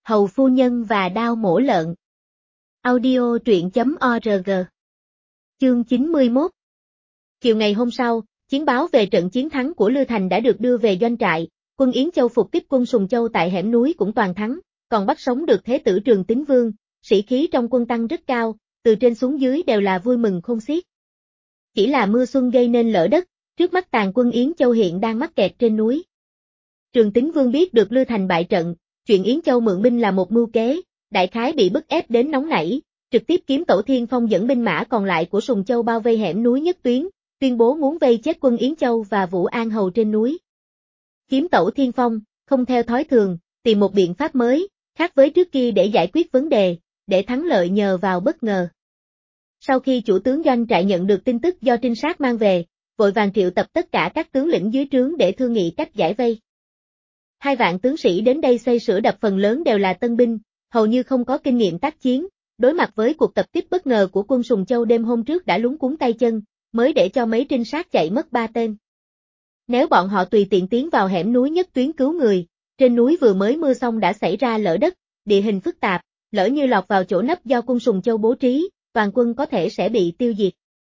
Hầu phu nhân và đao mổ lợn. Audio truyện.org. Chương 91. Chiều ngày hôm sau, chiến báo về trận chiến thắng của Lư Thành đã được đưa về doanh trại, quân Yến Châu phục kích quân Sùng Châu tại hẻm núi cũng toàn thắng, còn bắt sống được Thế tử Trường Tín Vương, sĩ khí trong quân tăng rất cao, từ trên xuống dưới đều là vui mừng khôn xiết. Chỉ là mưa xuân gây nên lở đất, trước mắt tàn quân Yến Châu hiện đang mắc kẹt trên núi. Trường Tín Vương biết được Lư Thành bại trận, chuyện Yến Châu mượn binh là một mưu kế, đại khái bị bức ép đến nóng nảy, trực tiếp kiếm Tổ Thiên Phong dẫn binh mã còn lại của Sùng Châu bao vây hẻm núi Nhất Tuyến, tuyên bố muốn vây chết quân Yến Châu và Vũ An Hầu trên núi. Kiếm Tổ Thiên Phong, không theo thói thường, tìm một biện pháp mới, khác với trước kia để giải quyết vấn đề, để thắng lợi nhờ vào bất ngờ. Sau khi chủ tướng doanh trại nhận được tin tức do trinh sát mang về, vội vàng triệu tập tất cả các tướng lĩnh dưới trướng để thương nghị cách giải vây. 2 vạn tướng sĩ đến đây xây sửa đập phần lớn đều là tân binh, hầu như không có kinh nghiệm tác chiến, đối mặt với cuộc tập kích bất ngờ của quân Sùng Châu đêm hôm trước đã lúng cuống tay chân, mới để cho mấy trinh sát chạy mất 3 tên. Nếu bọn họ tùy tiện tiến vào hẻm núi Nhất Tuyến cứu người, trên núi vừa mới mưa xong đã xảy ra lở đất, địa hình phức tạp, lỡ như lọt vào chỗ nấp do quân Sùng Châu bố trí, toàn quân có thể sẽ bị tiêu diệt.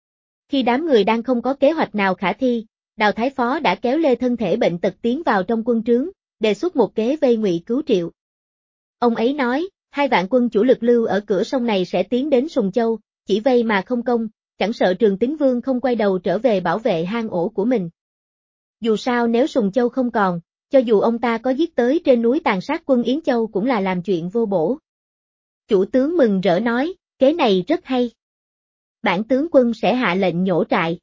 Khi đám người đang không có kế hoạch nào khả thi, Đào Thái Phó đã kéo lê thân thể bệnh tật tiến vào trong quân trướng, đề xuất một kế vây ngụy cứu Triệu. Ông ấy nói, 2 vạn quân chủ lực lưu ở cửa sông này sẽ tiến đến Sùng Châu, chỉ vây mà không công, chẳng sợ Trường Tín Vương không quay đầu trở về bảo vệ hang ổ của mình. Dù sao nếu Sùng Châu không còn, cho dù ông ta có giết tới trên núi tàn sát quân Yến Châu cũng là làm chuyện vô bổ. Chủ tướng mừng rỡ nói, kế này rất hay. Bản tướng quân sẽ hạ lệnh nhổ trại.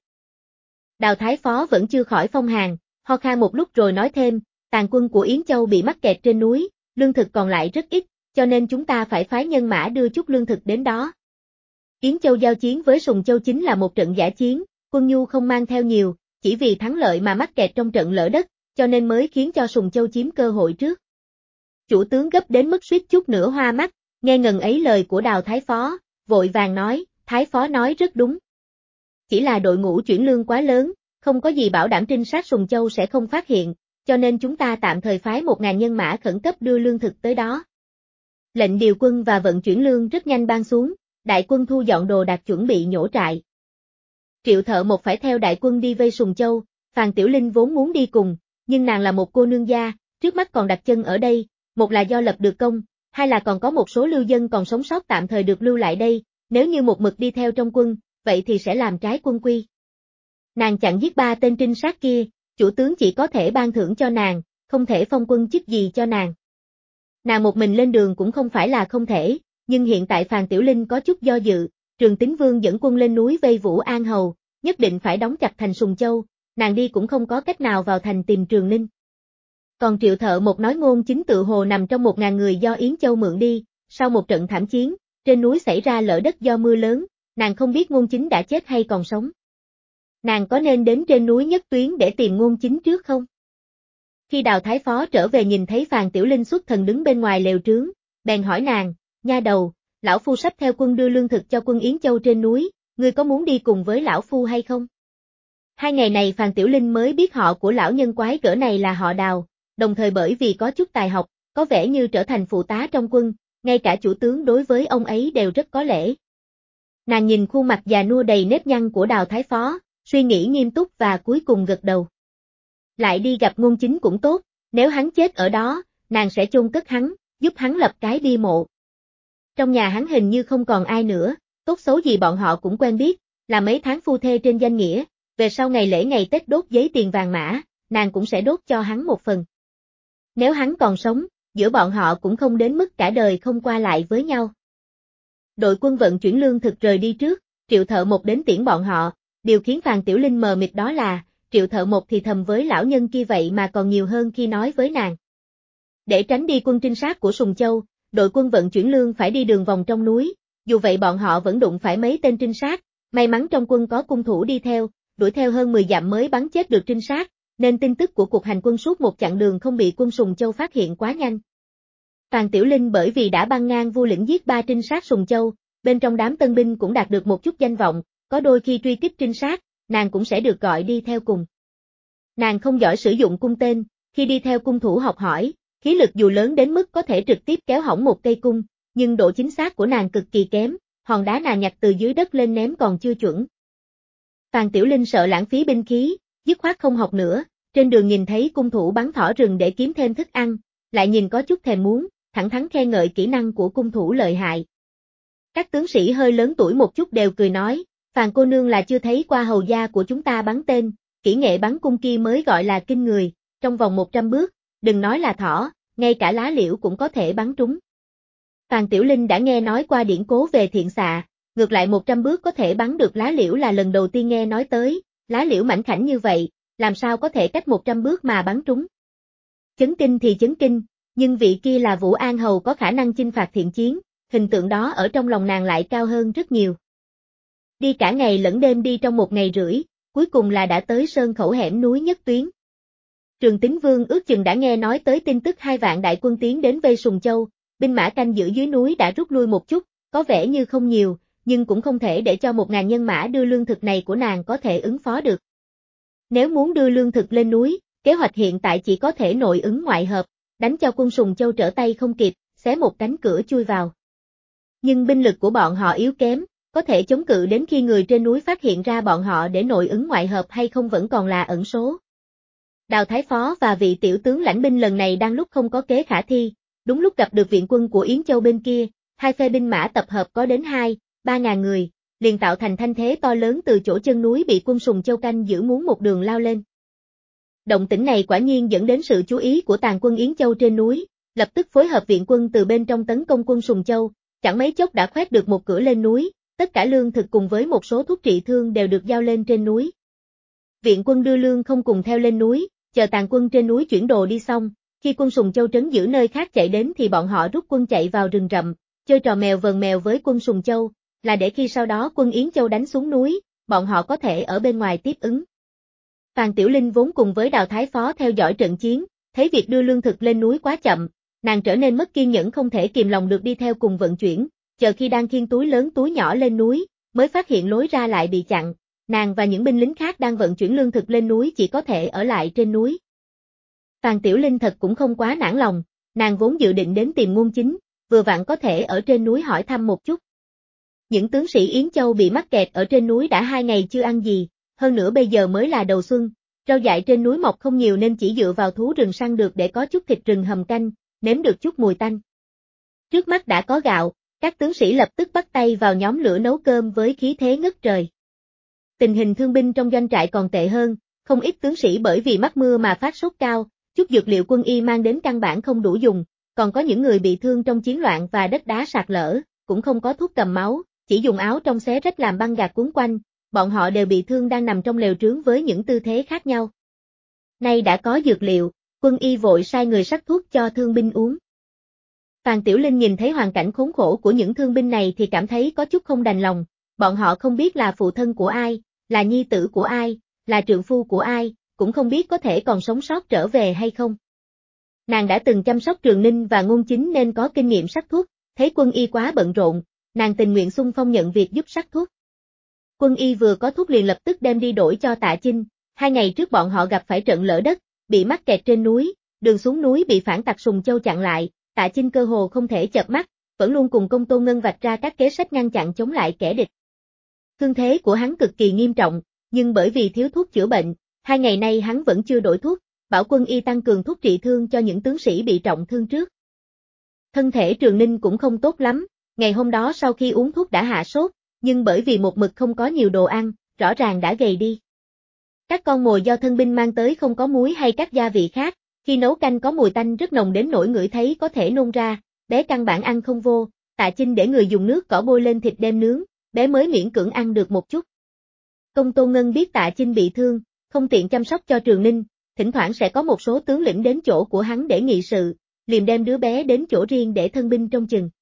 Đào Thái Phó vẫn chưa khỏi phong hàn, ho khan một lúc rồi nói thêm, tàn quân của Yến Châu bị mắc kẹt trên núi, lương thực còn lại rất ít, cho nên chúng ta phải phái nhân mã đưa chút lương thực đến đó. Yến Châu giao chiến với Sùng Châu chính là một trận giả chiến, quân nhu không mang theo nhiều, chỉ vì thắng lợi mà mắc kẹt trong trận lở đất, cho nên mới khiến cho Sùng Châu chiếm cơ hội trước. Chủ tướng gấp đến mức suýt chút nữa hoa mắt, nghe ngần ấy lời của Đào Thái Phó, vội vàng nói, Thái Phó nói rất đúng. Chỉ là đội ngũ chuyển lương quá lớn, không có gì bảo đảm trinh sát Sùng Châu sẽ không phát hiện, cho nên chúng ta tạm thời phái 1.000 nhân mã khẩn cấp đưa lương thực tới đó. Lệnh điều quân và vận chuyển lương rất nhanh ban xuống, đại quân thu dọn đồ đạc chuẩn bị nhổ trại. Triệu Thợ Một phải theo đại quân đi vây Sùng Châu, Phàn Tiểu Linh vốn muốn đi cùng, nhưng nàng là một cô nương gia, trước mắt còn đặt chân ở đây, một là do lập được công, hai là còn có một số lưu dân còn sống sót tạm thời được lưu lại đây, nếu như một mực đi theo trong quân, vậy thì sẽ làm trái quân quy. Nàng chặn giết 3 tên trinh sát kia, chủ tướng chỉ có thể ban thưởng cho nàng, không thể phong quân chức gì cho nàng. Nàng một mình lên đường cũng không phải là không thể, nhưng hiện tại Phàn Tiểu Linh có chút do dự, Trường Tín Vương dẫn quân lên núi vây Vũ An Hầu, nhất định phải đóng chặt thành Sùng Châu, nàng đi cũng không có cách nào vào thành tìm Trường Ninh. Còn Triệu Thợ Một nói Ngôn Chính tự hồ nằm trong 1.000 người do Yến Châu mượn đi, sau một trận thảm chiến, trên núi xảy ra lở đất do mưa lớn, nàng không biết Ngôn Chính đã chết hay còn sống. Nàng có nên đến trên núi Nhất Tuyến để tìm Ngôn Chính trước không? Khi Đào Thái Phó trở về nhìn thấy Phàn Tiểu Linh xuất thần đứng bên ngoài lều trướng, bèn hỏi nàng, nha đầu, lão phu sắp theo quân đưa lương thực cho quân Yến Châu trên núi, ngươi có muốn đi cùng với lão phu hay không? 2 ngày này Phàn Tiểu Linh mới biết họ của lão nhân quái cỡ này là họ Đào, đồng thời bởi vì có chút tài học, có vẻ như trở thành phụ tá trong quân, ngay cả chủ tướng đối với ông ấy đều rất có lễ. Nàng nhìn khuôn mặt già nua đầy nếp nhăn của Đào Thái Phó, suy nghĩ nghiêm túc và cuối cùng gật đầu. Lại đi gặp Ngôn Chính cũng tốt, nếu hắn chết ở đó, nàng sẽ chôn cất hắn, giúp hắn lập cái bia mộ. Trong nhà hắn hình như không còn ai nữa, tốt xấu gì bọn họ cũng quen biết, là mấy tháng phu thê trên danh nghĩa, về sau ngày lễ ngày Tết đốt giấy tiền vàng mã, nàng cũng sẽ đốt cho hắn một phần. Nếu hắn còn sống, giữa bọn họ cũng không đến mức cả đời không qua lại với nhau. Đội quân vận chuyển lương thực rời đi trước, Triệu Thợ Một đến tiễn bọn họ, điều khiến Phàn Tiểu Linh mờ mịt đó là, Triệu Thợ Một thì thầm với lão nhân kia vậy mà còn nhiều hơn khi nói với nàng. Để tránh đi quân trinh sát của Sùng Châu, đội quân vận chuyển lương phải đi đường vòng trong núi, dù vậy bọn họ vẫn đụng phải mấy tên trinh sát, may mắn trong quân có cung thủ đi theo, đuổi theo hơn 10 dặm mới bắn chết được trinh sát, nên tin tức của cuộc hành quân suốt một chặng đường không bị quân Sùng Châu phát hiện quá nhanh. Phàn Tiểu Linh bởi vì đã băng ngang Vu Lĩnh giết 3 trinh sát Sùng Châu, bên trong đám tân binh cũng đạt được một chút danh vọng, có đôi khi truy kích trinh sát, nàng cũng sẽ được gọi đi theo cùng. Nàng không giỏi sử dụng cung tên, khi đi theo cung thủ học hỏi, Khí lực dù lớn đến mức có thể trực tiếp kéo hỏng một cây cung, nhưng độ chính xác của nàng cực kỳ kém, hòn đá nàng nhặt từ dưới đất lên ném còn chưa chuẩn. Phàn Tiểu Linh sợ lãng phí binh khí, dứt khoát không học nữa, trên đường nhìn thấy cung thủ bắn thỏ rừng để kiếm thêm thức ăn, lại nhìn có chút thèm muốn, thẳng thắn khen ngợi kỹ năng của cung thủ lợi hại. Các tướng sĩ hơi lớn tuổi một chút đều cười nói, Phàn cô nương là chưa thấy qua hầu gia của chúng ta bắn tên, kỹ nghệ bắn cung kia mới gọi là kinh người, trong vòng 100 bước, đừng nói là thỏ, ngay cả lá liễu cũng có thể bắn trúng. Phàn Tiểu Linh đã nghe nói qua điển cố về thiện xạ, ngược lại 100 bước có thể bắn được lá liễu là lần đầu tiên nghe nói tới, lá liễu mảnh khảnh như vậy, làm sao có thể cách 100 bước mà bắn trúng. Chấn kinh thì chấn kinh, nhưng vị kia là Vũ An Hầu có khả năng chinh phạt thiện chiến, hình tượng đó ở trong lòng nàng lại cao hơn rất nhiều. Đi cả ngày lẫn đêm đi trong 1 ngày rưỡi, cuối cùng là đã tới sơn khẩu hẻm núi Nhất Tuyến. Trường Tín Vương ước chừng đã nghe nói tới tin tức 2 vạn đại quân tiến đến vây Sùng Châu, binh mã canh giữ dưới núi đã rút lui một chút, có vẻ như không nhiều, nhưng cũng không thể để cho 1000 nhân mã đưa lương thực này của nàng có thể ứng phó được. Nếu muốn đưa lương thực lên núi, kế hoạch hiện tại chỉ có thể nội ứng ngoại hợp, đánh cho quân Sùng Châu trở tay không kịp, xé một cánh cửa chui vào. Nhưng binh lực của bọn họ yếu kém, có thể chống cự đến khi người trên núi phát hiện ra bọn họ để nội ứng ngoại hợp hay không vẫn còn là ẩn số. Đào Thái Phó và vị tiểu tướng lãnh binh lần này đang lúc không có kế khả thi, đúng lúc gặp được viện quân của Yến Châu bên kia, 2 phe binh mã tập hợp có đến 2-3 ngàn người, liền tạo thành thanh thế to lớn từ chỗ chân núi bị quân Sùng Châu canh giữ muốn một đường lao lên. Động tĩnh này quả nhiên dẫn đến sự chú ý của tàn quân Yến Châu trên núi, lập tức phối hợp viện quân từ bên trong tấn công quân Sùng Châu, chẳng mấy chốc đã khoét được một cửa lên núi, tất cả lương thực cùng với một số thuốc trị thương đều được giao lên trên núi. Viện quân đưa lương không cùng theo lên núi, chờ tàn quân trên núi chuyển đồ đi xong, khi quân Sùng Châu trấn giữ nơi khác chạy đến thì bọn họ rút quân chạy vào rừng rậm, chơi trò mèo vờn mèo với quân Sùng Châu, là để khi sau đó quân Yến Châu đánh xuống núi, bọn họ có thể ở bên ngoài tiếp ứng. Phàn Tiểu Linh vốn cùng với Đào Thái Phó theo dõi trận chiến, thấy việc đưa lương thực lên núi quá chậm, nàng trở nên mất kiên nhẫn không thể kìm lòng được đi theo cùng vận chuyển, chờ khi đang khiêng túi lớn túi nhỏ lên núi, mới phát hiện lối ra lại bị chặn, nàng và những binh lính khác đang vận chuyển lương thực lên núi chỉ có thể ở lại trên núi. Phàn Tiểu Linh thật cũng không quá nản lòng, nàng vốn dự định đến tìm Ngôn Chính, vừa vặn có thể ở trên núi hỏi thăm một chút. Những tướng sĩ Yến Châu bị mắc kẹt ở trên núi đã 2 ngày chưa ăn gì, hơn nữa bây giờ mới là đầu xuân, rau dại trên núi mọc không nhiều nên chỉ dựa vào thú rừng săn được để có chút thịt rừng hầm canh, nếm được chút mùi tanh. Trước mắt đã có gạo, các tướng sĩ lập tức bắt tay vào nhóm lửa nấu cơm với khí thế ngất trời. Tình hình thương binh trong doanh trại còn tệ hơn, không ít tướng sĩ bởi vì mắc mưa mà phát sốt cao, chút dược liệu quân y mang đến căn bản không đủ dùng, còn có những người bị thương trong chiến loạn và đất đá sạt lở, cũng không có thuốc cầm máu, chỉ dùng áo trong xé rách làm băng gạc cuốn quanh, bọn họ đều bị thương đang nằm trong lều trướng với những tư thế khác nhau. Nay đã có dược liệu, quân y vội sai người sắc thuốc cho thương binh uống. Phàn Tiểu Linh nhìn thấy hoàn cảnh khốn khổ của những thương binh này thì cảm thấy có chút không đành lòng, bọn họ không biết là phụ thân của ai, là nhi tử của ai, là trượng phu của ai, cũng không biết có thể còn sống sót trở về hay không. Nàng đã từng chăm sóc Trường Ninh và Ngôn Chính nên có kinh nghiệm sắc thuốc, thấy quân y quá bận rộn, nàng tình nguyện xung phong nhận việc giúp sắc thuốc. Quân y vừa có thuốc liền lập tức đem đi đổi cho Tạ Chinh, 2 ngày trước bọn họ gặp phải trận lở đất, bị mắc kẹt trên núi, đường xuống núi bị phản tặc Sùng Châu chặn lại, Tạ Chinh cơ hồ không thể chợp mắt, vẫn luôn cùng Công Tôn Ngân vạch ra các kế sách ngăn chặn chống lại kẻ địch. Thương thế của hắn cực kỳ nghiêm trọng, nhưng bởi vì thiếu thuốc chữa bệnh, 2 ngày nay hắn vẫn chưa đổi thuốc, bảo quân y tăng cường thuốc trị thương cho những tướng sĩ bị trọng thương trước. Thân thể Trường Ninh cũng không tốt lắm, ngày hôm đó sau khi uống thuốc đã hạ sốt, nhưng bởi vì một mực không có nhiều đồ ăn, rõ ràng đã gầy đi. Các con mồi do thân binh mang tới không có muối hay các gia vị khác, khi nấu canh có mùi tanh rất nồng đến nỗi ngửi thấy có thể nôn ra, bé căn bản ăn không vô, Tạ Chinh để người dùng nước cỏ bôi lên thịt đem nướng, bé mới miễn cưỡng ăn được một chút. Công Tôn Ngân biết Tạ Chinh bị thương, không tiện chăm sóc cho Trường Ninh, thỉnh thoảng sẽ có một số tướng lĩnh đến chỗ của hắn để nghị sự, liền đem đứa bé đến chỗ riêng để thân binh trông chừng.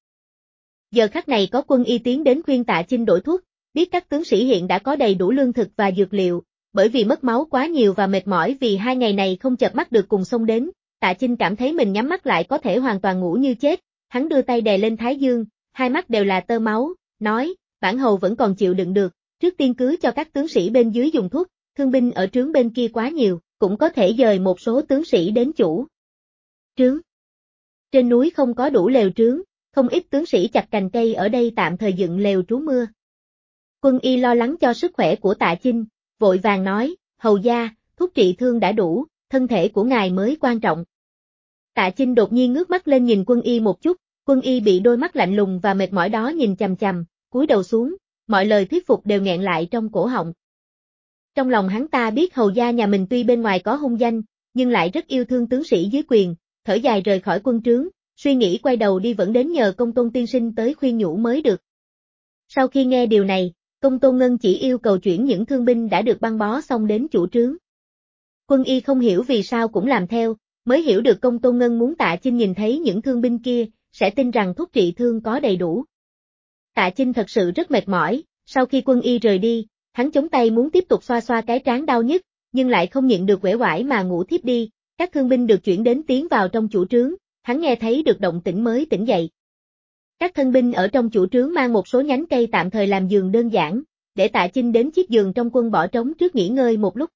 Giờ khắc này có quân y tiến đến khuyên Tạ Chinh đổi thuốc, biết các tướng sĩ hiện đã có đầy đủ lương thực và dược liệu, bởi vì mất máu quá nhiều và mệt mỏi vì 2 ngày này không chợp mắt được cùng xông đến, Tạ Chinh cảm thấy mình nhắm mắt lại có thể hoàn toàn ngủ như chết, hắn đưa tay đè lên thái dương, 2 mắt đều là tơ máu, nói, bản hầu vẫn còn chịu đựng được, trước tiên cứ cho các tướng sĩ bên dưới dùng thuốc, thương binh ở trướng bên kia quá nhiều, cũng có thể dời một số tướng sĩ đến chủ trướng. Trên núi không có đủ lều trướng, không ít tướng sĩ chặt cành cây ở đây tạm thời dựng lều trú mưa. Quân y lo lắng cho sức khỏe của Tạ Chinh, vội vàng nói, hầu gia, thuốc trị thương đã đủ, thân thể của ngài mới quan trọng. Tạ Chinh đột nhiên ngước mắt lên nhìn quân y một chút, quân y bị đôi mắt lạnh lùng và mệt mỏi đó nhìn chằm chằm, cúi đầu xuống, mọi lời thuyết phục đều nghẹn lại trong cổ họng. Trong lòng hắn ta biết hầu gia nhà mình tuy bên ngoài có hung danh, nhưng lại rất yêu thương tướng sĩ dưới quyền, thở dài rời khỏi quân trướng, suy nghĩ quay đầu đi vẫn đến nhờ Công Tôn tiên sinh tới khuyên nhủ mới được. Sau khi nghe điều này, Công Tôn Ngân chỉ yêu cầu chuyển những thương binh đã được băng bó xong đến chủ trướng. Quân y không hiểu vì sao cũng làm theo, mới hiểu được Công Tôn Ngân muốn Tạ Chinh nhìn thấy những thương binh kia, sẽ tin rằng thuốc trị thương có đầy đủ. Tạ Chinh thật sự rất mệt mỏi, sau khi quân y rời đi, hắn chống tay muốn tiếp tục xoa xoa cái trán đau nhức, nhưng lại không nhịn được uể oải mà ngủ thiếp đi. Các thương binh được chuyển đến tiến vào trong chủ trướng, hắn nghe thấy được động tĩnh mới tỉnh dậy. Các thân binh ở trong chủ trướng mang một số nhánh cây tạm thời làm giường đơn giản, để Tạ Chinh đến chiếc giường trong quân bỏ trống trước nghỉ ngơi một lúc.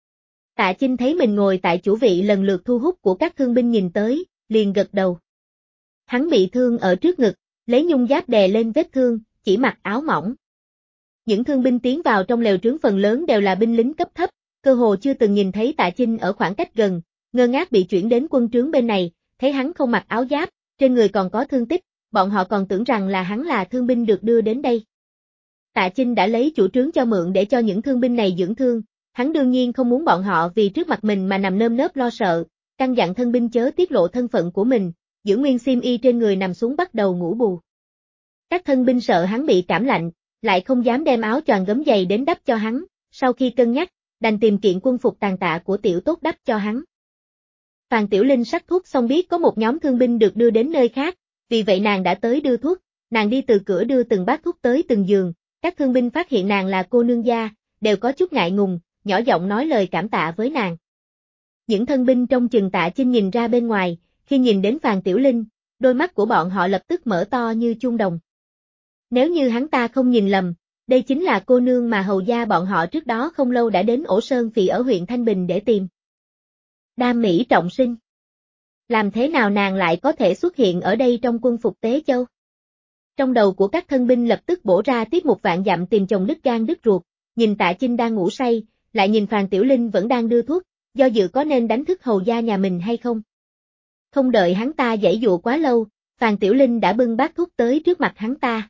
Tạ Chinh thấy mình ngồi tại chủ vị lần lượt thu hút của các thương binh nhìn tới, liền gật đầu. Hắn bị thương ở trước ngực, lấy nhung giáp đè lên vết thương, chỉ mặc áo mỏng. Những thương binh tiến vào trong lều trướng phần lớn đều là binh lính cấp thấp, cơ hồ chưa từng nhìn thấy Tạ Chinh ở khoảng cách gần, ngơ ngác bị chuyển đến quân trướng bên này, thấy hắn không mặc áo giáp, trên người còn có thương tích, bọn họ còn tưởng rằng là hắn là thương binh được đưa đến đây. Tạ Chinh đã lấy chủ trướng cho mượn để cho những thương binh này dưỡng thương, hắn đương nhiên không muốn bọn họ vì trước mặt mình mà nằm nơm nớp lo sợ, căn dặn thân binh chớ tiết lộ thân phận của mình, giữ nguyên xiêm y trên người nằm xuống bắt đầu ngủ bù. Các thân binh sợ hắn bị cảm lạnh, lại không dám đem áo choàng gấm dày đến đắp cho hắn, sau khi cân nhắc, đành tìm kiện quân phục tàn tạ của Tiểu Tốt đắp cho hắn. Phàn Tiểu Linh sắc thuốc xong biết có một nhóm thương binh được đưa đến nơi khác, vì vậy nàng đã tới đưa thuốc, nàng đi từ cửa đưa từng bát thuốc tới từng giường, các thương binh phát hiện nàng là cô nương gia, đều có chút ngại ngùng, nhỏ giọng nói lời cảm tạ với nàng. Những thân binh trong chừng Tạ Chinh nhìn ra bên ngoài, khi nhìn đến Phàn Tiểu Linh, đôi mắt của bọn họ lập tức mở to như chuông đồng. Nếu như hắn ta không nhìn lầm, đây chính là cô nương mà hầu gia bọn họ trước đó không lâu đã đến Ổ Sơn Phì ở huyện Thanh Bình để tìm. Đam Mỹ Trọng Sinh. Làm thế nào nàng lại có thể xuất hiện ở đây trong quân phục Tế Châu? Trong đầu của các thân binh lập tức bổ ra tiếp một vạn dặm tìm chồng đứt gan đứt ruột, nhìn Tạ Chinh đang ngủ say, lại nhìn Phàn Tiểu Linh vẫn đang đưa thuốc, do dự có nên đánh thức hầu gia nhà mình hay không. Không đợi hắn ta giãy dụa quá lâu, Phàn Tiểu Linh đã bưng bát thuốc tới trước mặt hắn ta.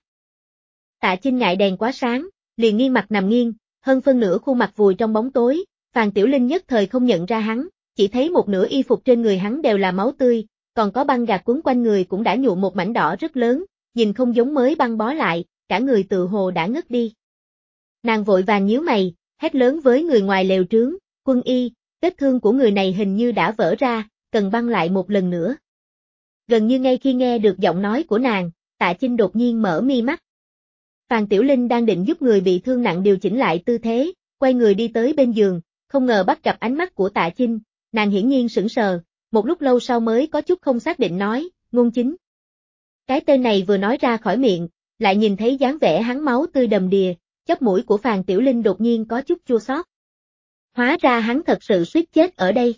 Tạ Chinh ngại đèn quá sáng, liền nghiêng mặt nằm nghiêng, hơn phân nửa khuôn mặt vùi trong bóng tối, Phàn Tiểu Linh nhất thời không nhận ra hắn, chỉ thấy một nửa y phục trên người hắn đều là máu tươi, còn có băng gạc quấn quanh người cũng đã nhuộm một mảnh đỏ rất lớn, nhìn không giống mới băng bó lại, cả người tự hồ đã ngất đi. Nàng vội vàng nhíu mày, hét lớn với người ngoài lều trướng, quân y, vết thương của người này hình như đã vỡ ra, cần băng lại một lần nữa. Gần như ngay khi nghe được giọng nói của nàng, Tạ Chinh đột nhiên mở mi mắt. Phàn Tiểu Linh đang định giúp người bị thương nặng điều chỉnh lại tư thế, quay người đi tới bên giường, không ngờ bắt gặp ánh mắt của Tạ Chinh, nàng hiển nhiên sững sờ, một lúc lâu sau mới có chút không xác định nói, Ngôn Chính. Cái tên này vừa nói ra khỏi miệng, lại nhìn thấy dáng vẻ hắn máu tươi đầm đìa, chóp mũi của Phàn Tiểu Linh đột nhiên có chút chua xót. Hóa ra hắn thật sự suýt chết ở đây.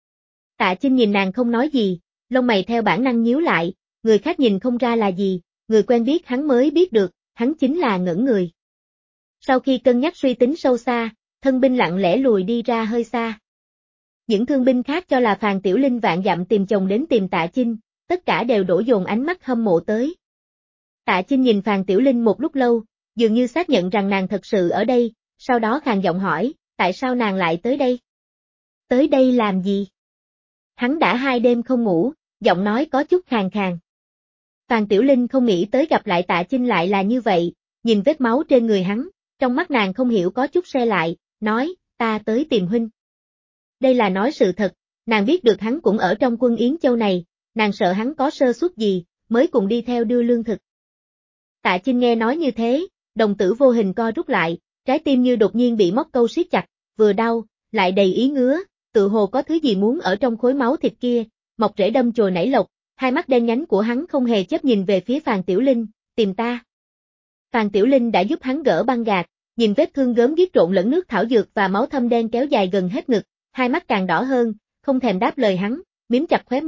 Tạ Chinh nhìn nàng không nói gì, lông mày theo bản năng nhíu lại, người khác nhìn không ra là gì, người quen biết hắn mới biết được, hắn chính là ngẩn người. Sau khi cân nhắc suy tính sâu xa, thân binh lặng lẽ lùi đi ra hơi xa. Những thương binh khác cho là Phàn Tiểu Linh vạn dặm tìm chồng đến tìm Tạ Chinh, tất cả đều đổ dồn ánh mắt hâm mộ tới. Tạ Chinh nhìn Phàn Tiểu Linh một lúc lâu, dường như xác nhận rằng nàng thật sự ở đây, sau đó khàn giọng hỏi, tại sao nàng lại tới đây? Tới đây làm gì? Hắn đã 2 đêm không ngủ, giọng nói có chút khàn khàn. Phàn Tiểu Linh không nghĩ tới gặp lại Tạ Chinh lại là như vậy, nhìn vết máu trên người hắn, trong mắt nàng không hiểu có chút se lại, nói, ta tới tìm huynh. Đây là nói sự thật, nàng biết được hắn cũng ở trong quân Yến Châu này, nàng sợ hắn có sơ suất gì, mới cùng đi theo đưa lương thực. Tạ Chinh nghe nói như thế, đồng tử vô hình co rút lại, trái tim như đột nhiên bị móc câu siết chặt, vừa đau, lại đầy ý ngứa, tự hồ có thứ gì muốn ở trong khối máu thịt kia, mọc rễ đâm chồi nảy lộc, hai mắt đen nhánh của hắn không hề chớp nhìn về phía Phàn Tiểu Linh, tìm ta. Phàn Tiểu Linh đã giúp hắn gỡ băng gạc, nhìn vết thương gớm ghiếc trộn lẫn nước thảo dược và máu thâm đen kéo dài gần hết ngực, hai mắt càng đỏ hơn, không thèm đáp lời hắn, mím chặt khóe môi,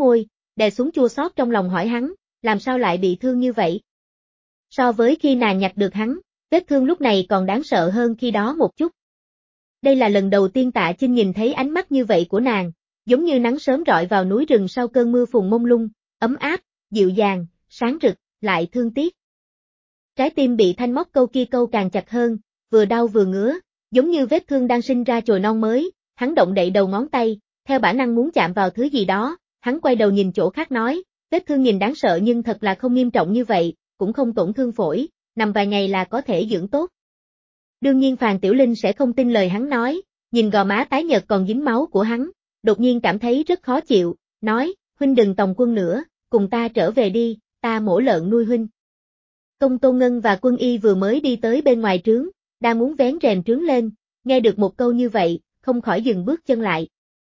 đè xuống chua xót trong lòng hỏi hắn, làm sao lại bị thương như vậy? So với khi nàng nhặt được hắn, vết thương lúc này còn đáng sợ hơn khi đó một chút. Đây là lần đầu tiên Tạ Chinh nhìn thấy ánh mắt như vậy của nàng, giống như nắng sớm rọi vào núi rừng sau cơn mưa phùn mông lung, ấm áp, dịu dàng, sáng rực, lại thương tiếc. Trái tim bị thanh móc câu kia câu càng chặt hơn, vừa đau vừa ngứa, giống như vết thương đang sinh ra chồi non mới, hắn động đậy đầu ngón tay, theo bản năng muốn chạm vào thứ gì đó, hắn quay đầu nhìn chỗ khác nói, vết thương nhìn đáng sợ nhưng thật là không nghiêm trọng như vậy, cũng không tổn thương phổi, nằm vài ngày là có thể dưỡng tốt. Đương nhiên Phàn Tiểu Linh sẽ không tin lời hắn nói, nhìn gò má tái nhợt còn dính máu của hắn, đột nhiên cảm thấy rất khó chịu, nói, huynh đừng tòng quân nữa, cùng ta trở về đi, ta mổ lợn nuôi huynh. Công Tôn Ngân và Quân Y vừa mới đi tới bên ngoài trướng, đang muốn vén rèm trướng lên, nghe được một câu như vậy, không khỏi dừng bước chân lại.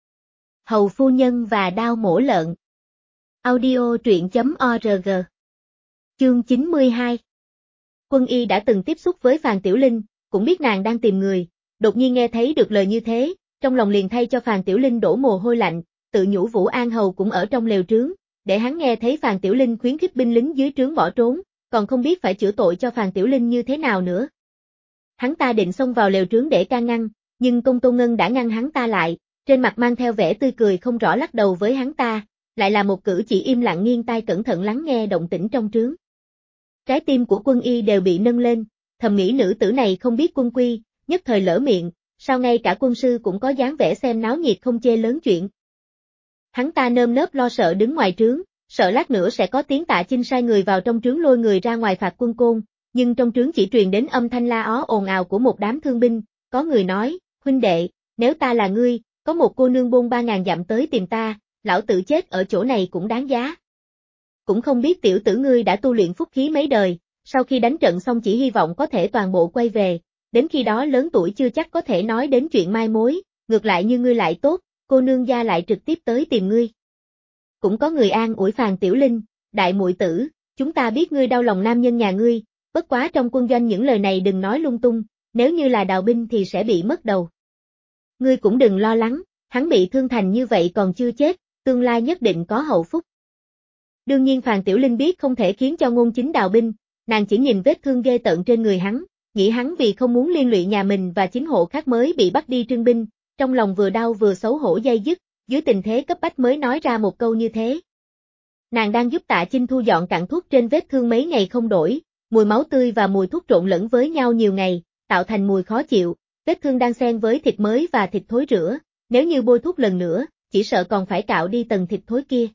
Hầu phu nhân và đao mổ lợn. Audio truyện.org. Chương 92. Quân Y đã từng tiếp xúc với Phàn Tiểu Linh, cũng biết nàng đang tìm người, đột nhiên nghe thấy được lời như thế, trong lòng liền thay cho Phàn Tiểu Linh đổ mồ hôi lạnh, tự nhủ Vũ An Hầu cũng ở trong lều trướng, để hắn nghe thấy Phàn Tiểu Linh khuyến khích binh lính dưới trướng bỏ trốn, còn không biết phải chữa tội cho Phàn Tiểu Linh như thế nào nữa. Hắn ta định xông vào lều trướng để can ngăn, nhưng Công Tôn Ngân đã ngăn hắn ta lại, trên mặt mang theo vẻ tươi cười không rõ lắc đầu với hắn ta, lại là một cử chỉ im lặng nghiêng tai cẩn thận lắng nghe động tĩnh trong trướng. Trái tim của Quân Y đều bị nâng lên, thầm nghĩ nữ tử này không biết quân quy, nhất thời lỡ miệng, sao ngay cả quân sư cũng có dáng vẻ xem náo nhiệt không chê lớn chuyện. Hắn ta nơm nớp lo sợ đứng ngoài trướng, sợ lát nữa sẽ có tiếng Tạ Chinh sai người vào trong trướng lôi người ra ngoài phạt quân côn, nhưng trong trướng chỉ truyền đến âm thanh la ó ồn ào của một đám thương binh, có người nói, huynh đệ, nếu ta là ngươi, có một cô nương bôn 3.000 dặm tới tìm ta, lão tử chết ở chỗ này cũng đáng giá. Cũng không biết tiểu tử ngươi đã tu luyện phúc khí mấy đời, sau khi đánh trận xong chỉ hy vọng có thể toàn bộ quay về, đến khi đó lớn tuổi chưa chắc có thể nói đến chuyện mai mối, ngược lại như ngươi lại tốt, cô nương gia lại trực tiếp tới tìm ngươi. Cũng có người an ủi Phàn Tiểu Linh, đại muội tử, chúng ta biết ngươi đau lòng nam nhân nhà ngươi, bất quá trong quân doanh những lời này đừng nói lung tung, nếu như là đào binh thì sẽ bị mất đầu. Ngươi cũng đừng lo lắng, hắn bị thương thành như vậy còn chưa chết, tương lai nhất định có hậu phúc. Đương nhiên Phàn Tiểu Linh biết không thể khiến cho Ngôn Chính đào binh, nàng chỉ nhìn vết thương ghê tợn trên người hắn, nghĩ hắn vì không muốn liên lụy nhà mình và chính hộ khác mới bị bắt đi trưng binh, trong lòng vừa đau vừa xấu hổ dây dứt, dưới tình thế cấp bách mới nói ra một câu như thế. Nàng đang giúp Tạ Chinh thu dọn cặn thuốc trên vết thương mấy ngày không đổi, mùi máu tươi và mùi thuốc trộn lẫn với nhau nhiều ngày, tạo thành mùi khó chịu, vết thương đang xen với thịt mới và thịt thối rữa, nếu như bôi thuốc lần nữa, chỉ sợ còn phải cạo đi tầng thịt thối kia.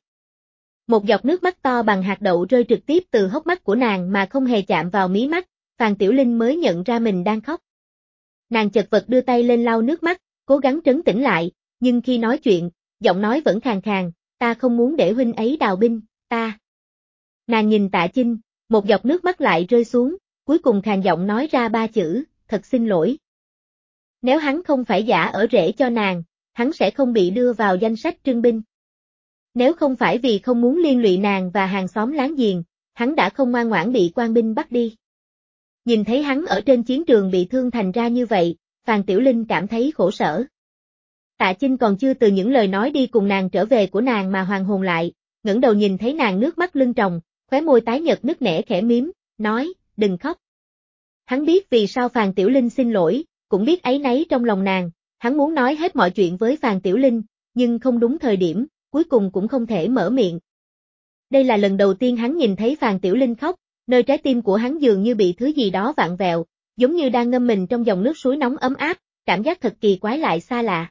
Một giọt nước mắt to bằng hạt đậu rơi trực tiếp từ hốc mắt của nàng mà không hề chạm vào mí mắt, Phàn Tiểu Linh mới nhận ra mình đang khóc. Nàng chật vật đưa tay lên lau nước mắt, cố gắng trấn tĩnh lại, nhưng khi nói chuyện, giọng nói vẫn khàn khàn, ta không muốn để huynh ấy đào binh, ta. Nàng nhìn Tạ Chinh, một giọt nước mắt lại rơi xuống, cuối cùng khàn giọng nói ra 3 chữ, thật xin lỗi. Nếu hắn không phải giả ở rể cho nàng, hắn sẽ không bị đưa vào danh sách trưng binh. Nếu không phải vì không muốn liên lụy nàng và hàng xóm láng giềng, hắn đã không ngoan ngoãn bị quan binh bắt đi. Nhìn thấy hắn ở trên chiến trường bị thương thành ra như vậy, Phàn Tiểu Linh cảm thấy khổ sở. Tạ Chinh còn chưa từ những lời nói đi cùng nàng trở về của nàng mà hoàn hồn lại, ngẩng đầu nhìn thấy nàng nước mắt lưng tròng, khóe môi tái nhợt nứt nẻ khẽ miếm, nói, đừng khóc. Hắn biết vì sao Phàn Tiểu Linh xin lỗi, cũng biết áy náy trong lòng nàng, hắn muốn nói hết mọi chuyện với Phàn Tiểu Linh, nhưng không đúng thời điểm, cuối cùng cũng không thể mở miệng. Đây là lần đầu tiên hắn nhìn thấy Phàn Tiểu Linh khóc, nơi trái tim của hắn dường như bị thứ gì đó vặn vẹo, giống như đang ngâm mình trong dòng nước suối nóng ấm áp, cảm giác thật kỳ quái lại xa lạ.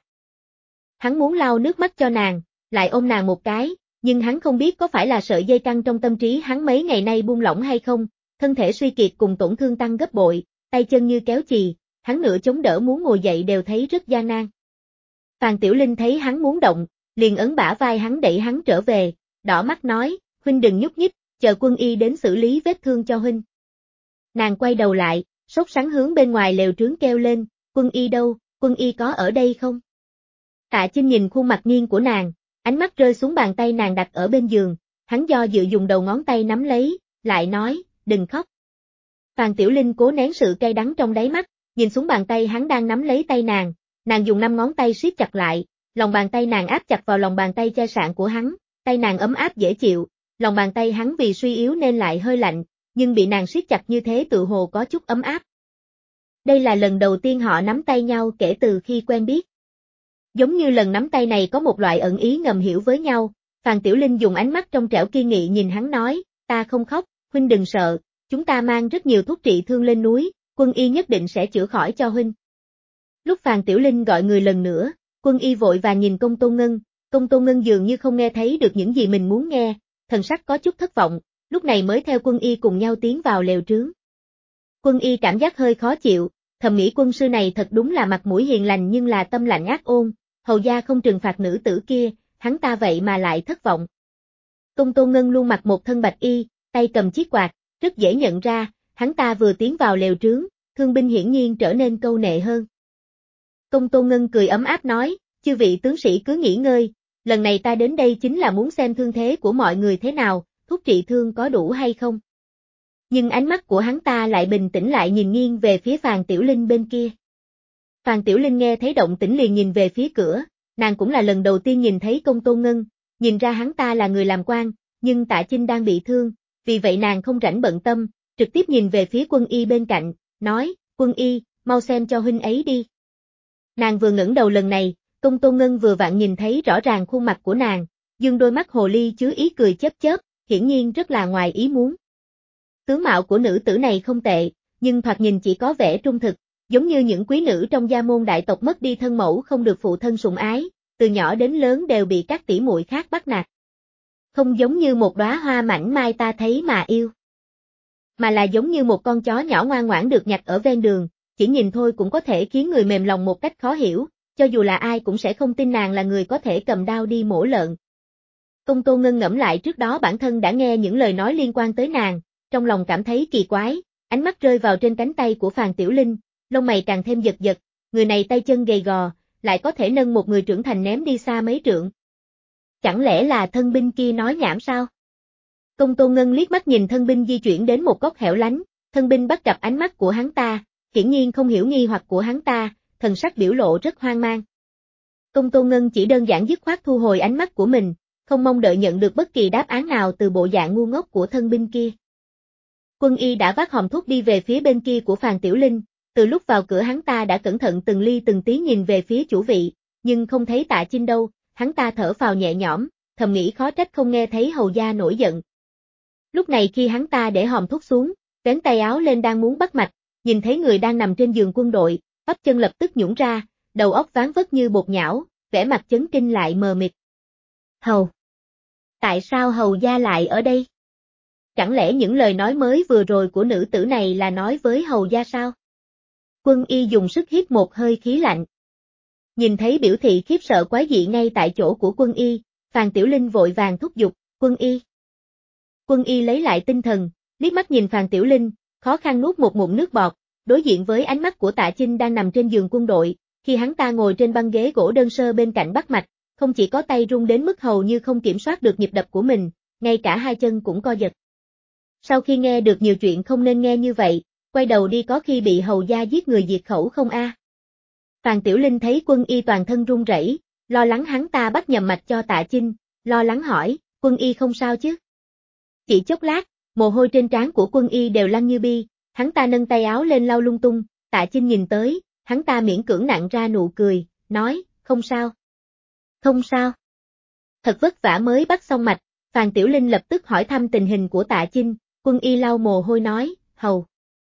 Hắn muốn lau nước mắt cho nàng, lại ôm nàng một cái, nhưng hắn không biết có phải là sợi dây căng trong tâm trí hắn mấy ngày nay buông lỏng hay không, thân thể suy kiệt cùng tổn thương tăng gấp bội, tay chân như kéo chì, hắn nửa chống đỡ muốn ngồi dậy đều thấy rất gian nan. Phàn Tiểu Linh thấy hắn muốn động, liền ấn bả vai hắn đẩy hắn trở về, đỏ mắt nói, huynh đừng nhúc nhích, chờ Quân Y đến xử lý vết thương cho huynh. Nàng quay đầu lại, sốt sắng hướng bên ngoài lều trướng kêu lên, Quân Y đâu, Quân Y có ở đây không? Tạ Chinh nhìn khuôn mặt nghiêng của nàng, ánh mắt rơi xuống bàn tay nàng đặt ở bên giường, hắn do dự dùng đầu ngón tay nắm lấy, lại nói, đừng khóc. Phàn Tiểu Linh cố nén sự cay đắng trong đáy mắt, nhìn xuống bàn tay hắn đang nắm lấy tay nàng dùng 5 ngón tay siết chặt lại, lòng bàn tay nàng áp chặt vào lòng bàn tay chai sạn của hắn, tay nàng ấm áp dễ chịu, lòng bàn tay hắn vì suy yếu nên lại hơi lạnh, nhưng bị nàng siết chặt như thế tự hồ có chút ấm áp. Đây là lần đầu tiên họ nắm tay nhau kể từ khi quen biết. Giống như lần nắm tay này có một loại ẩn ý ngầm hiểu với nhau, Phàn Tiểu Linh dùng ánh mắt trong trẻo kiên nghị nhìn hắn nói, ta không khóc, huynh đừng sợ, chúng ta mang rất nhiều thuốc trị thương lên núi, Quân Y nhất định sẽ chữa khỏi cho huynh. Lúc Phàn Tiểu Linh gọi người lần nữa, Quân Y vội vàng nhìn Công Tôn Ngân dường như không nghe thấy được những gì mình muốn nghe, thần sắc có chút thất vọng, lúc này mới theo Quân Y cùng nhau tiến vào lều trướng. Quân Y cảm giác hơi khó chịu, thầm nghĩ quân sư này thật đúng là mặt mũi hiền lành nhưng là tâm lạnh ác ôn, hầu gia không trừng phạt nữ tử kia, hắn ta vậy mà lại thất vọng. Công Tôn Ngân luôn mặc một thân bạch y, tay cầm chiếc quạt, rất dễ nhận ra, hắn ta vừa tiến vào lều trướng, thương binh hiển nhiên trở nên câu nệ hơn. Công Tôn Ngân cười ấm áp nói, chư vị tướng sĩ cứ nghỉ ngơi, lần này ta đến đây chính là muốn xem thương thế của mọi người thế nào, thuốc trị thương có đủ hay không. Nhưng ánh mắt của hắn ta lại bình tĩnh lại nhìn nghiêng về phía Phàn Tiểu Linh bên kia. Phàn Tiểu Linh nghe thấy động tĩnh liền nhìn về phía cửa, nàng cũng là lần đầu tiên nhìn thấy Công Tôn Ngân, nhìn ra hắn ta là người làm quan, nhưng Tạ Chinh đang bị thương, vì vậy nàng không rảnh bận tâm, trực tiếp nhìn về phía Quân Y bên cạnh, nói, Quân Y, mau xem cho huynh ấy đi. Nàng vừa ngẩng đầu lần này, Công Tôn Ngân vừa vặn nhìn thấy rõ ràng khuôn mặt của nàng, dương đôi mắt hồ ly chứa ý cười chớp chớp, hiển nhiên rất là ngoài ý muốn. Tướng mạo của nữ tử này không tệ, nhưng thoạt nhìn chỉ có vẻ trung thực, giống như những quý nữ trong gia môn đại tộc mất đi thân mẫu không được phụ thân sủng ái, từ nhỏ đến lớn đều bị các tỷ muội khác bắt nạt. Không giống như một đóa hoa mảnh mai ta thấy mà yêu, mà là giống như một con chó nhỏ ngoan ngoãn được nhặt ở ven đường, chỉ nhìn thôi cũng có thể khiến người mềm lòng một cách khó hiểu, cho dù là ai cũng sẽ không tin nàng là người có thể cầm đao đi mổ lợn. Công Tôn Ngân ngẫm lại trước đó bản thân đã nghe những lời nói liên quan tới nàng, trong lòng cảm thấy kỳ quái, ánh mắt rơi vào trên cánh tay của Phàn Tiểu Linh, lông mày càng thêm giật giật, người này tay chân gầy gò, lại có thể nâng một người trưởng thành ném đi xa mấy trượng. Chẳng lẽ là thân binh kia nói nhảm sao? Công Tôn Ngân liếc mắt nhìn thân binh di chuyển đến một góc hẻo lánh, thân binh bắt gặp ánh mắt của hắn ta, hiển nhiên không hiểu nghi hoặc của hắn ta, thần sắc biểu lộ rất hoang mang. Công Tôn Ngân chỉ đơn giản dứt khoát thu hồi ánh mắt của mình, không mong đợi nhận được bất kỳ đáp án nào từ bộ dạng ngu ngốc của thân binh kia. Quân Y đã vác hòm thuốc đi về phía bên kia của Phàn Tiểu Linh, từ lúc vào cửa hắn ta đã cẩn thận từng ly từng tí nhìn về phía chủ vị, nhưng không thấy Tạ Chinh đâu, hắn ta thở phào nhẹ nhõm, thầm nghĩ khó trách không nghe thấy hầu gia nổi giận. Lúc này khi hắn ta để hòm thuốc xuống, vén tay áo lên đang muốn bắt mạch, nhìn thấy người đang nằm trên giường quân đội, bắp chân lập tức nhũn ra, đầu óc ván vất như bột nhão, vẻ mặt chấn kinh lại mờ mịt. Hầu! Tại sao hầu gia lại ở đây? Chẳng lẽ những lời nói mới vừa rồi của nữ tử này là nói với hầu gia sao? Quân Y dùng sức hít một hơi khí lạnh. Nhìn thấy biểu thị khiếp sợ quái dị ngay tại chỗ của Quân Y, Phàn Tiểu Linh vội vàng thúc giục, Quân Y. Quân Y lấy lại tinh thần, liếc mắt nhìn Phàn Tiểu Linh, khó khăn nuốt một ngụm nước bọt, đối diện với ánh mắt của Tạ Chinh đang nằm trên giường quân đội, khi hắn ta ngồi trên băng ghế gỗ đơn sơ bên cạnh bắt mạch, không chỉ có tay run đến mức hầu như không kiểm soát được nhịp đập của mình, ngay cả hai chân cũng co giật. Sau khi nghe được nhiều chuyện không nên nghe như vậy, quay đầu đi có khi bị hầu gia giết người diệt khẩu không a? Phàn Tiểu Linh thấy Quân Y toàn thân run rẩy, lo lắng hắn ta bắt nhầm mạch cho Tạ Chinh, lo lắng hỏi, Quân Y không sao chứ? Chỉ chốc lát, mồ hôi trên trán của Quân Y đều lăn như bi, hắn ta nâng tay áo lên lau lung tung, Tạ Chinh nhìn tới, hắn ta miễn cưỡng nặn ra nụ cười, nói, không sao. Không sao. Thật vất vả mới bắt xong mạch, Phàn Tiểu Linh lập tức hỏi thăm tình hình của Tạ Chinh, Quân Y lau mồ hôi nói, hầu.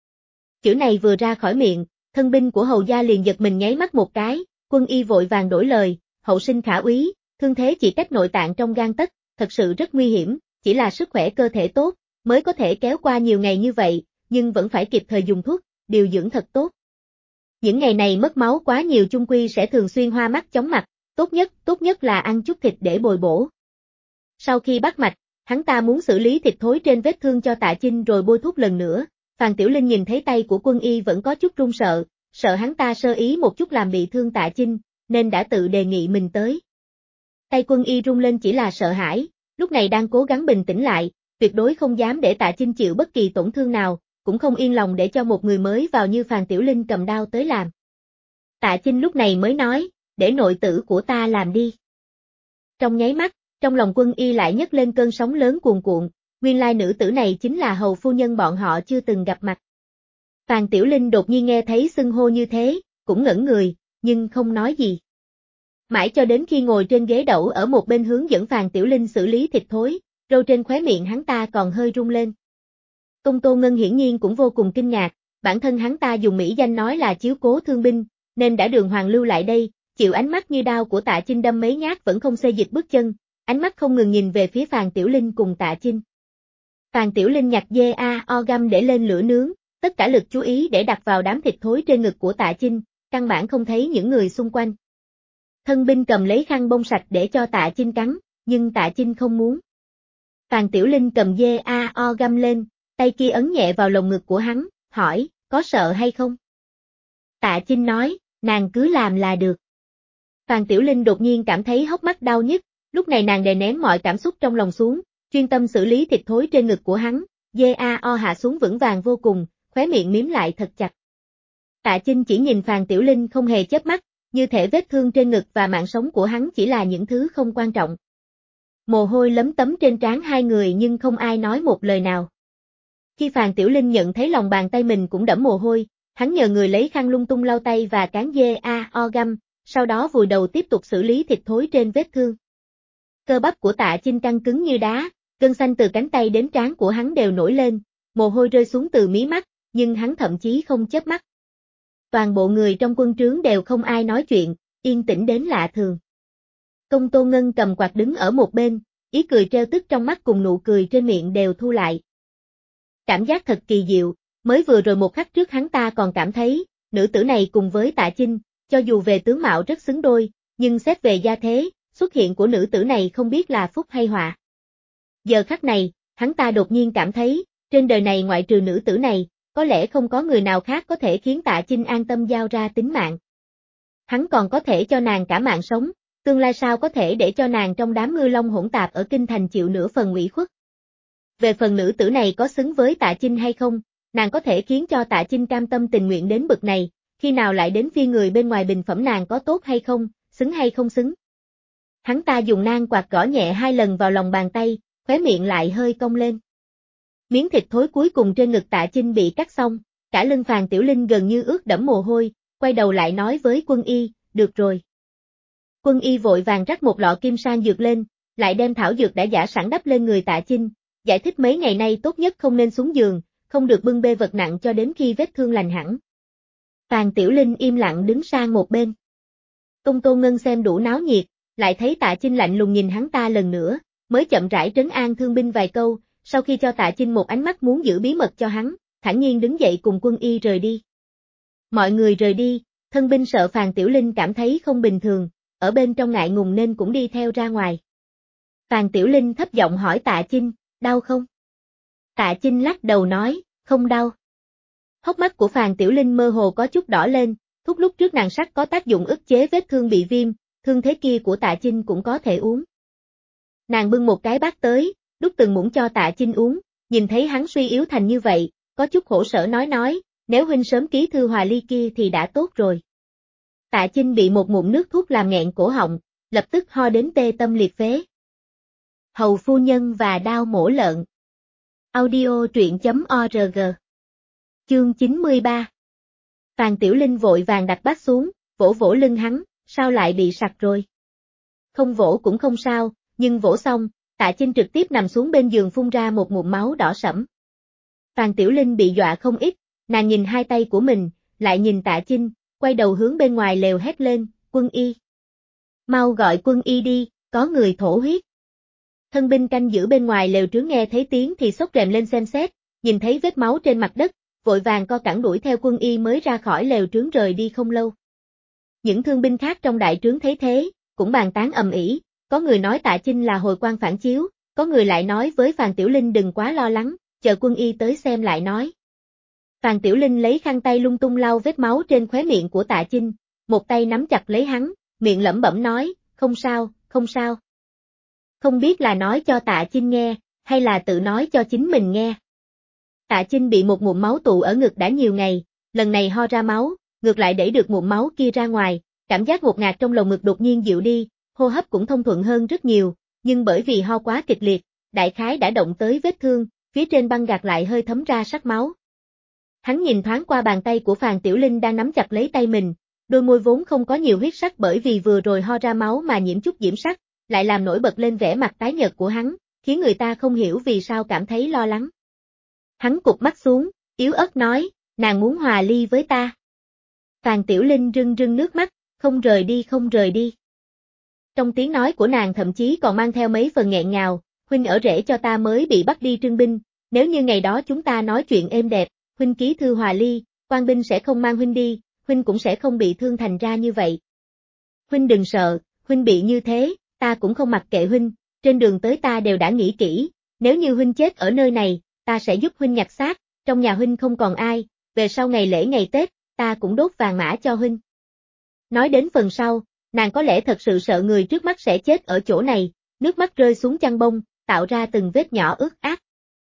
Chữ này vừa ra khỏi miệng, thân binh của hầu gia liền giật mình nháy mắt một cái, Quân Y vội vàng đổi lời, hậu sinh khả úy, thương thế chỉ cách nội tạng trong gang tấc, thật sự rất nguy hiểm, chỉ là sức khỏe cơ thể tốt, mới có thể kéo qua nhiều ngày như vậy, nhưng vẫn phải kịp thời dùng thuốc, điều dưỡng thật tốt. Những ngày này mất máu quá nhiều chung quy sẽ thường xuyên hoa mắt chóng mặt, tốt nhất là ăn chút thịt để bồi bổ. Sau khi bắt mạch, hắn ta muốn xử lý thịt thối trên vết thương cho Tạ Chinh rồi bôi thuốc lần nữa. Phàn Tiểu Linh nhìn thấy tay của Quân Y vẫn có chút run sợ hắn ta sơ ý một chút làm bị thương Tạ Chinh, nên đã tự đề nghị mình tới. Tay Quân Y run lên chỉ là sợ hãi, lúc này đang cố gắng bình tĩnh lại, tuyệt đối không dám để Tạ Chinh chịu bất kỳ tổn thương nào, cũng không yên lòng để cho một người mới vào như Phàn Tiểu Linh cầm đao tới làm. Tạ Chinh lúc này mới nói, để nội tử của ta làm đi. Trong nháy mắt, trong lòng Quân Y lại nhấc lên cơn sóng lớn cuồn cuộn, nguyên lai nữ tử này chính là hầu phu nhân bọn họ chưa từng gặp mặt. Phàn Tiểu Linh đột nhiên nghe thấy xưng hô như thế, cũng ngẩn người, nhưng không nói gì. Mãi cho đến khi ngồi trên ghế đẩu ở một bên hướng dẫn Phàn Tiểu Linh xử lý thịt thối, râu trên khóe miệng hắn ta còn hơi rung lên. Công Tô Ngân hiển nhiên cũng vô cùng kinh ngạc, bản thân hắn ta dùng mỹ danh nói là chiếu cố thương binh, nên đã đường hoàng lưu lại đây, chịu ánh mắt như đao của Tạ Chinh đâm mấy nhát vẫn không xê dịch bước chân, ánh mắt không ngừng nhìn về phía Phàn Tiểu Linh cùng Tạ Chinh. Phàn Tiểu Linh nhặt dê găm để lên lửa nướng, tất cả lực chú ý để đặt vào đám thịt thối trên ngực của Tạ Chinh, căn bản không thấy những người xung quanh. Thân binh cầm lấy khăn bông sạch để cho Tạ Chinh cắn, nhưng Tạ Chinh không muốn. Phàn Tiểu Linh cầm dê găm lên, tay kia ấn nhẹ vào lồng ngực của hắn, hỏi, có sợ hay không? Tạ Chinh nói, nàng cứ làm là được. Phàn Tiểu Linh đột nhiên cảm thấy hốc mắt đau nhức, lúc này nàng đè nén mọi cảm xúc trong lòng xuống, chuyên tâm xử lý thịt thối trên ngực của hắn, dê hạ xuống vững vàng vô cùng, khóe miệng miếm lại thật chặt. Tạ Chinh chỉ nhìn Phàn Tiểu Linh không hề chớp mắt, như thể vết thương trên ngực và mạng sống của hắn chỉ là những thứ không quan trọng. Mồ hôi lấm tấm trên trán hai người nhưng không ai nói một lời nào. Khi Phàn Tiểu Linh nhận thấy lòng bàn tay mình cũng đẫm mồ hôi, hắn nhờ người lấy khăn lung tung lau tay và cán dê găm, sau đó vùi đầu tiếp tục xử lý thịt thối trên vết thương. Cơ bắp của Tạ Chinh căng cứng như đá, gân xanh từ cánh tay đến trán của hắn đều nổi lên, mồ hôi rơi xuống từ mí mắt, nhưng hắn thậm chí không chớp mắt. Toàn bộ người trong quân trướng đều không ai nói chuyện, yên tĩnh đến lạ thường. Công Tô Ngân cầm quạt đứng ở một bên, ý cười treo tức trong mắt cùng nụ cười trên miệng đều thu lại. Cảm giác thật kỳ diệu, mới vừa rồi một khắc trước hắn ta còn cảm thấy, nữ tử này cùng với Tạ Chinh, cho dù về tướng mạo rất xứng đôi, nhưng xét về gia thế, xuất hiện của nữ tử này không biết là phúc hay họa. Giờ khắc này, hắn ta đột nhiên cảm thấy, trên đời này ngoại trừ nữ tử này, có lẽ không có người nào khác có thể khiến Tạ Chinh an tâm giao ra tính mạng. Hắn còn có thể cho nàng cả mạng sống, tương lai sao có thể để cho nàng trong đám ngư long hỗn tạp ở kinh thành chịu nửa phần ủy khuất. Về phần nữ tử này có xứng với Tạ Chinh hay không, nàng có thể khiến cho Tạ Chinh cam tâm tình nguyện đến bực này, khi nào lại đến phiên người bên ngoài bình phẩm nàng có tốt hay không, xứng hay không xứng. Hắn ta dùng nang quạt gõ nhẹ 2 lần vào lòng bàn tay, khóe miệng lại hơi cong lên. Miếng thịt thối cuối cùng trên ngực Tạ Chinh bị cắt xong, cả lưng Phàn Tiểu Linh gần như ướt đẫm mồ hôi, quay đầu lại nói với Quân Y, được rồi. Quân Y vội vàng rắc một lọ kim sang dược lên, lại đem thảo dược đã giả sẵn đắp lên người Tạ Chinh, giải thích mấy ngày nay tốt nhất không nên xuống giường, không được bưng bê vật nặng cho đến khi vết thương lành hẳn. Phàn Tiểu Linh im lặng đứng sang một bên. Công Tô Ngân xem đủ náo nhiệt, lại thấy Tạ Chinh lạnh lùng nhìn hắn ta lần nữa, mới chậm rãi trấn an thương binh vài câu, sau khi cho Tạ Chinh một ánh mắt muốn giữ bí mật cho hắn, thản nhiên đứng dậy cùng Quân Y rời đi. Mọi người rời đi, thân binh sợ Phàn Tiểu Linh cảm thấy không bình thường, ở bên trong ngại ngùng nên cũng đi theo ra ngoài. Phàn Tiểu Linh thấp giọng hỏi Tạ Chinh, đau không? Tạ Chinh lắc đầu nói, không đau. Hốc mắt của Phàn Tiểu Linh mơ hồ có chút đỏ lên, thuốc lúc trước nàng sắc có tác dụng ức chế vết thương bị viêm, thương thế kia của Tạ Chinh cũng có thể uống. Nàng bưng một cái bát tới, đút từng muỗng cho Tạ Chinh uống, nhìn thấy hắn suy yếu thành như vậy, có chút khổ sở nói, nếu huynh sớm ký thư hòa ly kia thì đã tốt rồi. Tạ Chinh bị một ngụm nước thuốc làm nghẹn cổ họng, lập tức ho đến tê tâm liệt phế. Hầu phu nhân và đao mổ lợn. Audio truyện.org. Chương 93. Phàn Tiểu Linh vội vàng đặt bát xuống, vỗ vỗ lưng hắn, sao lại bị sặc rồi? Không vỗ cũng không sao, nhưng vỗ xong, Tạ Chinh trực tiếp nằm xuống bên giường phun ra một ngụm máu đỏ sẫm. Phàn Tiểu Linh bị dọa không ít, nàng nhìn hai tay của mình, lại nhìn Tạ Chinh, quay đầu hướng bên ngoài lều hét lên, Quân Y. Mau gọi Quân Y đi, có người thổ huyết. Thân binh canh giữ bên ngoài lều trướng nghe thấy tiếng thì xốc rèm lên xem xét, nhìn thấy vết máu trên mặt đất, vội vàng co cẳng đuổi theo Quân Y mới ra khỏi lều trướng rời đi không lâu. Những thương binh khác trong đại trướng thấy thế, cũng bàn tán ầm ĩ, có người nói Tạ Chinh là hồi quan phản chiếu, có người lại nói với Phàn Tiểu Linh đừng quá lo lắng, chờ Quân Y tới xem lại nói. Phàn Tiểu Linh lấy khăn tay lung tung lau vết máu trên khóe miệng của Tạ Chinh, một tay nắm chặt lấy hắn, miệng lẩm bẩm nói, không sao, không sao. Không biết là nói cho Tạ Chinh nghe, hay là tự nói cho chính mình nghe. Tạ Chinh bị một ngụm máu tụ ở ngực đã nhiều ngày, lần này ho ra máu, ngược lại đẩy được ngụm máu kia ra ngoài, cảm giác ngột ngạt trong lồng ngực đột nhiên dịu đi, hô hấp cũng thông thuận hơn rất nhiều, nhưng bởi vì ho quá kịch liệt, đại khái đã động tới vết thương, phía trên băng gạc lại hơi thấm ra sắc máu. Hắn nhìn thoáng qua bàn tay của Phàn Tiểu Linh đang nắm chặt lấy tay mình, đôi môi vốn không có nhiều huyết sắc bởi vì vừa rồi ho ra máu mà nhiễm chút diễm sắc, lại làm nổi bật lên vẻ mặt tái nhợt của hắn, khiến người ta không hiểu vì sao cảm thấy lo lắng. Hắn cụp mắt xuống, yếu ớt nói, nàng muốn hòa ly với ta. Phàn Tiểu Linh rưng rưng nước mắt, không rời đi không rời đi. Trong tiếng nói của nàng thậm chí còn mang theo mấy phần nghẹn ngào, huynh ở rể cho ta mới bị bắt đi trưng binh, nếu như ngày đó chúng ta nói chuyện êm đẹp, huynh ký thư hòa ly, quan binh sẽ không mang huynh đi, huynh cũng sẽ không bị thương thành ra như vậy. Huynh đừng sợ, huynh bị như thế, ta cũng không mặc kệ huynh, trên đường tới ta đều đã nghĩ kỹ, nếu như huynh chết ở nơi này, ta sẽ giúp huynh nhặt xác, trong nhà huynh không còn ai, về sau ngày lễ ngày Tết, ta cũng đốt vàng mã cho huynh. Nói đến phần sau, nàng có lẽ thật sự sợ người trước mắt sẽ chết ở chỗ này, nước mắt rơi xuống chăn bông, tạo ra từng vết nhỏ ướt át.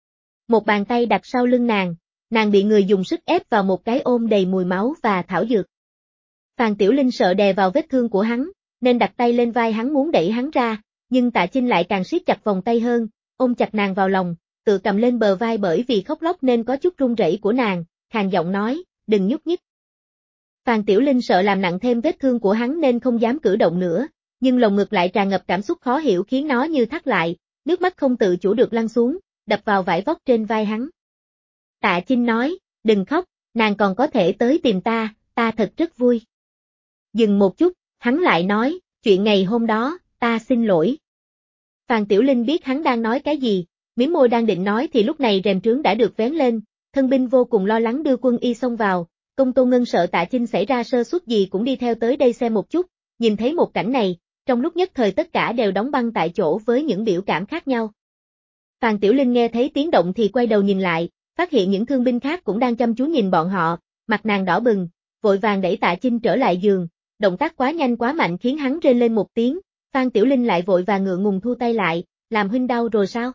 Một bàn tay đặt sau lưng nàng bị người dùng sức ép vào một cái ôm đầy mùi máu và thảo dược. Phàn Tiểu Linh sợ đè vào vết thương của hắn, nên đặt tay lên vai hắn muốn đẩy hắn ra, nhưng Tạ Chinh lại càng siết chặt vòng tay hơn, ôm chặt nàng vào lòng, tự cầm lên bờ vai bởi vì khóc lóc nên có chút run rẩy của nàng, khàn giọng nói, đừng nhúc nhích. Phàn Tiểu Linh sợ làm nặng thêm vết thương của hắn nên không dám cử động nữa, nhưng lồng ngực lại tràn ngập cảm xúc khó hiểu khiến nó như thắt lại, nước mắt không tự chủ được lăn xuống, đập vào vải vóc trên vai hắn. Tạ Chinh nói, đừng khóc, nàng còn có thể tới tìm ta thật rất vui. Dừng một chút, hắn lại nói, chuyện ngày hôm đó, ta xin lỗi. Phàn Tiểu Linh biết hắn đang nói cái gì, mím môi đang định nói thì lúc này rèm trướng đã được vén lên, thân binh vô cùng lo lắng đưa quân y xông vào, Công Tôn Ngân sợ Tạ Chinh xảy ra sơ suất gì cũng đi theo tới đây xem một chút, nhìn thấy một cảnh này, trong lúc nhất thời tất cả đều đóng băng tại chỗ với những biểu cảm khác nhau. Phàn Tiểu Linh nghe thấy tiếng động thì quay đầu nhìn lại, phát hiện những thương binh khác cũng đang chăm chú nhìn bọn họ, mặt nàng đỏ bừng, vội vàng đẩy Tạ Chinh trở lại giường, động tác quá nhanh quá mạnh khiến hắn rên lên một tiếng, Phan Tiểu Linh lại vội vàng ngượng ngùng thu tay lại, làm huynh đau rồi sao?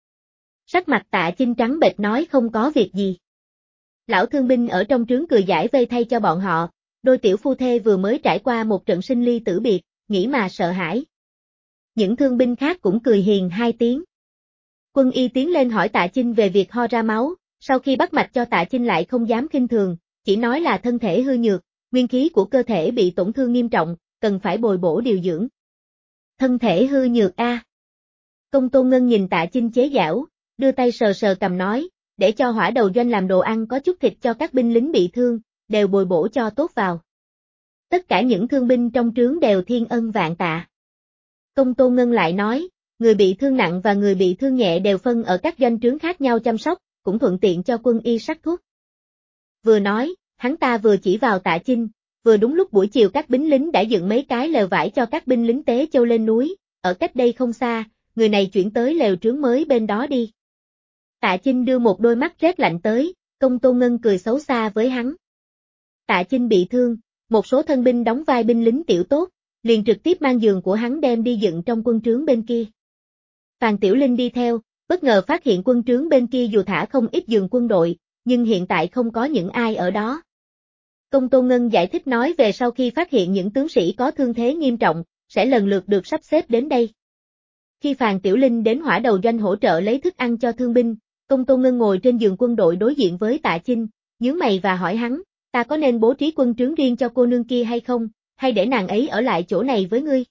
Sắc mặt Tạ Chinh trắng bệch nói không có việc gì. Lão thương binh ở trong trướng cười giải vây thay cho bọn họ, đôi tiểu phu thê vừa mới trải qua một trận sinh ly tử biệt, nghĩ mà sợ hãi. Những thương binh khác cũng cười hiền hai tiếng. Quân y tiến lên hỏi Tạ Chinh về việc ho ra máu, sau khi bắt mạch cho Tạ Chinh lại không dám khinh thường, chỉ nói là thân thể hư nhược, nguyên khí của cơ thể bị tổn thương nghiêm trọng, cần phải bồi bổ điều dưỡng. Thân thể hư nhược a. Công Tôn Ngân nhìn Tạ Chinh chế giễu, đưa tay sờ sờ cầm nói, để cho Hỏa Đầu Doanh làm đồ ăn có chút thịt cho các binh lính bị thương, đều bồi bổ cho tốt vào. Tất cả những thương binh trong trướng đều thiên ân vạn tạ. Công Tôn Ngân lại nói, người bị thương nặng và người bị thương nhẹ đều phân ở các doanh trướng khác nhau chăm sóc, cũng thuận tiện cho quân y sắc thuốc. Vừa nói, hắn ta vừa chỉ vào Tạ Chinh, vừa đúng lúc buổi chiều các binh lính đã dựng mấy cái lều vải cho các binh lính tế châu lên núi, ở cách đây không xa, người này chuyển tới lều trướng mới bên đó đi. Tạ Chinh đưa một đôi mắt rét lạnh tới, Công Tôn Ngân cười xấu xa với hắn. Tạ Chinh bị thương, một số thân binh đóng vai binh lính tiểu tốt, liền trực tiếp mang giường của hắn đem đi dựng trong quân trướng bên kia. Phàn Tiểu Linh đi theo, bất ngờ phát hiện quân trướng bên kia dù thả không ít giường quân đội, nhưng hiện tại không có những ai ở đó. Công Tôn Ngân giải thích nói về sau khi phát hiện những tướng sĩ có thương thế nghiêm trọng, sẽ lần lượt được sắp xếp đến đây. Khi Phàn Tiểu Linh đến Hỏa Đầu Doanh hỗ trợ lấy thức ăn cho thương binh, Công Tôn Ngân ngồi trên giường quân đội đối diện với Tạ Chinh, nhướng mày và hỏi hắn, ta có nên bố trí quân trướng riêng cho cô nương kia hay không, hay để nàng ấy ở lại chỗ này với ngươi?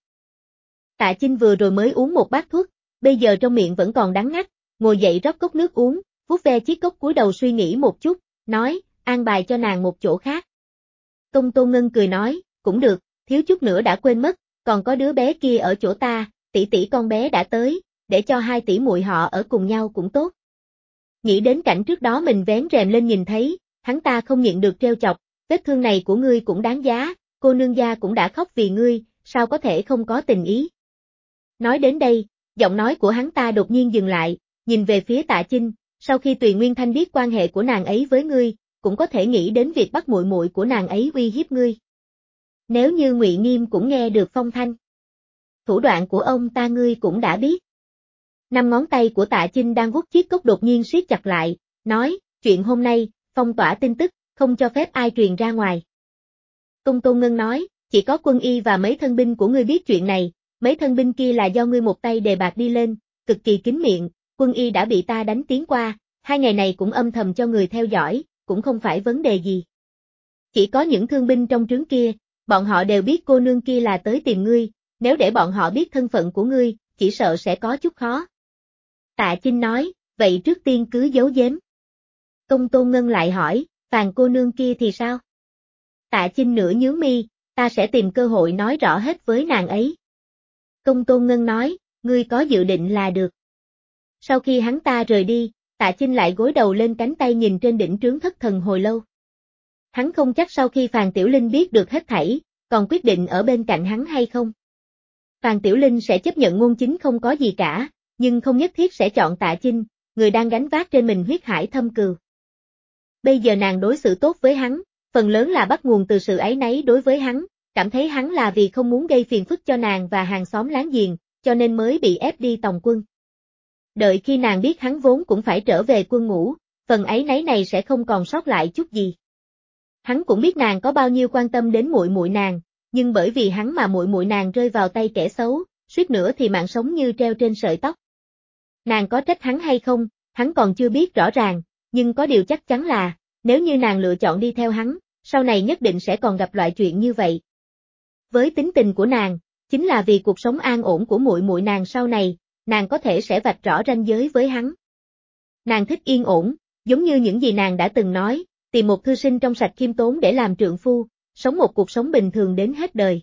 Tạ Chinh vừa rồi mới uống một bát thuốc, bây giờ trong miệng vẫn còn đắng ngắt, ngồi dậy rót cốc nước uống, vuốt ve chiếc cốc cúi đầu suy nghĩ một chút, nói, an bài cho nàng một chỗ khác. Công Tôn Ngân cười nói, cũng được, thiếu chút nữa đã quên mất, còn có đứa bé kia ở chỗ ta, tỷ tỷ con bé đã tới, để cho hai tỷ muội họ ở cùng nhau cũng tốt. Nghĩ đến cảnh trước đó mình vén rèm lên nhìn thấy, hắn ta không nhịn được trêu chọc, vết thương này của ngươi cũng đáng giá, cô nương gia cũng đã khóc vì ngươi, sao có thể không có tình ý. Nói đến đây, giọng nói của hắn ta đột nhiên dừng lại, nhìn về phía Tạ Chinh, sau khi Tùy Nguyên Thanh biết quan hệ của nàng ấy với ngươi, cũng có thể nghĩ đến việc bắt muội muội của nàng ấy uy hiếp ngươi. Nếu như Ngụy Nghiêm cũng nghe được phong thanh, thủ đoạn của ông ta ngươi cũng đã biết. Năm ngón tay của Tạ Chinh đang vuốt chiếc cốc đột nhiên siết chặt lại, nói, chuyện hôm nay, phong tỏa tin tức, không cho phép ai truyền ra ngoài. Công Tôn Ngân nói, chỉ có quân y và mấy thân binh của ngươi biết chuyện này, mấy thân binh kia là do ngươi một tay đề bạt đi lên, cực kỳ kín miệng, quân y đã bị ta đánh tiến qua, 2 ngày này cũng âm thầm cho người theo dõi, cũng không phải vấn đề gì. Chỉ có những thương binh trong trướng kia, bọn họ đều biết cô nương kia là tới tìm ngươi, nếu để bọn họ biết thân phận của ngươi, chỉ sợ sẽ có chút khó. Tạ Chinh nói, vậy trước tiên cứ giấu giếm. Công Tôn Ngân lại hỏi, Phàn cô nương kia thì sao? Tạ Chinh nửa nhướng mi, ta sẽ tìm cơ hội nói rõ hết với nàng ấy. Công Tôn Ngân nói, ngươi có dự định là được. Sau khi hắn ta rời đi, Tạ Chinh lại gối đầu lên cánh tay nhìn trên đỉnh trướng thất thần hồi lâu. Hắn không chắc sau khi Phàn Tiểu Linh biết được hết thảy, còn quyết định ở bên cạnh hắn hay không. Phàn Tiểu Linh sẽ chấp nhận Ngôn Chính không có gì cả, nhưng không nhất thiết sẽ chọn Tạ Chinh, người đang gánh vác trên mình huyết hải thâm cừu. Bây giờ nàng đối xử tốt với hắn, phần lớn là bắt nguồn từ sự áy náy đối với hắn, cảm thấy hắn là vì không muốn gây phiền phức cho nàng và hàng xóm láng giềng, cho nên mới bị ép đi tòng quân. Đợi khi nàng biết hắn vốn cũng phải trở về quân ngũ, phần áy náy này sẽ không còn sót lại chút gì. Hắn cũng biết nàng có bao nhiêu quan tâm đến muội muội nàng, nhưng bởi vì hắn mà muội muội nàng rơi vào tay kẻ xấu, suýt nữa thì mạng sống như treo trên sợi tóc. Nàng có trách hắn hay không, hắn còn chưa biết rõ ràng, nhưng có điều chắc chắn là, nếu như nàng lựa chọn đi theo hắn, sau này nhất định sẽ còn gặp loại chuyện như vậy. Với tính tình của nàng, chính là vì cuộc sống an ổn của muội muội nàng sau này, nàng có thể sẽ vạch rõ ranh giới với hắn. Nàng thích yên ổn, giống như những gì nàng đã từng nói, tìm một thư sinh trong sạch khiêm tốn để làm trượng phu, sống một cuộc sống bình thường đến hết đời.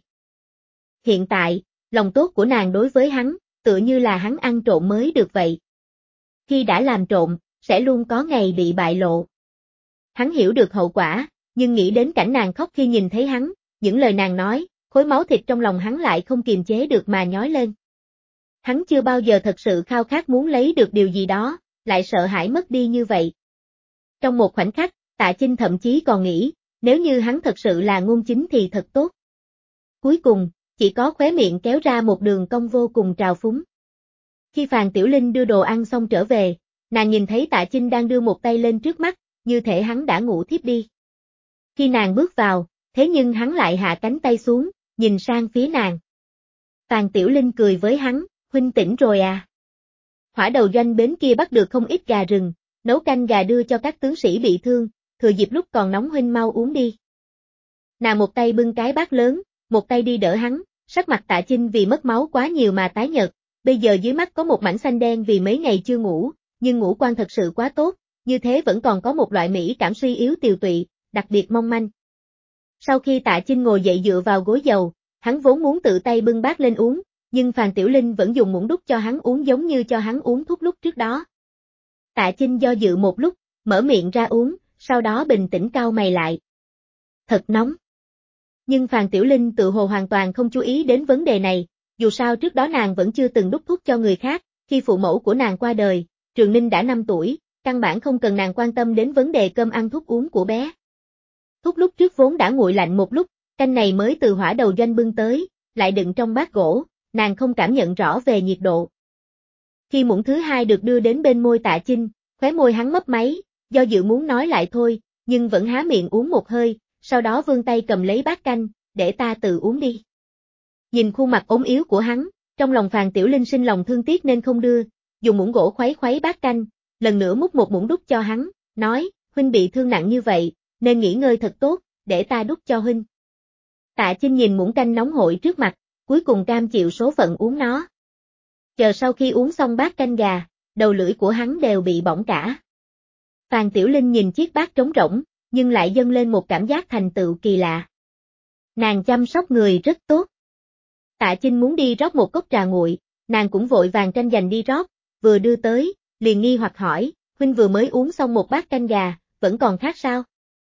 Hiện tại, lòng tốt của nàng đối với hắn, tựa như là hắn ăn trộm mới được vậy. Khi đã làm trộm, sẽ luôn có ngày bị bại lộ. Hắn hiểu được hậu quả, nhưng nghĩ đến cảnh nàng khóc khi nhìn thấy hắn, những lời nàng nói, khối máu thịt trong lòng hắn lại không kiềm chế được mà nhói lên. Hắn chưa bao giờ thật sự khao khát muốn lấy được điều gì đó, lại sợ hãi mất đi như vậy. Trong một khoảnh khắc, Tạ Chinh thậm chí còn nghĩ, nếu như hắn thật sự là Ngôn Chính thì thật tốt. Cuối cùng, chỉ có khóe miệng kéo ra một đường cong vô cùng trào phúng. Khi Phàn Tiểu Linh đưa đồ ăn xong trở về, nàng nhìn thấy Tạ Chinh đang đưa một tay lên trước mắt, như thể hắn đã ngủ thiếp đi. Khi nàng bước vào, thế nhưng hắn lại hạ cánh tay xuống, nhìn sang phía nàng. Phàn Tiểu Linh cười với hắn, huynh tỉnh rồi à? Hỏa đầu doanh bến kia bắt được không ít gà rừng, nấu canh gà đưa cho các tướng sĩ bị thương, thừa dịp lúc còn nóng huynh mau uống đi. Nàng một tay bưng cái bát lớn, một tay đi đỡ hắn, sắc mặt Tạ Chinh vì mất máu quá nhiều mà tái nhợt, bây giờ dưới mắt có một mảnh xanh đen vì mấy ngày chưa ngủ, nhưng ngũ quan thật sự quá tốt, như thế vẫn còn có một loại mỹ cảm suy yếu tiều tụy, đặc biệt mong manh. Sau khi Tạ Chinh ngồi dậy dựa vào gối dầu, hắn vốn muốn tự tay bưng bát lên uống, nhưng Phàn Tiểu Linh vẫn dùng muỗng đút cho hắn uống giống như cho hắn uống thuốc lúc trước đó. Tạ Chinh do dự một lúc, mở miệng ra uống, sau đó bình tĩnh cau mày lại. Thật nóng. Nhưng Phàn Tiểu Linh tự hồ hoàn toàn không chú ý đến vấn đề này, dù sao trước đó nàng vẫn chưa từng đút thuốc cho người khác, khi phụ mẫu của nàng qua đời, Trường Ninh đã 5 tuổi, căn bản không cần nàng quan tâm đến vấn đề cơm ăn thuốc uống của bé. Thuốc lúc trước vốn đã nguội lạnh một lúc, canh này mới từ hỏa đầu doanh bưng tới, lại đựng trong bát gỗ, nàng không cảm nhận rõ về nhiệt độ. Khi muỗng thứ hai được đưa đến bên môi Tạ Chinh, khóe môi hắn mấp máy, do dự muốn nói lại thôi, nhưng vẫn há miệng uống một hơi, sau đó vươn tay cầm lấy bát canh, để ta tự uống đi. Nhìn khuôn mặt ốm yếu của hắn, trong lòng Phàn Tiểu Linh sinh lòng thương tiếc nên không đưa, dùng muỗng gỗ khuấy khuấy bát canh, lần nữa múc một muỗng đút cho hắn, nói, huynh bị thương nặng như vậy, nên nghỉ ngơi thật tốt, để ta đút cho huynh. Tạ Chinh nhìn muỗng canh nóng hổi trước mặt, cuối cùng cam chịu số phận uống nó. Chờ sau khi uống xong bát canh gà, đầu lưỡi của hắn đều bị bỏng cả. Phàn Tiểu Linh nhìn chiếc bát trống rỗng, nhưng lại dâng lên một cảm giác thành tựu kỳ lạ. Nàng chăm sóc người rất tốt. Tạ Chinh muốn đi rót một cốc trà nguội, nàng cũng vội vàng tranh giành đi rót, vừa đưa tới, liền nghi hoặc hỏi, huynh vừa mới uống xong một bát canh gà, vẫn còn khác sao?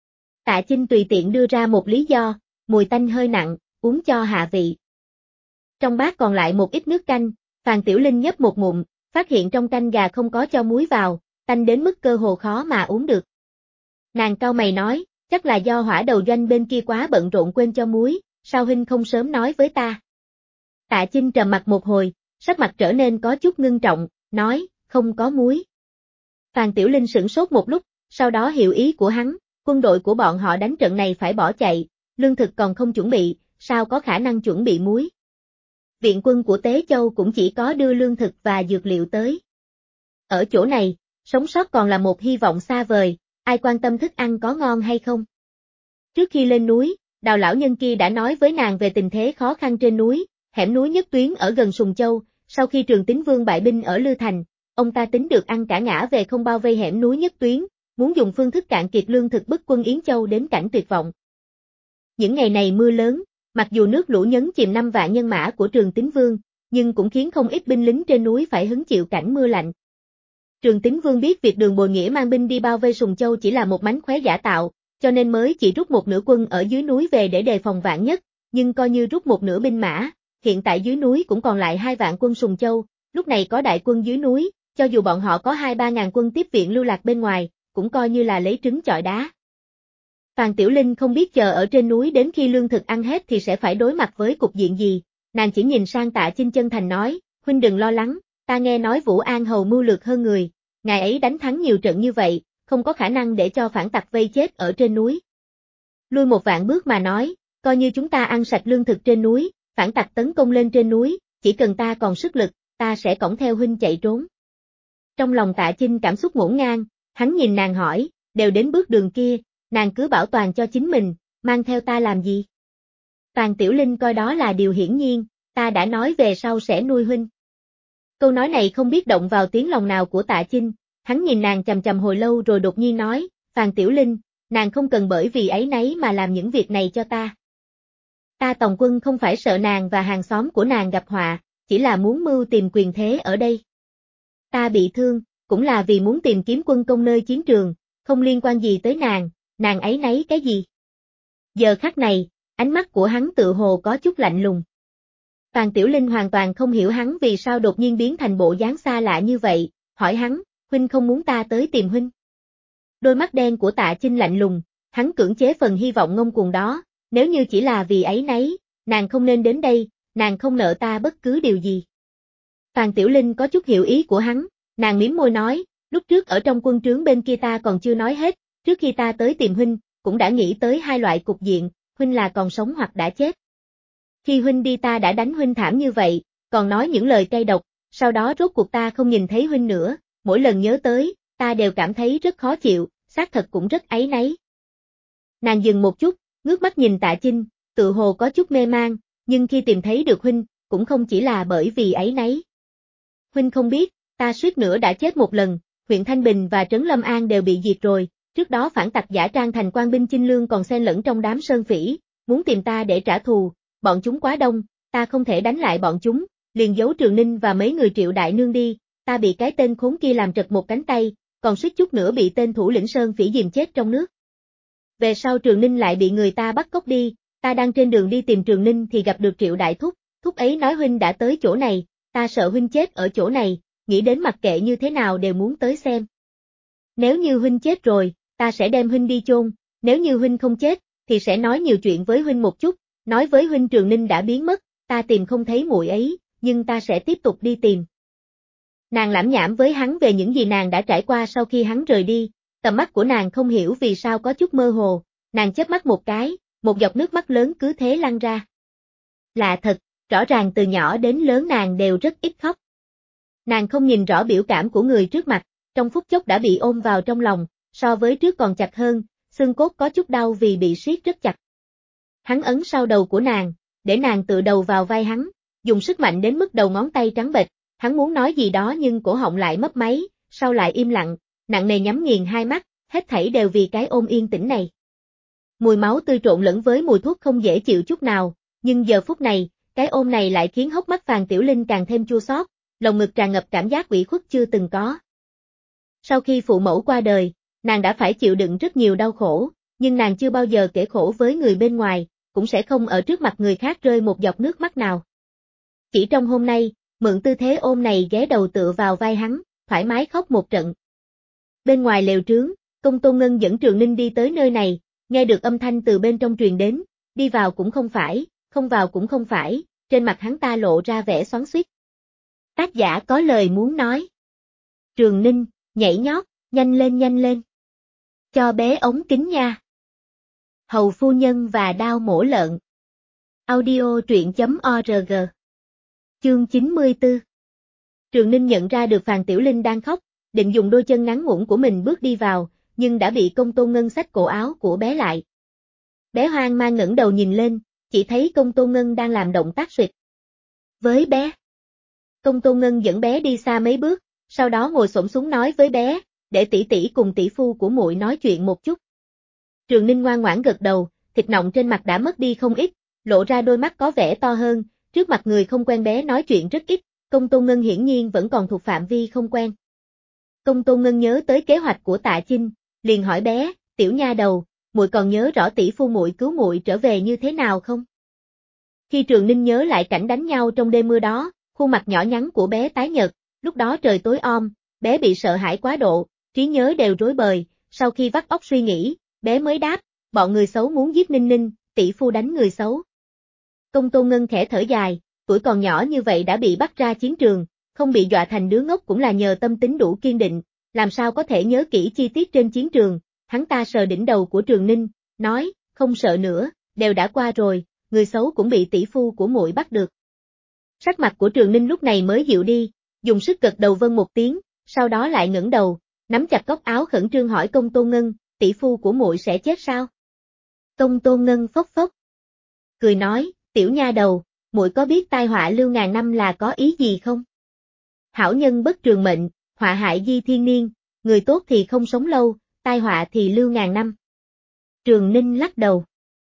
Tạ Chinh tùy tiện đưa ra một lý do, mùi tanh hơi nặng, uống cho hạ vị. Trong bát còn lại một ít nước canh, Phàn Tiểu Linh nhấp một ngụm, phát hiện trong canh gà không có cho muối vào, tanh đến mức cơ hồ khó mà uống được. Nàng cau mày nói, chắc là do hỏa đầu doanh bên kia quá bận rộn quên cho muối, sao huynh không sớm nói với ta? Tạ Chinh trầm mặt một hồi, sắc mặt trở nên có chút ngưng trọng, nói, không có muối. Phàn Tiểu Linh sửng sốt một lúc, sau đó hiểu ý của hắn, quân đội của bọn họ đánh trận này phải bỏ chạy, lương thực còn không chuẩn bị, sao có khả năng chuẩn bị muối? viện quân của Tế Châu cũng chỉ có đưa lương thực và dược liệu tới. Ở chỗ này, sống sót còn là một hy vọng xa vời, ai quan tâm thức ăn có ngon hay không. Trước khi lên núi, Đào lão nhân kia đã nói với nàng về tình thế khó khăn trên núi, hẻm núi Nhất Tuyến ở gần Sùng Châu, sau khi Trường Tín Vương bại binh ở Lư Thành, ông ta tính được ăn cả ngã về không bao vây hẻm núi Nhất Tuyến, muốn dùng phương thức cạn kiệt lương thực bức quân Yến Châu đến cảnh tuyệt vọng. Những ngày này mưa lớn, mặc dù nước lũ nhấn chìm 5 vạn nhân mã của Trường Tín Vương, nhưng cũng khiến không ít binh lính trên núi phải hứng chịu cảnh mưa lạnh. Trường Tín Vương biết việc Đường Bồi Nghĩa mang binh đi bao vây Sùng Châu chỉ là một mánh khóe giả tạo, cho nên mới chỉ rút một nửa quân ở dưới núi về để đề phòng vạn nhất, nhưng coi như rút một nửa binh mã, hiện tại dưới núi cũng còn lại 2 vạn quân Sùng Châu, lúc này có đại quân dưới núi, cho dù bọn họ có 2-3 ngàn quân tiếp viện lưu lạc bên ngoài, cũng coi như là lấy trứng chọi đá. Phàn Tiểu Linh không biết chờ ở trên núi đến khi lương thực ăn hết thì sẽ phải đối mặt với cục diện gì, nàng chỉ nhìn sang Tạ Chinh chân thành nói, huynh đừng lo lắng, ta nghe nói Vũ An Hầu mưu lược hơn người, ngài ấy đánh thắng nhiều trận như vậy, không có khả năng để cho phản tặc vây chết ở trên núi. Lui một vạn bước mà nói, coi như chúng ta ăn sạch lương thực trên núi, phản tặc tấn công lên trên núi, chỉ cần ta còn sức lực, ta sẽ cõng theo huynh chạy trốn. Trong lòng Tạ Chinh cảm xúc ngổn ngang, hắn nhìn nàng hỏi, đều đến bước đường kia, nàng cứ bảo toàn cho chính mình, mang theo ta làm gì? Phàn Tiểu Linh coi đó là điều hiển nhiên, ta đã nói về sau sẽ nuôi huynh. Câu nói này không biết động vào tiếng lòng nào của Tạ Chinh, hắn nhìn nàng chằm chằm hồi lâu rồi đột nhiên nói, Phàn Tiểu Linh, nàng không cần bởi vì áy náy mà làm những việc này cho ta. Ta tòng quân không phải sợ nàng và hàng xóm của nàng gặp họa, chỉ là muốn mưu tìm quyền thế ở đây. Ta bị thương, cũng là vì muốn tìm kiếm quân công nơi chiến trường, không liên quan gì tới nàng áy náy cái gì? Giờ khắc này, ánh mắt của hắn tự hồ có chút lạnh lùng. Phàn Tiểu Linh hoàn toàn không hiểu hắn vì sao đột nhiên biến thành bộ dáng xa lạ như vậy, hỏi hắn, huynh không muốn ta tới tìm huynh. Đôi mắt đen của Tạ Chinh lạnh lùng, hắn cưỡng chế phần hy vọng ngông cuồng đó, nếu như chỉ là vì áy náy, nàng không nên đến đây, nàng không nợ ta bất cứ điều gì. Phàn Tiểu Linh có chút hiểu ý của hắn, nàng mím môi nói, lúc trước ở trong quân trướng bên kia ta còn chưa nói hết, trước khi ta tới tìm huynh, cũng đã nghĩ tới 2 loại cục diện, huynh là còn sống hoặc đã chết. Khi huynh đi ta đã đánh huynh thảm như vậy, còn nói những lời cay độc, sau đó rốt cuộc ta không nhìn thấy huynh nữa, mỗi lần nhớ tới, ta đều cảm thấy rất khó chịu, xác thật cũng rất áy náy. Nàng dừng một chút, ngước mắt nhìn Tạ Chinh, tự hồ có chút mê mang, nhưng khi tìm thấy được huynh, cũng không chỉ là bởi vì áy náy. Huynh không biết, ta suýt nữa đã chết một lần, huyện Thanh Bình và Trấn Lâm An đều bị diệt rồi, trước đó phản tặc giả trang thành quan binh chinh lương còn xen lẫn trong đám sơn phỉ, muốn tìm ta để trả thù, bọn chúng quá đông, ta không thể đánh lại bọn chúng, liền giấu Trường Ninh và mấy người Triệu đại nương đi, ta bị cái tên khốn kia làm trật một cánh tay, còn suýt chút nữa bị tên thủ lĩnh sơn phỉ dìm chết trong nước. Về sau Trường Ninh lại bị người ta bắt cóc đi, ta đang trên đường đi tìm Trường Ninh thì gặp được Triệu đại thúc, thúc ấy nói huynh đã tới chỗ này, ta sợ huynh chết ở chỗ này, nghĩ đến mặc kệ như thế nào đều muốn tới xem. Nếu như huynh chết rồi, ta sẽ đem huynh đi chôn, nếu như huynh không chết, thì sẽ nói nhiều chuyện với huynh một chút, nói với huynh Trường Ninh đã biến mất, ta tìm không thấy muội ấy, nhưng ta sẽ tiếp tục đi tìm. Nàng lảm nhảm với hắn về những gì nàng đã trải qua sau khi hắn rời đi, tầm mắt của nàng không hiểu vì sao có chút mơ hồ, nàng chớp mắt một cái, một giọt nước mắt lớn cứ thế lăn ra. Lạ thật, rõ ràng từ nhỏ đến lớn nàng đều rất ít khóc. Nàng không nhìn rõ biểu cảm của người trước mặt, trong phút chốc đã bị ôm vào trong lòng, so với trước còn chặt hơn, xương cốt có chút đau vì bị siết rất chặt. Hắn ấn sau đầu của nàng, để nàng tựa đầu vào vai hắn, dùng sức mạnh đến mức đầu ngón tay trắng bệch, hắn muốn nói gì đó nhưng cổ họng lại mấp máy, sau lại im lặng, nặng nề nhắm nghiền hai mắt, hết thảy đều vì cái ôm yên tĩnh này. Mùi máu tươi trộn lẫn với mùi thuốc không dễ chịu chút nào, nhưng giờ phút này, cái ôm này lại khiến hốc mắt Phàn Tiểu Linh càng thêm chua xót, lồng ngực tràn ngập cảm giác ủy khuất chưa từng có. Sau khi phụ mẫu qua đời, nàng đã phải chịu đựng rất nhiều đau khổ, nhưng nàng chưa bao giờ kể khổ với người bên ngoài, cũng sẽ không ở trước mặt người khác rơi một giọt nước mắt nào. Chỉ trong hôm nay, mượn tư thế ôm này ghé đầu tựa vào vai hắn, thoải mái khóc một trận. Bên ngoài lều trướng, Công Tôn Ngân dẫn Trường Ninh đi tới nơi này, nghe được âm thanh từ bên trong truyền đến, đi vào cũng không phải, không vào cũng không phải, trên mặt hắn ta lộ ra vẻ xoắn xuýt. Tác giả có lời muốn nói. Trường Ninh, nhảy nhót, nhanh lên. Cho bé ống kính nha. Hầu phu nhân và đao mổ lợn. Audio truyện.org Chương 94. Trường Ninh nhận ra được Phàn Tiểu Linh đang khóc, định dùng đôi chân ngắn ngủn của mình bước đi vào, nhưng đã bị Công Tôn Ngân xách cổ áo của bé lại. Bé hoang mang ngẩng đầu nhìn lên, chỉ thấy Công Tôn Ngân đang làm động tác suyệt với bé. Công Tôn Ngân dẫn bé đi xa mấy bước, sau đó ngồi xổm xuống nói với bé, để tỷ tỷ cùng tỷ phu của muội nói chuyện một chút. Trường Ninh ngoan ngoãn gật đầu, thịt nọng trên mặt đã mất đi không ít, lộ ra đôi mắt có vẻ to hơn, trước mặt người không quen bé nói chuyện rất ít, Công Tôn Ngân hiển nhiên vẫn còn thuộc phạm vi không quen. Công Tôn Ngân nhớ tới kế hoạch của Tạ Chinh, liền hỏi bé, tiểu nha đầu, muội còn nhớ rõ tỷ phu muội cứu muội trở về như thế nào không? Khi Trường Ninh nhớ lại cảnh đánh nhau trong đêm mưa đó, khuôn mặt nhỏ nhắn của bé tái nhợt, lúc đó trời tối om, bé bị sợ hãi quá độ, trí nhớ đều rối bời, sau khi vắt óc suy nghĩ, bé mới đáp, bọn người xấu muốn giết Ninh Ninh, tỷ phu đánh người xấu. Công Tôn Ngân khẽ thở dài, tuổi còn nhỏ như vậy đã bị bắt ra chiến trường, không bị dọa thành đứa ngốc cũng là nhờ tâm tính đủ kiên định, làm sao có thể nhớ kỹ chi tiết trên chiến trường, hắn ta sờ đỉnh đầu của Trường Ninh, nói, không sợ nữa, đều đã qua rồi, người xấu cũng bị tỷ phu của muội bắt được. Sắc mặt của Trường Ninh lúc này mới dịu đi, dùng sức gật đầu vâng một tiếng, sau đó lại ngẩng đầu, nắm chặt góc áo khẩn trương hỏi Công Tôn Ngân, tỷ phu của muội sẽ chết sao? Công Tôn Ngân phốc phốc, cười nói, tiểu nha đầu, muội có biết tai họa lưu ngàn năm là có ý gì không? Hảo nhân bất trường mệnh, họa hại di thiên niên, người tốt thì không sống lâu, tai họa thì lưu ngàn năm. Trường Ninh lắc đầu.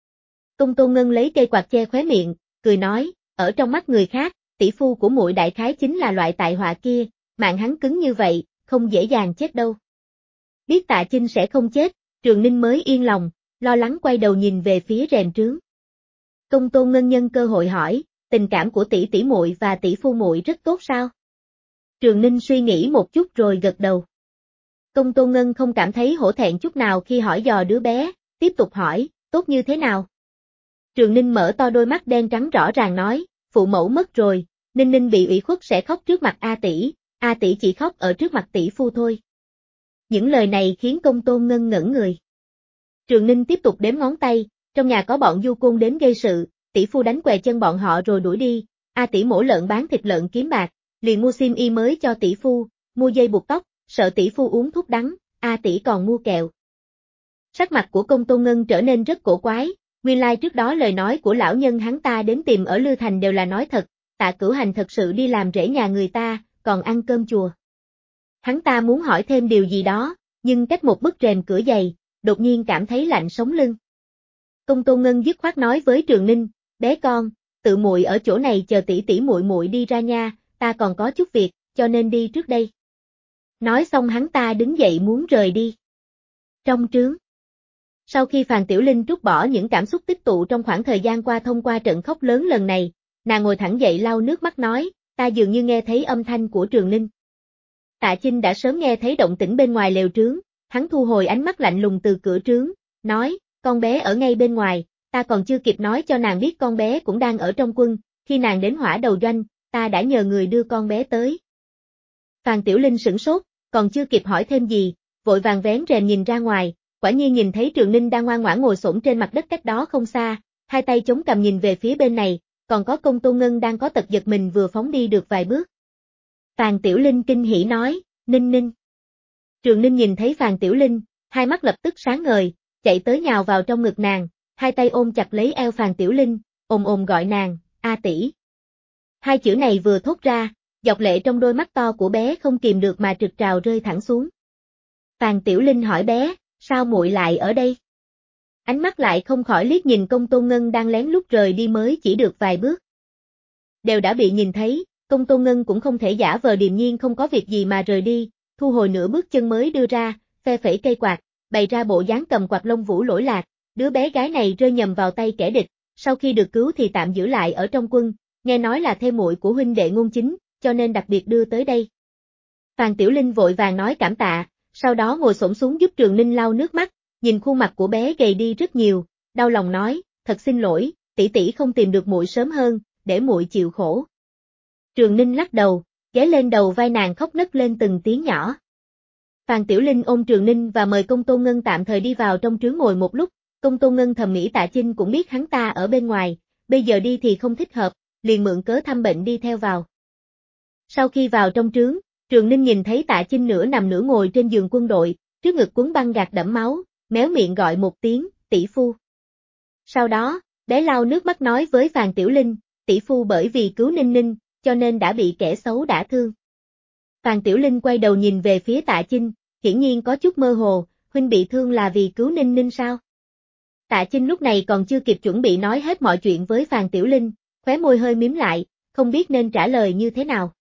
Công Tôn Ngân lấy cây quạt che khóe miệng, cười nói, ở trong mắt người khác, tỷ phu của muội đại khái chính là loại tai họa kia, mạng hắn cứng như vậy, không dễ dàng chết đâu. Biết Tạ Chinh sẽ không chết, Trường Ninh mới yên lòng, lo lắng quay đầu nhìn về phía rèm trướng. Công Tôn Ngân nhân cơ hội hỏi, tình cảm của tỷ tỷ muội và tỷ phu muội rất tốt sao? Trường Ninh suy nghĩ một chút rồi gật đầu. Công Tôn Ngân không cảm thấy hổ thẹn chút nào khi hỏi dò đứa bé, tiếp tục hỏi, tốt như thế nào? Trường Ninh mở to đôi mắt đen trắng rõ ràng nói, phụ mẫu mất rồi, Ninh Ninh bị ủy khuất sẽ khóc trước mặt A tỷ chỉ khóc ở trước mặt tỷ phu thôi. Những lời này khiến Công Tôn Ngân ngẩn người. Trường Ninh tiếp tục đếm ngón tay, trong nhà có bọn du côn đến gây sự, tỷ phu đánh què chân bọn họ rồi đuổi đi, A tỷ mổ lợn bán thịt lợn kiếm bạc, liền mua xiêm y mới cho tỷ phu, mua dây buộc tóc, sợ tỷ phu uống thuốc đắng, A tỷ còn mua kẹo. Sắc mặt của Công Tôn Ngân trở nên rất cổ quái, nguyên lai trước đó lời nói của lão nhân hắn ta đến tìm ở Lư Thành đều là nói thật, Tạ Cửu Hành thật sự đi làm rể nhà người ta, còn ăn cơm chùa. Hắn ta muốn hỏi thêm điều gì đó, nhưng cách một bức rèm cửa dày, đột nhiên cảm thấy lạnh sống lưng. Công Tôn Ngân dứt khoát nói với Trường Ninh, bé con, tự muội ở chỗ này chờ tỷ tỷ muội muội đi ra nha, ta còn có chút việc, cho nên đi trước đây. Nói xong hắn ta đứng dậy muốn rời đi. Trong trướng. Sau khi Phàn Tiểu Linh trút bỏ những cảm xúc tích tụ trong khoảng thời gian qua thông qua trận khóc lớn lần này, nàng ngồi thẳng dậy lau nước mắt nói, ta dường như nghe thấy âm thanh của Trường Ninh. Tạ Chinh đã sớm nghe thấy động tĩnh bên ngoài lều trướng, hắn thu hồi ánh mắt lạnh lùng từ cửa trướng, nói, con bé ở ngay bên ngoài, ta còn chưa kịp nói cho nàng biết con bé cũng đang ở trong quân, khi nàng đến Hỏa Đầu Doanh, ta đã nhờ người đưa con bé tới. Phàn Tiểu Linh sửng sốt, còn chưa kịp hỏi thêm gì, vội vàng vén rèm nhìn ra ngoài, quả nhiên nhìn thấy Trường Ninh đang ngoan ngoãn ngồi xổm trên mặt đất cách đó không xa, hai tay chống cằm nhìn về phía bên này, còn có Công Tôn Ngân đang có tật giật mình vừa phóng đi được vài bước. Phàn Tiểu Linh kinh hỉ nói, Ninh Ninh. Trường Ninh nhìn thấy Phàn Tiểu Linh, hai mắt lập tức sáng ngời, chạy tới nhào vào trong ngực nàng, hai tay ôm chặt lấy eo Phàn Tiểu Linh, ồm ồm gọi nàng, A tỷ. Hai chữ này vừa thốt ra, giọt lệ trong đôi mắt to của bé không kìm được mà trực trào rơi thẳng xuống. Phàn Tiểu Linh hỏi bé, sao muội lại ở đây? Ánh mắt lại không khỏi liếc nhìn Công Tôn Ngân đang lén lút rời đi mới chỉ được vài bước. Đều đã bị nhìn thấy, Công Tôn Ngân cũng không thể giả vờ điềm nhiên không có việc gì mà rời đi, thu hồi nửa bước chân mới đưa ra, phe phẩy cây quạt, bày ra bộ dáng cầm quạt lông vũ lỗi lạc, đứa bé gái này rơi nhầm vào tay kẻ địch, sau khi được cứu thì tạm giữ lại ở trong quân, nghe nói là thê muội của huynh đệ Ngôn Chính, cho nên đặc biệt đưa tới đây. Phàn Tiểu Linh vội vàng nói cảm tạ, sau đó ngồi xổm xuống giúp Trường Ninh lau nước mắt, nhìn khuôn mặt của bé gầy đi rất nhiều, đau lòng nói, thật xin lỗi, tỷ tỷ không tìm được muội sớm hơn, để muội chịu khổ. Trường Ninh lắc đầu, ghé lên đầu vai nàng khóc nấc lên từng tiếng nhỏ. Phàn Tiểu Linh ôm Trường Ninh và mời Công Tôn Ngân tạm thời đi vào trong trướng ngồi một lúc, Công Tôn Ngân thầm nghĩ Tạ Chinh cũng biết hắn ta ở bên ngoài, bây giờ đi thì không thích hợp, liền mượn cớ thăm bệnh đi theo vào. Sau khi vào trong trướng, Trường Ninh nhìn thấy Tạ Chinh nửa nằm nửa ngồi trên giường quân đội, trước ngực quấn băng gạc đẫm máu, méo miệng gọi một tiếng, tỷ phu. Sau đó, bé lau nước mắt nói với Phàn Tiểu Linh, tỷ phu bởi vì cứu Ninh Ninh, cho nên đã bị kẻ xấu đả thương. Phàn Tiểu Linh quay đầu nhìn về phía Tạ Chinh, hiển nhiên có chút mơ hồ, huynh bị thương là vì cứu Ninh Ninh sao? Tạ Chinh lúc này còn chưa kịp chuẩn bị nói hết mọi chuyện với Phàn Tiểu Linh, khóe môi hơi mím lại, không biết nên trả lời như thế nào.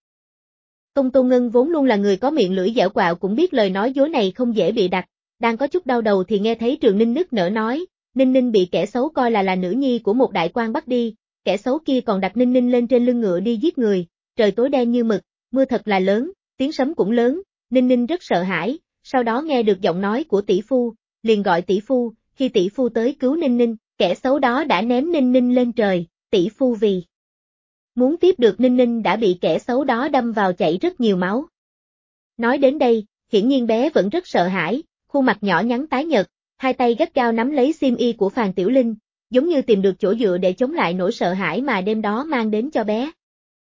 Công Tôn Ngân vốn luôn là người có miệng lưỡi dẻo quạo cũng biết lời nói dối này không dễ bị đặt, đang có chút đau đầu thì nghe thấy Trường Ninh nức nở nói, Ninh Ninh bị kẻ xấu coi là nữ nhi của một đại quan bắt đi, kẻ xấu kia còn đặt Ninh Ninh lên trên lưng ngựa đi giết người, trời tối đen như mực, mưa thật là lớn, tiếng sấm cũng lớn, Ninh Ninh rất sợ hãi, sau đó nghe được giọng nói của tỷ phu, liền gọi tỷ phu, khi tỷ phu tới cứu Ninh Ninh, kẻ xấu đó đã ném Ninh Ninh lên trời, tỷ phu vì muốn tiếp được Ninh Ninh đã bị kẻ xấu đó đâm vào chảy rất nhiều máu. Nói đến đây, hiển nhiên bé vẫn rất sợ hãi, khuôn mặt nhỏ nhắn tái nhợt, hai tay gắt gao nắm lấy xiêm y của Phàn Tiểu Linh, giống như tìm được chỗ dựa để chống lại nỗi sợ hãi mà đêm đó mang đến cho bé.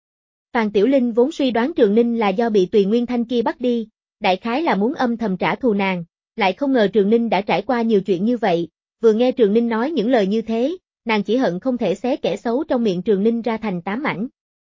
Phàn Tiểu Linh vốn suy đoán Trường Ninh là do bị Tùy Nguyên Thanh kia bắt đi, đại khái là muốn âm thầm trả thù nàng, lại không ngờ Trường Ninh đã trải qua nhiều chuyện như vậy, vừa nghe Trường Ninh nói những lời như thế, nàng chỉ hận không thể xé kẻ xấu trong miệng Trường Ninh ra thành 8 mảnh.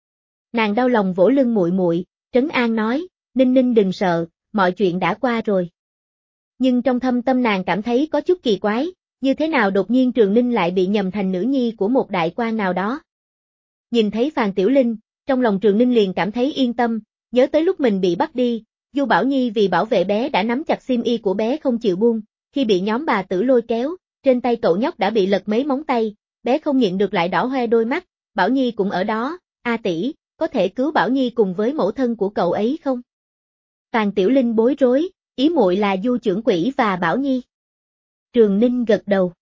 Nàng đau lòng vỗ lưng muội muội, trấn an nói, Ninh Ninh đừng sợ, mọi chuyện đã qua rồi. Nhưng trong thâm tâm nàng cảm thấy có chút kỳ quái, như thế nào đột nhiên Trường Ninh lại bị nhầm thành nữ nhi của một đại quan nào đó. Nhìn thấy Phàn Tiểu Linh, trong lòng Trường Ninh liền cảm thấy yên tâm, nhớ tới lúc mình bị bắt đi, Du Bảo Nhi vì bảo vệ bé đã nắm chặt xiêm y của bé không chịu buông, khi bị nhóm bà tử lôi kéo, trên tay cậu nhóc đã bị lật mấy móng tay, bé không nhịn được lại đỏ hoe đôi mắt, Bảo Nhi cũng ở đó, a tỷ, có thể cứu Bảo Nhi cùng với mẫu thân của cậu ấy không? Phàn Tiểu Linh bối rối, ý muội là Du trưởng quỹ và Bảo Nhi. Trường Ninh gật đầu.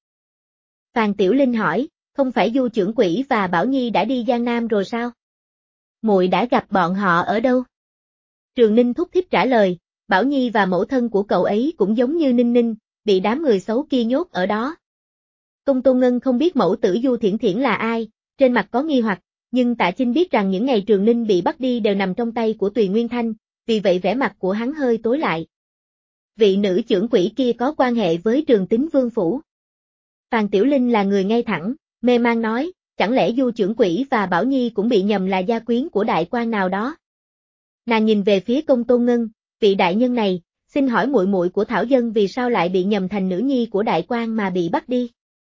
Phàn Tiểu Linh hỏi, không phải Du trưởng quỹ và Bảo Nhi đã đi Giang Nam rồi sao? Muội đã gặp bọn họ ở đâu? Trường Ninh thúc thích trả lời, Bảo Nhi và mẫu thân của cậu ấy cũng giống như Ninh Ninh, bị đám người xấu kia nhốt ở đó. Công Tôn Ngân không biết mẫu tử Du Thiển Thiển là ai, trên mặt có nghi hoặc, nhưng Tạ Chinh biết rằng những ngày Trường Ninh bị bắt đi đều nằm trong tay của Tùy Nguyên Thanh, vì vậy vẻ mặt của hắn hơi tối lại. Vị nữ trưởng quỹ kia có quan hệ với Trường Tín Vương Phủ. Phàn Tiểu Linh là người ngay thẳng, mê mang nói, chẳng lẽ Du trưởng quỹ và Bảo Nhi cũng bị nhầm là gia quyến của đại quan nào đó. Nàng nhìn về phía Công Tôn Ngân, vị đại nhân này, xin hỏi muội muội của Thảo Dân vì sao lại bị nhầm thành nữ nhi của đại quan mà bị bắt đi.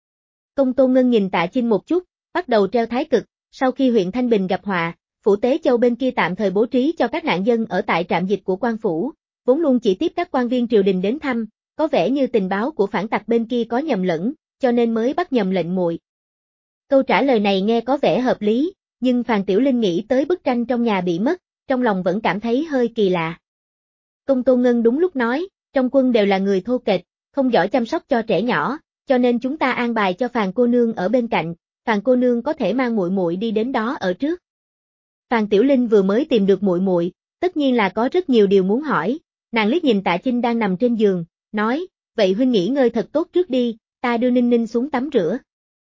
Công Tôn Ngân nhìn Tạ Chinh một chút, bắt đầu treo thái cực, sau khi huyện Thanh Bình gặp họa, Phủ Tế Châu bên kia tạm thời bố trí cho các nạn dân ở tại trạm dịch của quan phủ, vốn luôn chỉ tiếp các quan viên triều đình đến thăm, có vẻ như tình báo của phản tặc bên kia có nhầm lẫn, cho nên mới bắt nhầm lệnh muội. Câu trả lời này nghe có vẻ hợp lý, nhưng Phàn Tiểu Linh nghĩ tới bức tranh trong nhà bị mất, trong lòng vẫn cảm thấy hơi kỳ lạ. Công Tôn Ngân đúng lúc nói, trong quân đều là người thô kệch, không giỏi chăm sóc cho trẻ nhỏ, cho nên chúng ta an bài cho Phàn cô nương ở bên cạnh, Phàn cô nương có thể mang muội muội đi đến đó ở trước. Phàn Tiểu Linh vừa mới tìm được muội muội, tất nhiên là có rất nhiều điều muốn hỏi, nàng liếc nhìn Tạ Chinh đang nằm trên giường, nói, vậy huynh nghỉ ngơi thật tốt trước đi, ta đưa Ninh Ninh xuống tắm rửa.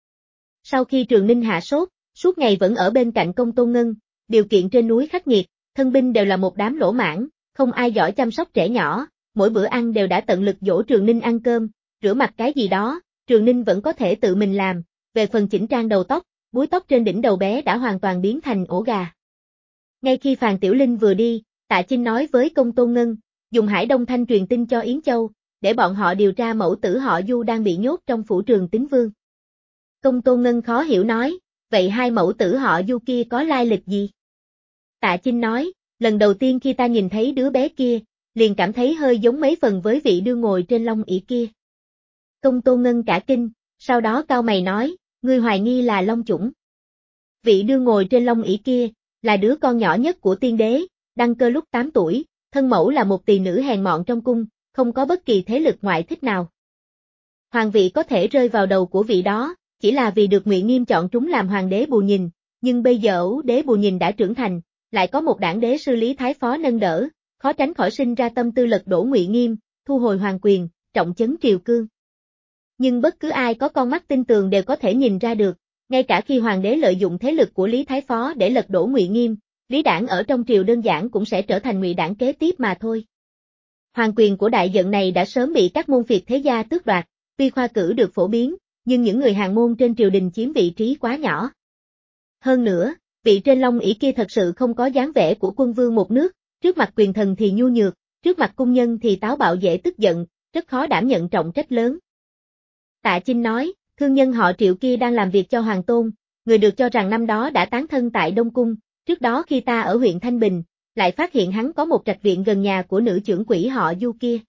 Sau khi Trường Ninh hạ sốt, suốt ngày vẫn ở bên cạnh Công Tôn Ngân, điều kiện trên núi khắc nghiệt, thân binh đều là một đám lỗ mãng, không ai giỏi chăm sóc trẻ nhỏ, mỗi bữa ăn đều đã tận lực dỗ Trường Ninh ăn cơm, rửa mặt cái gì đó, Trường Ninh vẫn có thể tự mình làm, về phần chỉnh trang đầu tóc, búi tóc trên đỉnh đầu bé đã hoàn toàn biến thành ổ gà. Ngay khi Phàn Tiểu Linh vừa đi, Tạ Chinh nói với Công Tôn Ngân, dùng Hải Đông Thanh truyền tin cho Yến Châu, để bọn họ điều tra mẫu tử họ Du đang bị nhốt trong phủ Trường Tín Vương. Công Tôn Ngân khó hiểu nói, vậy hai mẫu tử họ Du kia có lai lịch gì? Tạ Chinh nói, lần đầu tiên khi ta nhìn thấy đứa bé kia, liền cảm thấy hơi giống mấy phần với vị đưa ngồi trên long ỷ kia. Công Tôn Ngân cả kinh, sau đó cau mày nói, ngươi hoài nghi là long chủng. Vị đưa ngồi trên long ỷ kia, là đứa con nhỏ nhất của tiên đế, đăng cơ lúc 8 tuổi, thân mẫu là một tỳ nữ hèn mọn trong cung, không có bất kỳ thế lực ngoại thích nào. Hoàng vị có thể rơi vào đầu của vị đó, chỉ là vì được Ngụy Nghiêm chọn trúng làm hoàng đế Bù Nhìn, nhưng bây giờ Ấu đế Bù Nhìn đã trưởng thành, lại có một đảng đế sư Lý Thái Phó nâng đỡ, khó tránh khỏi sinh ra tâm tư lật đổ Ngụy Nghiêm, thu hồi hoàng quyền, trọng chấn triều cương. Nhưng bất cứ ai có con mắt tinh tường đều có thể nhìn ra được, Ngay cả khi hoàng đế lợi dụng thế lực của Lý Thái Phó để lật đổ Ngụy Nghiêm, Lý Đảng ở trong triều đơn giản cũng sẽ trở thành Ngụy Đảng kế tiếp mà thôi. Hoàng quyền của đại dận này đã sớm bị các môn phiệt thế gia tước đoạt, tuy khoa cử được phổ biến, nhưng những người hàng môn trên triều đình chiếm vị trí quá nhỏ. Hơn nữa, vị trên long ỷ kia thật sự không có dáng vẻ của quân vương một nước, trước mặt quyền thần thì nhu nhược, trước mặt cung nhân thì táo bạo dễ tức giận, rất khó đảm nhận trọng trách lớn. Tạ Chinh nói, thương nhân họ Triệu kia đang làm việc cho Hoàng Tôn, người được cho rằng năm đó đã tán thân tại Đông Cung, trước đó khi ta ở huyện Thanh Bình, lại phát hiện hắn có một trạch viện gần nhà của nữ trưởng quỹ họ Du kia.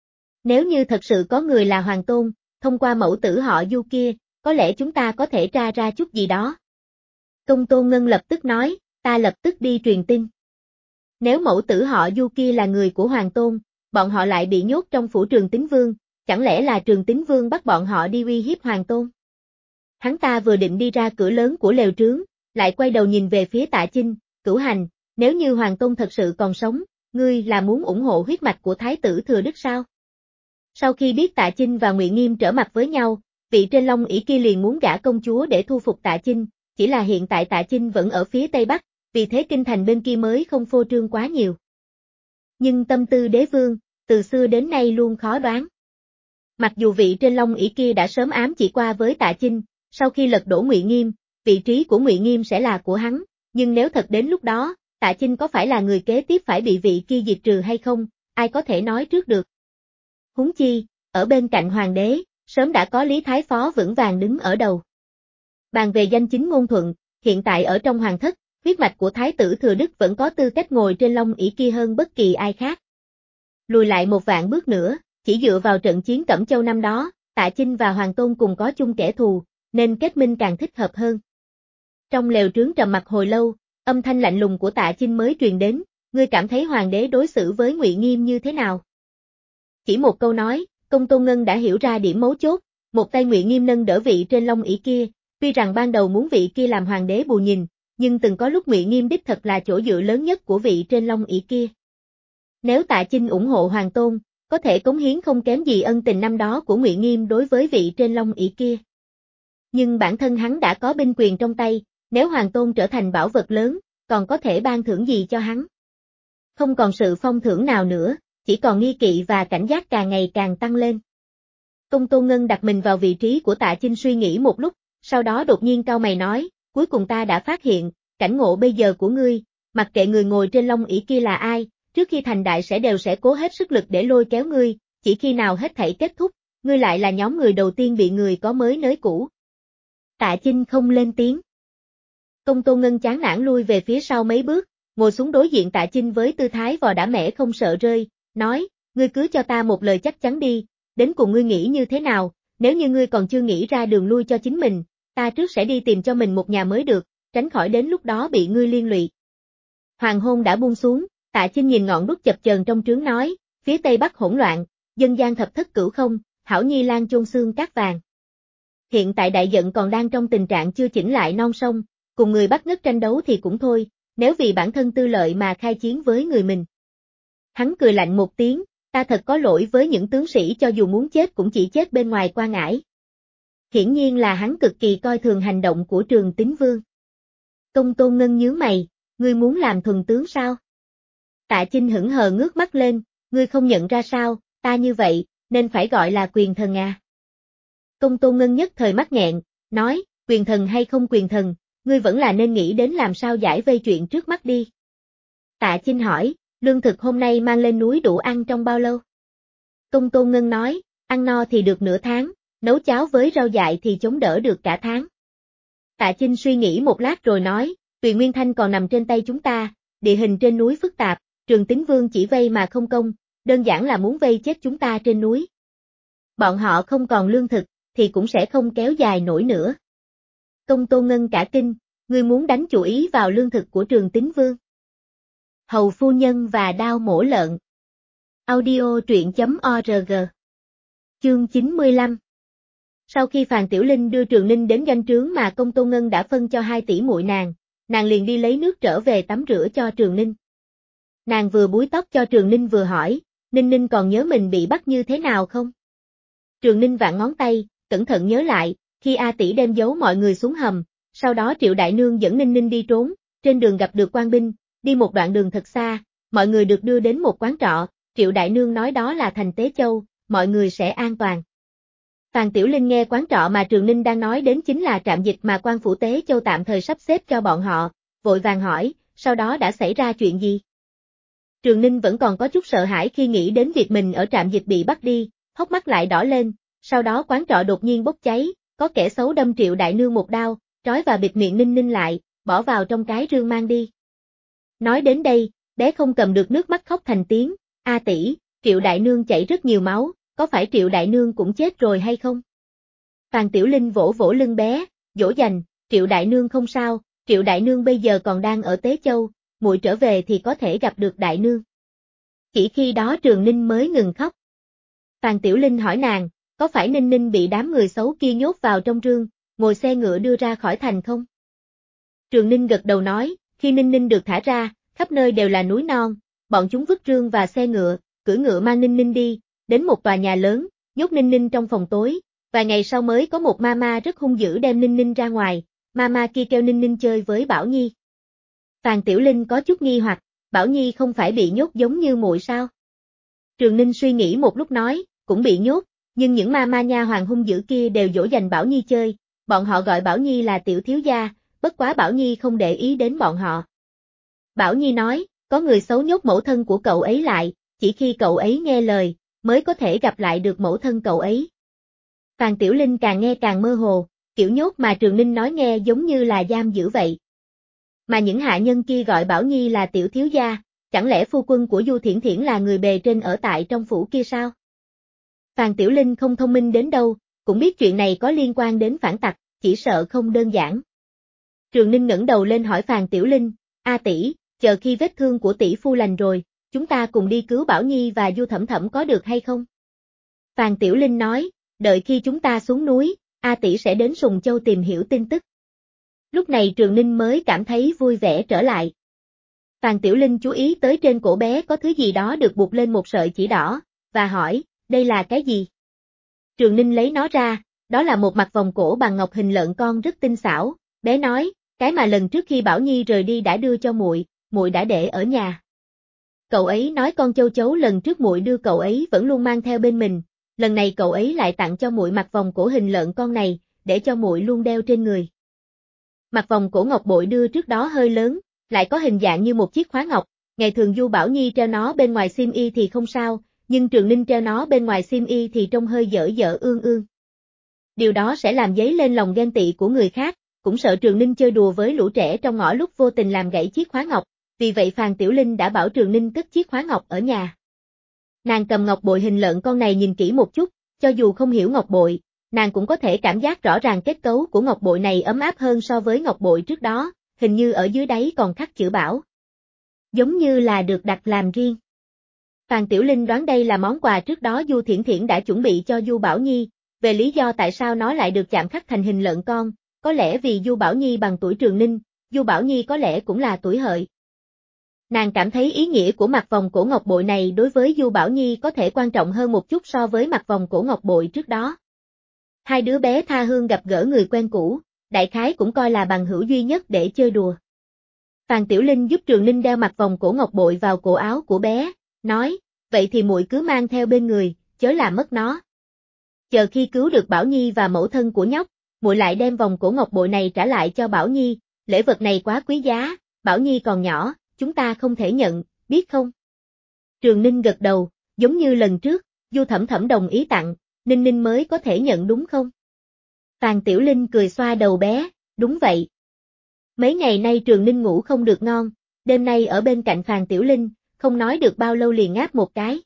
Nếu như thật sự có người là Hoàng Tôn, thông qua mẫu tử họ Du kia, có lẽ chúng ta có thể tra ra chút gì đó. Công Tôn Ngân lập tức nói, ta lập tức đi truyền tin. Nếu mẫu tử họ Du kia là người của Hoàng Tôn, bọn họ lại bị nhốt trong phủ Trường Tín Vương, chẳng lẽ là Trường Tín Vương bắt bọn họ đi uy hiếp Hoàng Tôn? Hắn ta vừa định đi ra cửa lớn của lều trướng, lại quay đầu nhìn về phía Tạ Chinh, Cửu Hành, nếu như Hoàng Tôn thật sự còn sống, ngươi là muốn ủng hộ huyết mạch của Thái tử Thừa Đức sao? Sau khi biết Tạ Chinh và Ngụy Nghiêm trở mặt với nhau, vị trên long ỷ kia liền muốn gả công chúa để thu phục Tạ Chinh, chỉ là hiện tại Tạ Chinh vẫn ở phía Tây Bắc, vì thế kinh thành bên kia mới không phô trương quá nhiều. Nhưng tâm tư đế vương, từ xưa đến nay luôn khó đoán. Mặc dù vị trên long ỷ kia đã sớm ám chỉ qua với Tạ Chinh, sau khi lật đổ Ngụy Nghiêm, vị trí của Ngụy Nghiêm sẽ là của hắn, nhưng nếu thật đến lúc đó, Tạ Chinh có phải là người kế tiếp phải bị vị kia diệt trừ hay không, ai có thể nói trước được. Huống chi, ở bên cạnh hoàng đế, sớm đã có Lý Thái Phó vững vàng đứng ở đầu. Bàn về danh chính ngôn thuận, hiện tại ở trong hoàng thất, huyết mạch của Thái tử Thừa Đức vẫn có tư cách ngồi trên long ỷ kia hơn bất kỳ ai khác. Lùi lại một vạn bước nữa, chỉ dựa vào trận chiến Cẩm Châu năm đó, Tạ Chinh và Hoàng Tôn cùng có chung kẻ thù, nên kết minh càng thích hợp hơn. Trong lều trướng trầm mặc hồi lâu, âm thanh lạnh lùng của Tạ Chinh mới truyền đến, ngươi cảm thấy hoàng đế đối xử với Ngụy Nghiêm như thế nào? Chỉ một câu nói, Công Tôn Ngân đã hiểu ra điểm mấu chốt, một tay Ngụy Nghiêm nâng đỡ vị trên long ỷ kia, tuy rằng ban đầu muốn vị kia làm hoàng đế bù nhìn, nhưng từng có lúc Ngụy Nghiêm đích thật là chỗ dựa lớn nhất của vị trên long ỷ kia. Nếu Tạ Chinh ủng hộ Hoàng Tôn, có thể cống hiến không kém gì ân tình năm đó của Ngụy Nghiêm đối với vị trên long ỷ kia. Nhưng bản thân hắn đã có binh quyền trong tay, nếu Hoàng Tôn trở thành bảo vật lớn, còn có thể ban thưởng gì cho hắn? Không còn sự phong thưởng nào nữa, chỉ còn nghi kỵ và cảnh giác càng ngày càng tăng lên. Công Tôn Ngân đặt mình vào vị trí của Tạ Chinh suy nghĩ một lúc, sau đó đột nhiên cau mày nói, cuối cùng ta đã phát hiện, cảnh ngộ bây giờ của ngươi, mặc kệ người ngồi trên long ỷ kia là ai, trước khi thành đại đều sẽ cố hết sức lực để lôi kéo ngươi, chỉ khi nào hết thảy kết thúc, ngươi lại là nhóm người đầu tiên bị người có mới nới cũ. Tạ Chinh không lên tiếng. Công Tôn Ngân chán nản lui về phía sau mấy bước, ngồi xuống đối diện Tạ Chinh với tư thái vò đã mẻ không sợ rơi, nói, ngươi cứ cho ta một lời chắc chắn đi, đến cùng ngươi nghĩ như thế nào, nếu như ngươi còn chưa nghĩ ra đường lui cho chính mình, ta trước sẽ đi tìm cho mình một nhà mới được, tránh khỏi đến lúc đó bị ngươi liên lụy. Hoàng hôn đã buông xuống, Tạ Chinh nhìn ngọn đuốc chập chờn trong trướng nói, phía tây bắc hỗn loạn, dân gian thập thất cửu không, hảo nhi lan chôn xương cát vàng. Hiện tại đại dận còn đang trong tình trạng chưa chỉnh lại non sông, cùng người Bắc Ngất tranh đấu thì cũng thôi, nếu vì bản thân tư lợi mà khai chiến với người mình. Hắn cười lạnh một tiếng, ta thật có lỗi với những tướng sĩ cho dù muốn chết cũng chỉ chết bên ngoài quan ải. Hiển nhiên là hắn cực kỳ coi thường hành động của Trường Tín Vương. Công Tôn Ngân nhướng mày, ngươi muốn làm thuần tướng sao? Tạ Chinh hững hờ ngước mắt lên, ngươi không nhận ra sao, ta như vậy, nên phải gọi là quyền thần à? Công Tôn Ngân nhất thời mắc nghẹn, nói, quyền thần hay không quyền thần, ngươi vẫn là nên nghĩ đến làm sao giải vây chuyện trước mắt đi. Tạ Chinh hỏi, lương thực hôm nay mang lên núi đủ ăn trong bao lâu? Công Tôn Ngân nói, ăn no thì được nửa tháng, nấu cháo với rau dại thì chống đỡ được cả tháng. Tạ Chinh suy nghĩ một lát rồi nói, Tùy Nguyên Thanh còn nằm trên tay chúng ta, địa hình trên núi phức tạp, Trường Tín Vương chỉ vây mà không công, đơn giản là muốn vây chết chúng ta trên núi. Bọn họ không còn lương thực, thì cũng sẽ không kéo dài nổi nữa. Công Tôn Ngân cả kinh, ngươi muốn đánh chủ ý vào lương thực của Trường Tín Vương. Hầu phu nhân và đao mổ lợn. Audio truyện.org. Chương 95. Sau khi Phàn Tiểu Linh đưa Trường Ninh đến doanh trướng mà Công Tôn Ngân đã phân cho 2 tỷ muội nàng liền đi lấy nước trở về tắm rửa cho Trường Ninh. Nàng vừa búi tóc cho Trường Ninh vừa hỏi, Ninh Ninh còn nhớ mình bị bắt như thế nào không? Trường Ninh vặn ngón tay, cẩn thận nhớ lại, Khi A Tỷ đem giấu mọi người xuống hầm, sau đó Triệu Đại Nương dẫn Ninh Ninh đi trốn, trên đường gặp được quan binh, đi một đoạn đường thật xa, mọi người được đưa đến một quán trọ, Triệu Đại Nương nói đó là thành Tế Châu, mọi người sẽ an toàn. Phàn Tiểu Linh nghe quán trọ mà Trường Ninh đang nói đến chính là trạm dịch mà quan phủ Tế Châu tạm thời sắp xếp cho bọn họ, vội vàng hỏi, sau đó đã xảy ra chuyện gì? Trường Ninh vẫn còn có chút sợ hãi khi nghĩ đến việc mình ở trạm dịch bị bắt đi, hốc mắt lại đỏ lên, sau đó quán trọ đột nhiên bốc cháy, có kẻ xấu đâm Triệu Đại Nương một đao, trói và bịt miệng Ninh Ninh lại, bỏ vào trong cái rương mang đi. Nói đến đây, bé không cầm được nước mắt khóc thành tiếng, A tỷ, Triệu Đại Nương chảy rất nhiều máu, có phải Triệu Đại Nương cũng chết rồi hay không? Phàn Tiểu Linh vỗ vỗ lưng bé, dỗ dành, Triệu Đại Nương không sao, Triệu Đại Nương bây giờ còn đang ở Tế Châu, muội trở về thì có thể gặp được Đại Nương. Chỉ khi đó Trường Ninh mới ngừng khóc. Phàn Tiểu Linh hỏi nàng, có phải Ninh Ninh bị đám người xấu kia nhốt vào trong rương, ngồi xe ngựa đưa ra khỏi thành không? Trường Ninh gật đầu nói, khi Ninh Ninh được thả ra, khắp nơi đều là núi non, bọn chúng vứt rương và xe ngựa, cưỡi ngựa mang Ninh Ninh đi, đến một tòa nhà lớn, nhốt Ninh Ninh trong phòng tối, vài ngày sau mới có một mama rất hung dữ đem Ninh Ninh ra ngoài, mama kia kêu Ninh Ninh chơi với Bảo Nhi. Phàn Tiểu Linh có chút nghi hoặc, Bảo Nhi không phải bị nhốt giống như muội sao? Trường Ninh suy nghĩ một lúc nói, cũng bị nhốt, nhưng những mama nha hoàng hung dữ kia đều dỗ dành Bảo Nhi chơi, bọn họ gọi Bảo Nhi là tiểu thiếu gia, bất quá Bảo Nhi không để ý đến bọn họ. Bảo Nhi nói, có người xấu nhốt mẫu thân của cậu ấy lại, chỉ khi cậu ấy nghe lời, mới có thể gặp lại được mẫu thân cậu ấy. Phàn Tiểu Linh càng nghe càng mơ hồ, kiểu nhốt mà Trường Ninh nói nghe giống như là giam giữ vậy. Mà những hạ nhân kia gọi Bảo Nhi là tiểu thiếu gia, chẳng lẽ phu quân của Du Thiển Thiển là người bề trên ở tại trong phủ kia sao? Phàn Tiểu Linh không thông minh đến đâu, cũng biết chuyện này có liên quan đến phản tặc, chỉ sợ không đơn giản. Trường Ninh ngẩng đầu lên hỏi Phàn Tiểu Linh, A tỷ, chờ khi vết thương của tỷ phu lành rồi, chúng ta cùng đi cứu Bảo Nhi và Du Thẩm Thẩm có được hay không? Phàn Tiểu Linh nói, đợi khi chúng ta xuống núi, A tỷ sẽ đến Sùng Châu tìm hiểu tin tức. Lúc này Trường Ninh mới cảm thấy vui vẻ trở lại. Phàn Tiểu Linh chú ý tới trên cổ bé có thứ gì đó được buộc lên một sợi chỉ đỏ, và hỏi, đây là cái gì? Trường Ninh lấy nó ra, đó là một mặt vòng cổ bằng ngọc hình lợn con rất tinh xảo, bé nói, cái mà lần trước khi Bảo Nhi rời đi đã đưa cho muội, muội đã để ở nhà. Cậu ấy nói con châu chấu lần trước muội đưa cậu ấy vẫn luôn mang theo bên mình, lần này cậu ấy lại tặng cho muội mặt vòng cổ hình lợn con này, để cho muội luôn đeo trên người. Mặt vòng cổ ngọc bội đưa trước đó hơi lớn, lại có hình dạng như một chiếc khóa ngọc, ngày thường Du Bảo Nhi treo nó bên ngoài xiêm y thì không sao, nhưng Trường Ninh treo nó bên ngoài xiêm y thì trông hơi dở dở ương ương. Điều đó sẽ làm dấy lên lòng ghen tị của người khác, cũng sợ Trường Ninh chơi đùa với lũ trẻ trong ngõ lúc vô tình làm gãy chiếc khóa ngọc, vì vậy Phàn Tiểu Linh đã bảo Trường Ninh cất chiếc khóa ngọc ở nhà. Nàng cầm ngọc bội hình lợn con này nhìn kỹ một chút, cho dù không hiểu ngọc bội, nàng cũng có thể cảm giác rõ ràng kết cấu của ngọc bội này ấm áp hơn so với ngọc bội trước đó, hình như ở dưới đáy còn khắc chữ Bảo. Giống như là được đặt làm riêng. Phàn Tiểu Linh đoán đây là món quà trước đó Du Thiển Thiển đã chuẩn bị cho Du Bảo Nhi, về lý do tại sao nó lại được chạm khắc thành hình lợn con, có lẽ vì Du Bảo Nhi bằng tuổi Trường Ninh, Du Bảo Nhi có lẽ cũng là tuổi hợi. Nàng cảm thấy ý nghĩa của mặt vòng cổ ngọc bội này đối với Du Bảo Nhi có thể quan trọng hơn một chút so với mặt vòng cổ ngọc bội trước đó. Hai đứa bé tha hương gặp gỡ người quen cũ, đại khái cũng coi là bằng hữu duy nhất để chơi đùa. Phàn Tiểu Linh giúp Trường Ninh đeo mặt vòng cổ ngọc bội vào cổ áo của bé, nói, vậy thì muội cứ mang theo bên người, chớ làm mất nó. Chờ khi cứu được Bảo Nhi và mẫu thân của nhóc, muội lại đem vòng cổ ngọc bội này trả lại cho Bảo Nhi, lễ vật này quá quý giá, Bảo Nhi còn nhỏ, chúng ta không thể nhận, biết không? Trường Ninh gật đầu, giống như lần trước, Du Thẩm Thẩm đồng ý tặng, Ninh Ninh mới có thể nhận đúng không? Phàn Tiểu Linh cười xoa đầu bé, đúng vậy. Mấy ngày nay Trường Ninh ngủ không được ngon, đêm nay ở bên cạnh Phàn Tiểu Linh, không nói được bao lâu liền ngáp một cái.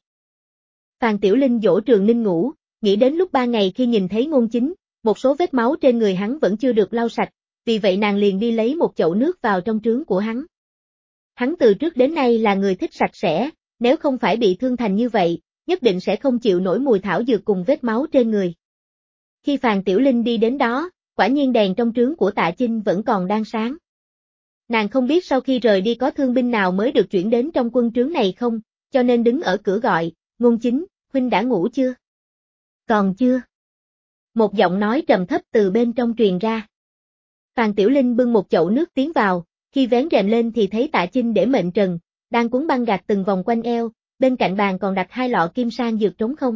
Phàn Tiểu Linh dỗ Trường Ninh ngủ, nghĩ đến lúc 3 ngày khi nhìn thấy Ngôn Chính, một số vết máu trên người hắn vẫn chưa được lau sạch, vì vậy nàng liền đi lấy một chậu nước vào trong trướng của hắn. Hắn từ trước đến nay là người thích sạch sẽ, nếu không phải bị thương thành như vậy, nhất định sẽ không chịu nổi mùi thảo dược cùng vết máu trên người. Khi Phàn Tiểu Linh đi đến đó, quả nhiên đèn trong trướng của Tạ Chinh vẫn còn đang sáng. Nàng không biết sau khi rời đi có thương binh nào mới được chuyển đến trong quân trướng này không, cho nên đứng ở cửa gọi, Ngôn Chính, huynh đã ngủ chưa? Còn chưa. Một giọng nói trầm thấp từ bên trong truyền ra. Phàn Tiểu Linh bưng một chậu nước tiến vào, khi vén rèm lên thì thấy Tạ Chinh để mệnh trần, đang cuốn băng gạc từng vòng quanh eo, bên cạnh bàn còn đặt 2 lọ kim sang dược trống không.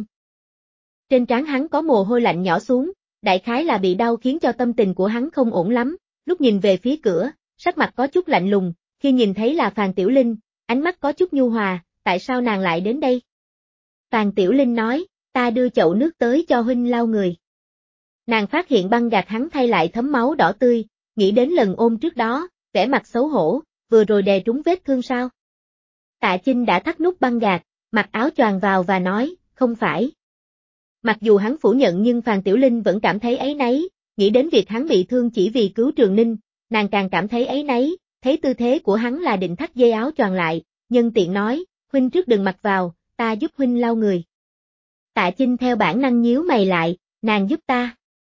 Trên trán hắn có mồ hôi lạnh nhỏ xuống, đại khái là bị đau khiến cho tâm tình của hắn không ổn lắm, lúc nhìn về phía cửa, sắc mặt có chút lạnh lùng, khi nhìn thấy là Phàn Tiểu Linh, ánh mắt có chút nhu hòa, tại sao nàng lại đến đây? Phàn Tiểu Linh nói, ta đưa chậu nước tới cho huynh lau người. Nàng phát hiện băng gạc hắn thay lại thấm máu đỏ tươi, nghĩ đến lần ôm trước đó, vẻ mặt xấu hổ, vừa rồi đè trúng vết thương sao? Tạ Chinh đã thắt nút băng gạc, mặc áo choàng vào và nói, không phải. Mặc dù hắn phủ nhận nhưng Phàn Tiểu Linh vẫn cảm thấy áy náy, nghĩ đến việc hắn bị thương chỉ vì cứu Trường Ninh, nàng càng cảm thấy áy náy, thấy tư thế của hắn là định thắt dây áo choàng lại, nhân tiện nói, huynh trước đừng mặc vào, ta giúp huynh lau người. Tạ Chinh theo bản năng nhíu mày lại, nàng giúp ta.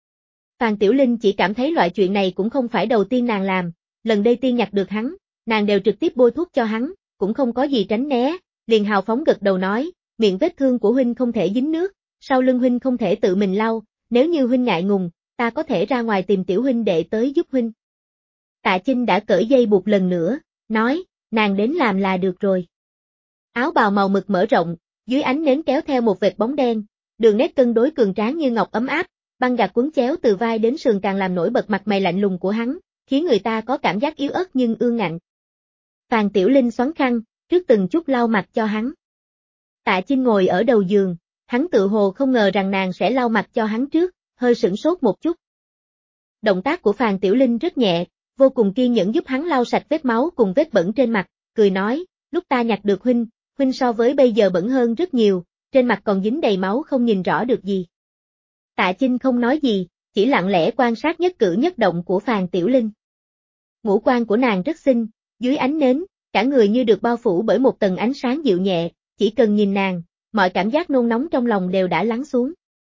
Phàn Tiểu Linh chỉ cảm thấy loại chuyện này cũng không phải đầu tiên nàng làm, lần đây tiên nhặt được hắn, nàng đều trực tiếp bôi thuốc cho hắn, cũng không có gì tránh né, liền hào phóng gật đầu nói, miệng vết thương của huynh không thể dính nước, sau lưng huynh không thể tự mình lau, nếu như huynh ngại ngùng, ta có thể ra ngoài tìm tiểu huynh đệ tới giúp huynh. Tạ Chinh đã cởi dây buộc lần nữa, nói, nàng đến làm là được rồi. Áo bào màu mực mở rộng, dưới ánh nến kéo theo một vệt bóng đen, đường nét cân đối cường tráng như ngọc ấm áp, băng gạc quấn chéo từ vai đến sườn càng làm nổi bật mặt mày lạnh lùng của hắn, khiến người ta có cảm giác yếu ớt nhưng ương ngạnh. Phàn Tiểu Linh xoắn khăn, trước từng chút lau mặt cho hắn. Tạ Chinh ngồi ở đầu giường, hắn tự hồ không ngờ rằng nàng sẽ lau mặt cho hắn trước, hơi sửng sốt một chút. Động tác của Phàn Tiểu Linh rất nhẹ, vô cùng kiên nhẫn giúp hắn lau sạch vết máu cùng vết bẩn trên mặt, cười nói, lúc ta nhặt được huynh so với bây giờ bẩn hơn rất nhiều, trên mặt còn dính đầy máu không nhìn rõ được gì. Tạ Chinh không nói gì, chỉ lặng lẽ quan sát nhất cử nhất động của Phàn Tiểu Linh. Ngũ quan của nàng rất xinh, dưới ánh nến, cả người như được bao phủ bởi một tầng ánh sáng dịu nhẹ, chỉ cần nhìn nàng, mọi cảm giác nôn nóng trong lòng đều đã lắng xuống.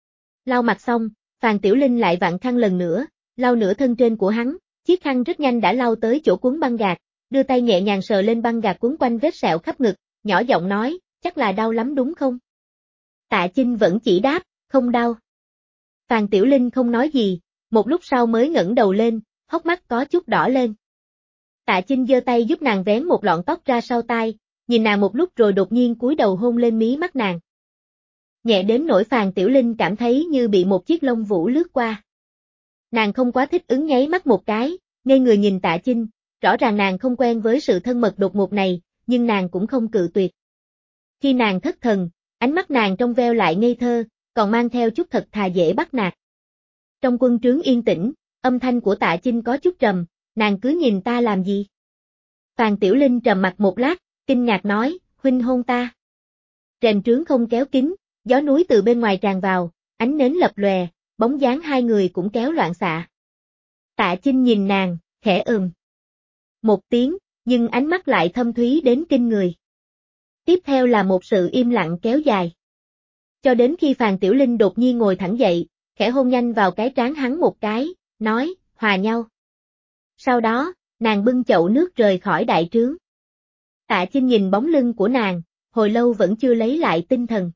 Lau mặt xong, Phàn Tiểu Linh lại vặn khăn lần nữa, lau nửa thân trên của hắn, chiếc khăn rất nhanh đã lau tới chỗ cuốn băng gạc, đưa tay nhẹ nhàng sờ lên băng gạc quấn quanh vết sẹo khắp ngực, nhỏ giọng nói, chắc là đau lắm đúng không? Tạ Chinh vẫn chỉ đáp, không đau. Phàn Tiểu Linh không nói gì, một lúc sau mới ngẩng đầu lên, hốc mắt có chút đỏ lên. Tạ Chinh giơ tay giúp nàng vén một lọn tóc ra sau tai, nhìn nàng một lúc rồi đột nhiên cúi đầu hôn lên mí mắt nàng. Nhẹ đến nỗi Phàn Tiểu Linh cảm thấy như bị một chiếc lông vũ lướt qua. Nàng không quá thích ứng nháy mắt một cái, ngây người nhìn Tạ Chinh, rõ ràng nàng không quen với sự thân mật đột ngột này, nhưng nàng cũng không cự tuyệt. Khi nàng thất thần, ánh mắt nàng trong veo lại ngây thơ, còn mang theo chút thật thà dễ bắt nạt. Trong quân trướng yên tĩnh, âm thanh của Tạ Chinh có chút trầm, nàng cứ nhìn ta làm gì? Phàn Tiểu Linh trầm mặt một lát, kinh ngạc nói, huynh hôn ta. Rèm trướng không kéo kín, gió núi từ bên ngoài tràn vào, ánh nến lập lòe, bóng dáng hai người cũng kéo loạn xạ. Tạ Chinh nhìn nàng, khẽ một tiếng, nhưng ánh mắt lại thâm thúy đến kinh người. Tiếp theo là một sự im lặng kéo dài. Cho đến khi Phàn Tiểu Linh đột nhiên ngồi thẳng dậy, khẽ hôn nhanh vào cái trán hắn một cái, nói, hòa nhau. Sau đó, nàng bưng chậu nước rời khỏi đại trướng. Tạ Chinh nhìn bóng lưng của nàng, hồi lâu vẫn chưa lấy lại tinh thần.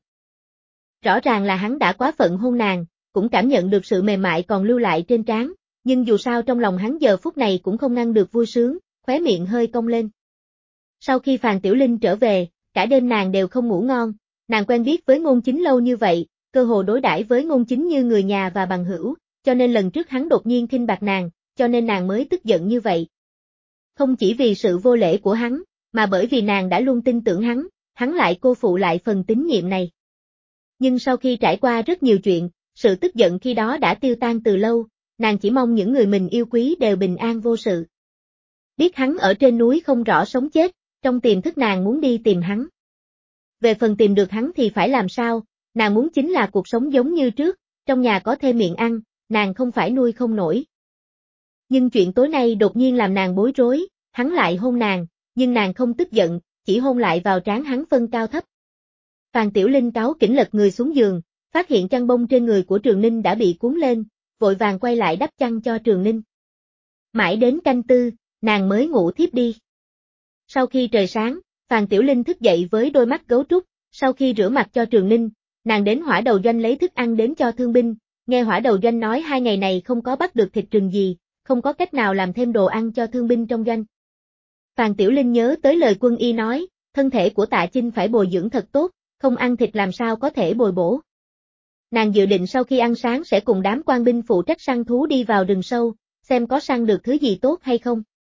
Rõ ràng là hắn đã quá phận hôn nàng, cũng cảm nhận được sự mềm mại còn lưu lại trên trán, nhưng dù sao trong lòng hắn giờ phút này cũng không ngăn được vui sướng, khóe miệng hơi cong lên. Sau khi Phàn Tiểu Linh trở về, cả đêm nàng đều không ngủ ngon, nàng quen biết với Ngôn Chính lâu như vậy, cơ hồ đối đãi với Ngôn Chính như người nhà và bằng hữu, cho nên lần trước hắn đột nhiên khinh bạc nàng, cho nên nàng mới tức giận như vậy. Không chỉ vì sự vô lễ của hắn, mà bởi vì nàng đã luôn tin tưởng hắn lại cô phụ lại phần tín nhiệm này. Nhưng sau khi trải qua rất nhiều chuyện, sự tức giận khi đó đã tiêu tan từ lâu, nàng chỉ mong những người mình yêu quý đều bình an vô sự. Biết hắn ở trên núi không rõ sống chết, trong tiềm thức nàng muốn đi tìm hắn. Về phần tìm được hắn thì phải làm sao, nàng muốn chính là cuộc sống giống như trước, trong nhà có thêm miệng ăn, nàng không phải nuôi không nổi. Nhưng chuyện tối nay đột nhiên làm nàng bối rối, hắn lại hôn nàng, nhưng nàng không tức giận, chỉ hôn lại vào trán hắn phân cao thấp. Phàn Tiểu Linh cáu kỉnh lật người xuống giường, phát hiện chăn bông trên người của Trường Ninh đã bị cuốn lên, vội vàng quay lại đắp chăn cho Trường Ninh. Mãi đến canh tư, nàng mới ngủ thiếp đi. Sau khi trời sáng, Phàn Tiểu Linh thức dậy với đôi mắt gấu trúc, sau khi rửa mặt cho Trường Ninh, nàng đến Hỏa Đầu Doanh lấy thức ăn đến cho thương binh, Nghe Hỏa Đầu Doanh nói 2 ngày này không có bắt được thịt rừng gì, không có cách nào làm thêm đồ ăn cho thương binh trong doanh. Phàn Tiểu Linh nhớ tới lời quân y nói, thân thể của Tạ Chinh phải bồi dưỡng thật tốt, không ăn thịt làm sao có thể bồi bổ. Nàng dự định sau khi ăn sáng sẽ cùng đám quan binh phụ trách săn thú đi vào rừng sâu, xem có săn được thứ gì tốt hay không.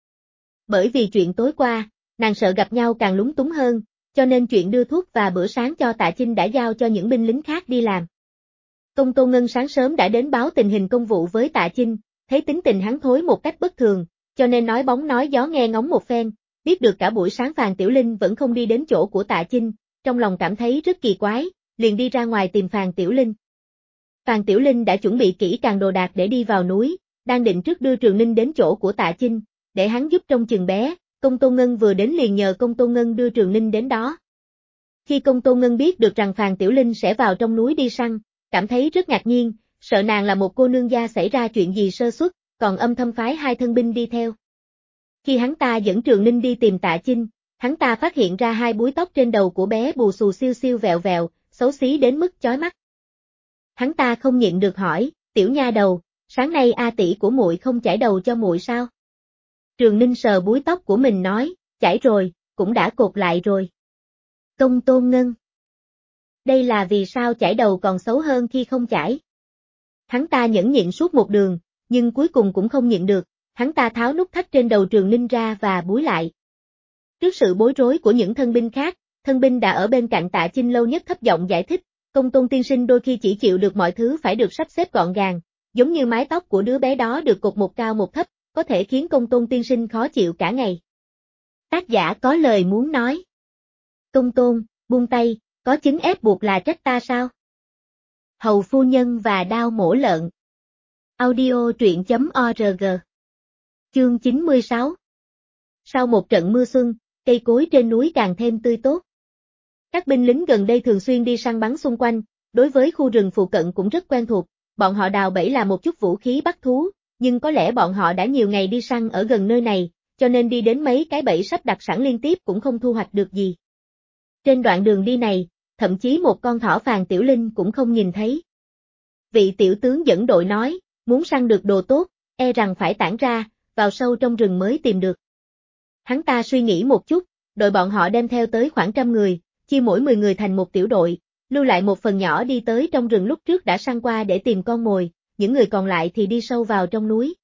Bởi vì chuyện tối qua, nàng sợ gặp nhau càng lúng túng hơn, cho nên chuyện đưa thuốc và bữa sáng cho Tạ Chinh đã giao cho những binh lính khác đi làm. Công Tôn Ngân sáng sớm đã đến báo tình hình công vụ với Tạ Chinh, thấy tính tình hắn thối một cách bất thường, cho nên nói bóng nói gió nghe ngóng một phen, biết được cả buổi sáng Phàn Tiểu Linh vẫn không đi đến chỗ của Tạ Chinh, trong lòng cảm thấy rất kỳ quái, liền đi ra ngoài tìm Phàn Tiểu Linh. Phàn Tiểu Linh đã chuẩn bị kỹ càng đồ đạc để đi vào núi, đang định trước đưa Trường Ninh đến chỗ của Tạ Chinh, để hắn giúp trông chừng bé, Công Tôn Ngân vừa đến liền nhờ Công Tôn Ngân đưa Trường Ninh đến đó. Khi Công Tôn Ngân biết được rằng Phàn Tiểu Linh sẽ vào trong núi đi săn, cảm thấy rất ngạc nhiên, sợ nàng là một cô nương gia xảy ra chuyện gì sơ suất, còn âm thầm phái 2 thân binh đi theo. Khi hắn ta dẫn Trường Ninh đi tìm Tạ Chinh, hắn ta phát hiện ra 2 búi tóc trên đầu của bé bù xù xiu xiu vẹo vẹo, xấu xí đến mức chói mắt. Hắn ta không nhịn được hỏi, tiểu nha đầu, sáng nay A tỷ của muội không chải đầu cho muội sao? Trường Ninh sờ búi tóc của mình nói, chải rồi, cũng đã cột lại rồi. Công Tôn Ngân. Đây là vì sao chải đầu còn xấu hơn khi không chải? Hắn ta nhẫn nhịn suốt một đường, nhưng cuối cùng cũng không nhịn được, hắn ta tháo nút thắt trên đầu Trường Ninh ra và búi lại. Trước sự bối rối của những thân binh khác, thân binh đã ở bên cạnh Tạ Chinh lâu nhất thấp giọng giải thích, Công Tôn tiên sinh đôi khi chỉ chịu được mọi thứ phải được sắp xếp gọn gàng, giống như mái tóc của đứa bé đó được cột một cao một thấp, có thể khiến Công Tôn tiên sinh khó chịu cả ngày. Tác giả có lời muốn nói. Công Tôn, buông tay, có chứng ép buộc là trách ta sao? Hầu phu nhân và đao mổ lợn. Audio truyện.org. Chương 96. Sau một trận mưa xuân, cây cối trên núi càng thêm tươi tốt. Các binh lính gần đây thường xuyên đi săn bắn xung quanh, đối với khu rừng phụ cận cũng rất quen thuộc, bọn họ đào bẫy là một chút vũ khí bắt thú, nhưng có lẽ bọn họ đã nhiều ngày đi săn ở gần nơi này, cho nên đi đến mấy cái bẫy sắp đặt sẵn liên tiếp cũng không thu hoạch được gì. Trên đoạn đường đi này, thậm chí một con thỏ Phàn Tiểu Linh cũng không nhìn thấy. Vị tiểu tướng dẫn đội nói, muốn săn được đồ tốt, e rằng phải tản ra, vào sâu trong rừng mới tìm được. Hắn ta suy nghĩ một chút, đội bọn họ đem theo tới khoảng 100 người, chia mỗi 10 người thành một tiểu đội, lưu lại một phần nhỏ đi tới trong rừng lúc trước đã săn qua để tìm con mồi, những người còn lại thì đi sâu vào trong núi.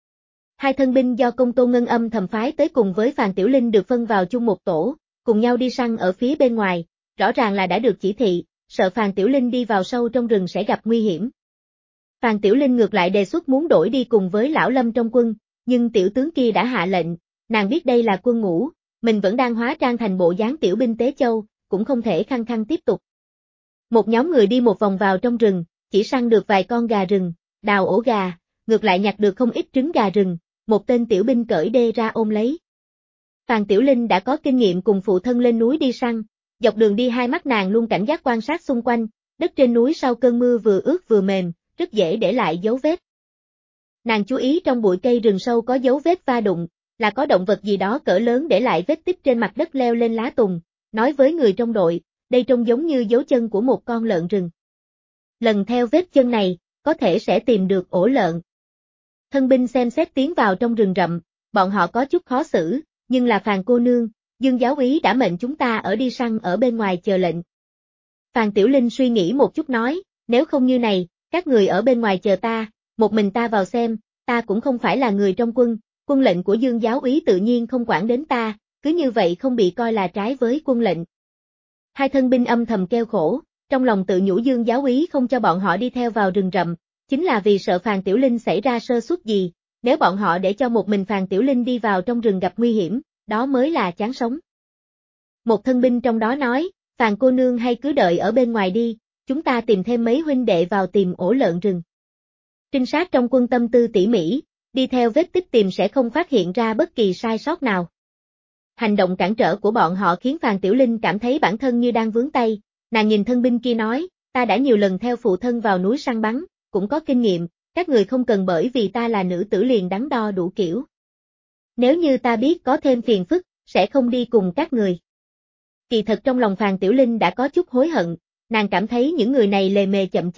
2 thân binh do Công Tôn Ngân âm thầm phái tới cùng với Phàn Tiểu Linh được phân vào chung một tổ, cùng nhau đi săn ở phía bên ngoài, rõ ràng là đã được chỉ thị, sợ Phàn Tiểu Linh đi vào sâu trong rừng sẽ gặp nguy hiểm. Phàn Tiểu Linh ngược lại đề xuất muốn đổi đi cùng với Lão Lâm trong quân, nhưng tiểu tướng kia đã hạ lệnh, nàng biết đây là quân ngũ, mình vẫn đang hóa trang thành bộ dáng tiểu binh Tế Châu, cũng không thể khăng khăng tiếp tục. Một nhóm người đi một vòng vào trong rừng, chỉ săn được vài con gà rừng, đào ổ gà, ngược lại nhặt được không ít trứng gà rừng, một tên tiểu binh cởi đê ra ôm lấy. Phàn Tiểu Linh đã có kinh nghiệm cùng phụ thân lên núi đi săn, dọc đường đi 2 mắt nàng luôn cảnh giác quan sát xung quanh, đất trên núi sau cơn mưa vừa ướt vừa mềm, rất dễ để lại dấu vết. Nàng chú ý trong bụi cây rừng sâu có dấu vết va đụng, là có động vật gì đó cỡ lớn để lại vết tích trên mặt đất leo lên lá tùng, nói với người trong đội, đây trông giống như dấu chân của một con lợn rừng. Lần theo vết chân này, có thể sẽ tìm được ổ lợn. Thân binh xem xét tiến vào trong rừng rậm, bọn họ có chút khó xử, nhưng là Phàn cô nương, Dương giáo úy đã mệnh chúng ta ở đi săn ở bên ngoài chờ lệnh. Phàn Tiểu Linh suy nghĩ một chút nói, nếu không như này, các người ở bên ngoài chờ ta, một mình ta vào xem, ta cũng không phải là người trong quân, quân lệnh của Dương giáo úy tự nhiên không quản đến ta, cứ như vậy không bị coi là trái với quân lệnh. 2 thân binh âm thầm kêu khổ, trong lòng tự nhủ Dương giáo úy không cho bọn họ đi theo vào rừng rậm, chính là vì sợ Phàn Tiểu Linh xảy ra sơ suất gì, nếu bọn họ để cho một mình Phàn Tiểu Linh đi vào trong rừng gặp nguy hiểm, đó mới là chán sống. Một thân binh trong đó nói, Phàn cô nương hay cứ đợi ở bên ngoài đi, chúng ta tìm thêm mấy huynh đệ vào tìm ổ lợn rừng. Trinh sát trong quân tâm tư tỉ mỉ, đi theo vết tích tìm sẽ không phát hiện ra bất kỳ sai sót nào. Hành động cản trở của bọn họ khiến Phàn Tiểu Linh cảm thấy bản thân như đang vướng tay, nàng nhìn thân binh kia nói, ta đã nhiều lần theo phụ thân vào núi săn bắn, cũng có kinh nghiệm, các người không cần bởi vì ta là nữ tử liền đắn đo đủ kiểu. Nếu như ta biết có thêm phiền phức, sẽ không đi cùng các người. Kỳ thật trong lòng Phàn Tiểu Linh đã có chút hối hận, nàng cảm thấy những người này lề mề chậm chạp,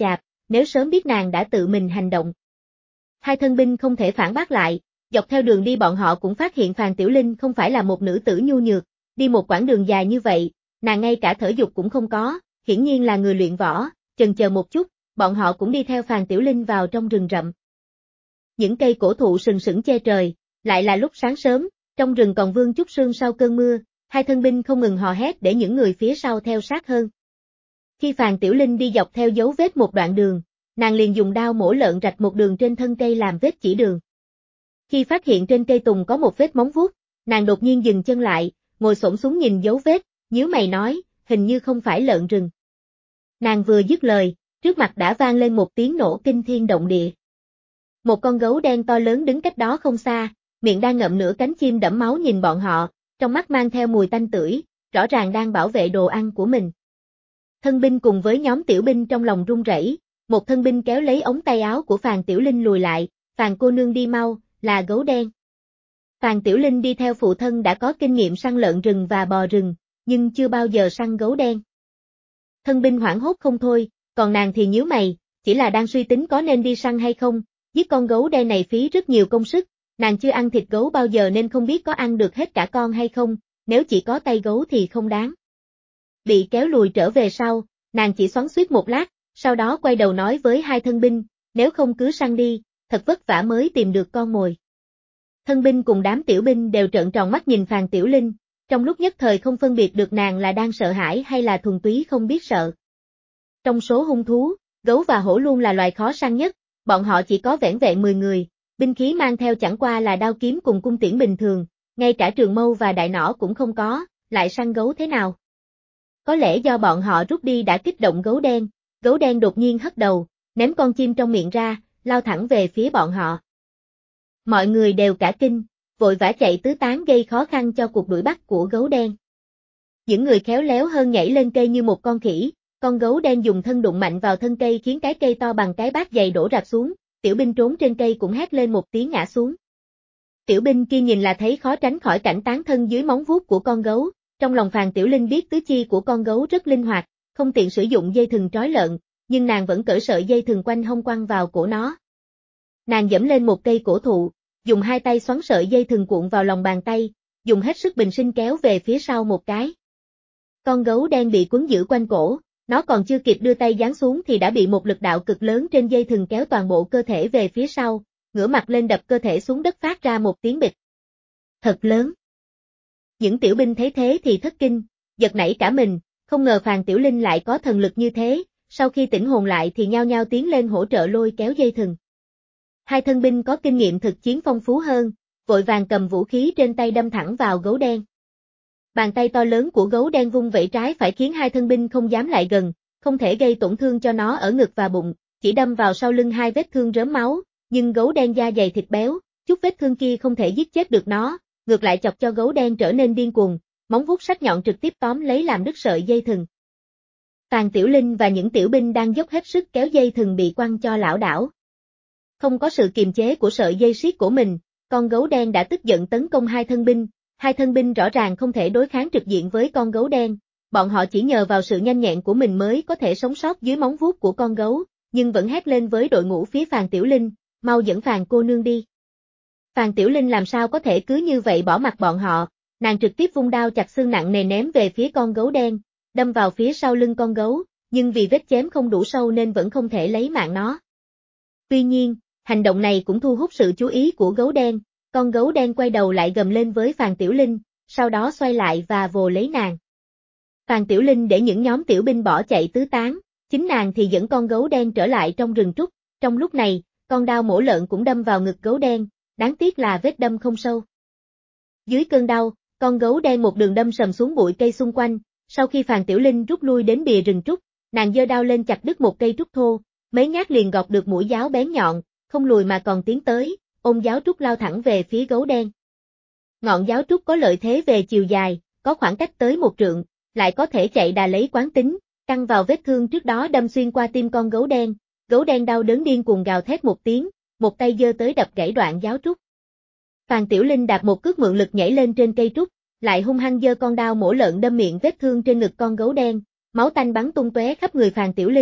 nếu sớm biết nàng đã tự mình hành động. Hai thân binh không thể phản bác lại, dọc theo đường đi bọn họ cũng phát hiện Phàn Tiểu Linh không phải là một nữ tử nhu nhược, đi một quãng đường dài như vậy, nàng ngay cả thở dục cũng không có, hiển nhiên là người luyện võ, chần chờ một chút, bọn họ cũng đi theo Phàn Tiểu Linh vào trong rừng rậm. Những cây cổ thụ sừng sững che trời, lại là lúc sáng sớm, trong rừng còn vương chút sương sau cơn mưa, hai thân binh không ngừng hò hét để những người phía sau theo sát hơn. Khi Phàn Tiểu Linh đi dọc theo dấu vết một đoạn đường, nàng liền dùng đao mổ lợn rạch một đường trên thân cây làm vết chỉ đường. Khi phát hiện trên cây tùng có một vết móng vuốt, nàng đột nhiên dừng chân lại, ngồi xổm xuống nhìn dấu vết, nhíu mày nói, hình như không phải lợn rừng. Nàng vừa dứt lời, trước mặt đã vang lên một tiếng nổ kinh thiên động địa. Một con gấu đen to lớn đứng cách đó không xa, miệng đang ngậm nửa cánh chim đẫm máu nhìn bọn họ, trong mắt mang theo mùi tanh tưởi, rõ ràng đang bảo vệ đồ ăn của mình. Thân binh cùng với nhóm tiểu binh trong lòng run rẩy, một thân binh kéo lấy ống tay áo của Phàn Tiểu Linh lùi lại, Phàn cô nương đi mau, là gấu đen. Phàn Tiểu Linh đi theo phụ thân đã có kinh nghiệm săn lợn rừng và bò rừng, nhưng chưa bao giờ săn gấu đen. Thân binh hoảng hốt không thôi, còn nàng thì nhíu mày, chỉ là đang suy tính có nên đi săn hay không, giết con gấu đen này phí rất nhiều công sức, nàng chưa ăn thịt gấu bao giờ nên không biết có ăn được hết cả con hay không, nếu chỉ có tay gấu thì không đáng. Bị kéo lùi trở về sau, nàng chỉ xoắn xuýt một lát, sau đó quay đầu nói với hai thân binh, nếu không cứ săn đi, thật vất vả mới tìm được con mồi. Thân binh cùng đám tiểu binh đều trợn tròn mắt nhìn Phàn Tiểu Linh, trong lúc nhất thời không phân biệt được nàng là đang sợ hãi hay là thuần túy không biết sợ. Trong số hung thú, gấu và hổ luôn là loài khó săn nhất, bọn họ chỉ có vẻn vẹn 10 người, binh khí mang theo chẳng qua là đao kiếm cùng cung tiễn bình thường, ngay cả trường mâu và đại nỏ cũng không có, lại săn gấu thế nào? Có lẽ do bọn họ rút đi đã kích động gấu đen đột nhiên hất đầu, ném con chim trong miệng ra, lao thẳng về phía bọn họ. Mọi người đều cả kinh, vội vã chạy tứ tán gây khó khăn cho cuộc đuổi bắt của gấu đen. Những người khéo léo hơn nhảy lên cây như một con khỉ, con gấu đen dùng thân đụng mạnh vào thân cây khiến cái cây to bằng cái bát dày đổ rạp xuống, tiểu binh trốn trên cây cũng hét lên một tiếng ngã xuống. Tiểu binh kia nhìn là thấy khó tránh khỏi cảnh tán thân dưới móng vuốt của con gấu, trong lòng Phàn Tiểu Linh biết tứ chi của con gấu rất linh hoạt, không tiện sử dụng dây thừng trói lợn, nhưng nàng vẫn cởi sợi dây thừng quanh hông quăng vào cổ nó. Nàng giẫm lên một cây cổ thụ, dùng hai tay xoắn sợi dây thừng cuộn vào lòng bàn tay, dùng hết sức bình sinh kéo về phía sau một cái. Con gấu đen bị quấn giữ quanh cổ, nó còn chưa kịp đưa tay giáng xuống thì đã bị một lực đạo cực lớn trên dây thừng kéo toàn bộ cơ thể về phía sau, ngửa mặt lên đập cơ thể xuống đất phát ra một tiếng bịch. Thật lớn. Những tiểu binh thấy thế thì thất kinh, giật nảy cả mình, không ngờ Phàn Tiểu Linh lại có thần lực như thế, sau khi tỉnh hồn lại thì nhao nhao tiến lên hỗ trợ lôi kéo dây thừng. Hai thân binh có kinh nghiệm thực chiến phong phú hơn, vội vàng cầm vũ khí trên tay đâm thẳng vào gấu đen. Bàn tay to lớn của gấu đen vung vẩy trái phải khiến hai thân binh không dám lại gần, không thể gây tổn thương cho nó ở ngực và bụng, chỉ đâm vào sau lưng hai vết thương rớm máu, nhưng gấu đen da dày thịt béo, chút vết thương kia không thể giết chết được nó, ngược lại chọc cho gấu đen trở nên điên cuồng, móng vuốt sắc nhọn trực tiếp tóm lấy làm đứt sợi dây thừng. Phàn Tiểu Linh và những tiểu binh đang dốc hết sức kéo dây thừng bị quăng cho lảo đảo. Không có sự kiềm chế của sợi dây siết của mình, con gấu đen đã tức giận tấn công hai thân binh rõ ràng không thể đối kháng trực diện với con gấu đen, bọn họ chỉ nhờ vào sự nhanh nhẹn của mình mới có thể sống sót dưới móng vuốt của con gấu, nhưng vẫn hét lên với đội ngũ phía Phàn Tiểu Linh, mau dẫn Phàn cô nương đi. Phàn Tiểu Linh làm sao có thể cứ như vậy bỏ mặc bọn họ, nàng trực tiếp vung đao chặt xương nặng nề ném về phía con gấu đen, đâm vào phía sau lưng con gấu, nhưng vì vết chém không đủ sâu nên vẫn không thể lấy mạng nó. Tuy nhiên, hành động này cũng thu hút sự chú ý của gấu đen, con gấu đen quay đầu lại gầm lên với Phàn Tiểu Linh, sau đó xoay lại và vồ lấy nàng. Phàn Tiểu Linh để những nhóm tiểu binh bỏ chạy tứ tán, chính nàng thì dẫn con gấu đen trở lại trong rừng trúc, trong lúc này, con đao mổ lợn cũng đâm vào ngực gấu đen, đáng tiếc là vết đâm không sâu. Dưới cơn đau, con gấu đen một đường đâm sầm xuống bụi cây xung quanh, sau khi Phàn Tiểu Linh rút lui đến bìa rừng trúc, nàng giơ đao lên chặt đứt một cây trúc thô, mấy nhát liền gọt được mũi giáo bén nhọn, không lùi mà còn tiến tới, ôm giáo trúc lao thẳng về phía gấu đen. Ngọn giáo trúc có lợi thế về chiều dài, có khoảng cách tới 1 trượng, lại có thể chạy đà lấy quán tính, căn vào vết thương trước đó đâm xuyên qua tim con gấu đen đau đớn điên cuồng gào thét một tiếng, một tay giơ tới đập gãy đoạn giáo trúc. Phàn Tiểu Linh đạp một cước mượn lực nhảy lên trên cây trúc, lại hung hăng giơ con đao mổ lợn đâm miệng vết thương trên ngực con gấu đen, máu tanh bắn tung tóe khắp người Phàn Tiểu Linh,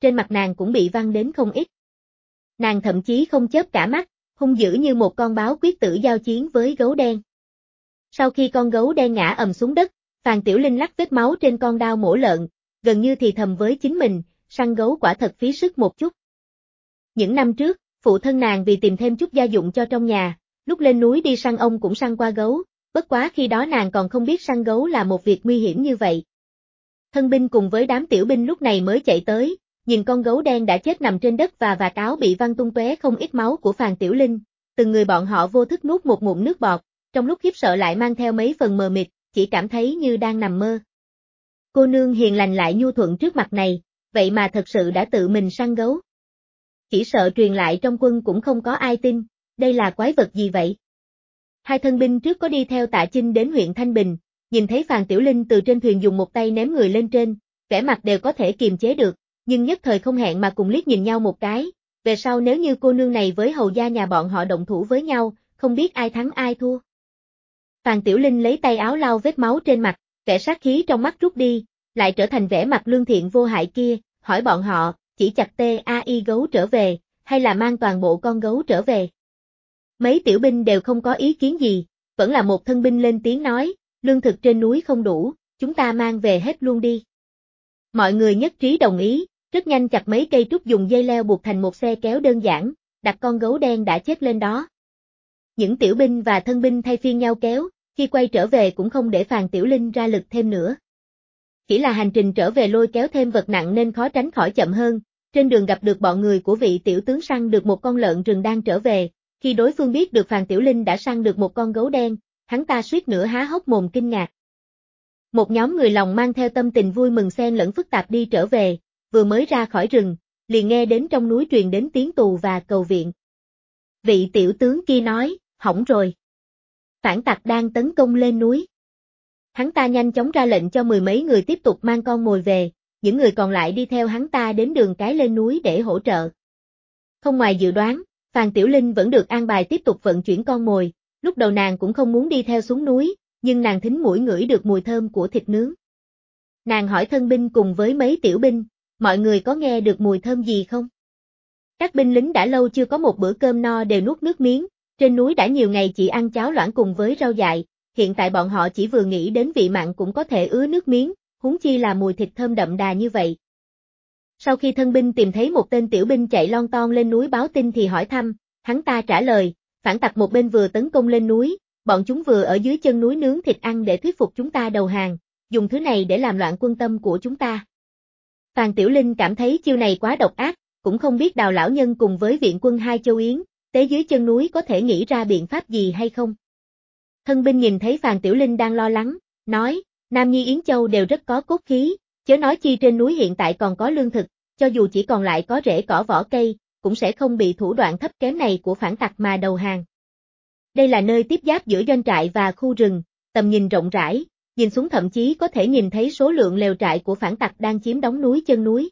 trên mặt nàng cũng bị văng đến không ít. Nàng thậm chí không chớp cả mắt, hung dữ như một con báo quyết tử giao chiến với gấu đen. Sau khi con gấu đen ngã ầm xuống đất, Phàn Tiểu Linh lắc vết máu trên con đao mổ lợn, gần như thì thầm với chính mình, săn gấu quả thật phí sức một chút. Những năm trước, phụ thân nàng vì tìm thêm chút gia dụng cho trong nhà, lúc lên núi đi săn ông cũng săn qua gấu, bất quá khi đó nàng còn không biết săn gấu là một việc nguy hiểm như vậy. Thân binh cùng với đám tiểu binh lúc này mới chạy tới, nhìn con gấu đen đã chết nằm trên đất và vạt áo bị văng tung tóe không ít máu của Phàn Tiểu Linh, từng người bọn họ vô thức nuốt một ngụm nước bọt, trong lúc khiếp sợ lại mang theo mấy phần mờ mịt, chỉ cảm thấy như đang nằm mơ. Cô nương hiền lành lại nhu thuận trước mặt này, vậy mà thật sự đã tự mình săn gấu. Chỉ sợ truyền lại trong quân cũng không có ai tin, đây là quái vật gì vậy? Hai thân binh trước có đi theo Tạ Chinh đến huyện Thanh Bình, nhìn thấy Phàn Tiểu Linh từ trên thuyền dùng một tay ném người lên trên, vẻ mặt đều có thể kiềm chế được, nhưng nhất thời không hẹn mà cùng liếc nhìn nhau một cái, về sau nếu như cô nương này với hầu gia nhà bọn họ động thủ với nhau, không biết ai thắng ai thua. Phàn Tiểu Linh lấy tay áo lau vết máu trên mặt, vẻ sát khí trong mắt rút đi, lại trở thành vẻ mặt lương thiện vô hại kia, hỏi bọn họ, chỉ chặt tai gấu trở về, hay là mang toàn bộ con gấu trở về. Mấy tiểu binh đều không có ý kiến gì, vẫn là một thân binh lên tiếng nói, lương thực trên núi không đủ, chúng ta mang về hết luôn đi. Mọi người nhất trí đồng ý, rất nhanh chặt mấy cây trúc dùng dây leo buộc thành một xe kéo đơn giản, đặt con gấu đen đã chết lên đó. Những tiểu binh và thân binh thay phiên nhau kéo, khi quay trở về cũng không để Phàn Tiểu Linh ra lực thêm nữa. Chỉ là hành trình trở về lôi kéo thêm vật nặng nên khó tránh khỏi chậm hơn, trên đường gặp được bọn người của vị tiểu tướng săn được một con lợn rừng đang trở về, khi đối phương biết được Phàn Tiểu Linh đã săn được một con gấu đen, hắn ta suýt nữa há hốc mồm kinh ngạc. Một nhóm người lòng mang theo tâm tình vui mừng xen lẫn phức tạp đi trở về, vừa mới ra khỏi rừng, liền nghe đến trong núi truyền đến tiếng tù và cầu viện. Vị tiểu tướng kia nói, hỏng rồi. Phản tặc đang tấn công lên núi. Hắn ta nhanh chóng ra lệnh cho mười mấy người tiếp tục mang con mồi về, những người còn lại đi theo hắn ta đến đường cái lên núi để hỗ trợ. Không ngoài dự đoán, Phàn Tiểu Linh vẫn được an bài tiếp tục vận chuyển con mồi, lúc đầu nàng cũng không muốn đi theo xuống núi, nhưng nàng thính mũi ngửi được mùi thơm của thịt nướng. Nàng hỏi thân binh cùng với mấy tiểu binh, mọi người có nghe được mùi thơm gì không? Các binh lính đã lâu chưa có một bữa cơm no đều nuốt nước miếng, trên núi đã nhiều ngày chỉ ăn cháo loãng cùng với rau dại, hiện tại bọn họ chỉ vừa nghĩ đến vị mặn cũng có thể ứa nước miếng, huống chi là mùi thịt thơm đậm đà như vậy. Sau khi thân binh tìm thấy một tên tiểu binh chạy lon ton lên núi báo tin thì hỏi thăm, hắn ta trả lời, phản tặc một bên vừa tấn công lên núi, bọn chúng vừa ở dưới chân núi nướng thịt ăn để thuyết phục chúng ta đầu hàng, dùng thứ này để làm loạn quân tâm của chúng ta. Phàn Tiểu Linh cảm thấy chiêu này quá độc ác, cũng không biết Đào lão nhân cùng với viện quân Hai Châu Yến, tế dưới chân núi có thể nghĩ ra biện pháp gì hay không. Thân binh nhìn thấy Phàn Tiểu Linh đang lo lắng, nói, Nam Nhi Yến Châu đều rất có cốt khí, chớ nói chi trên núi hiện tại còn có lương thực, cho dù chỉ còn lại có rễ cỏ vỏ cây, cũng sẽ không bị thủ đoạn thấp kém này của phản tặc mà đầu hàng. Đây là nơi tiếp giáp giữa doanh trại và khu rừng, tầm nhìn rộng rãi, nhìn xuống thậm chí có thể nhìn thấy số lượng lều trại của phản tặc đang chiếm đóng núi chân núi.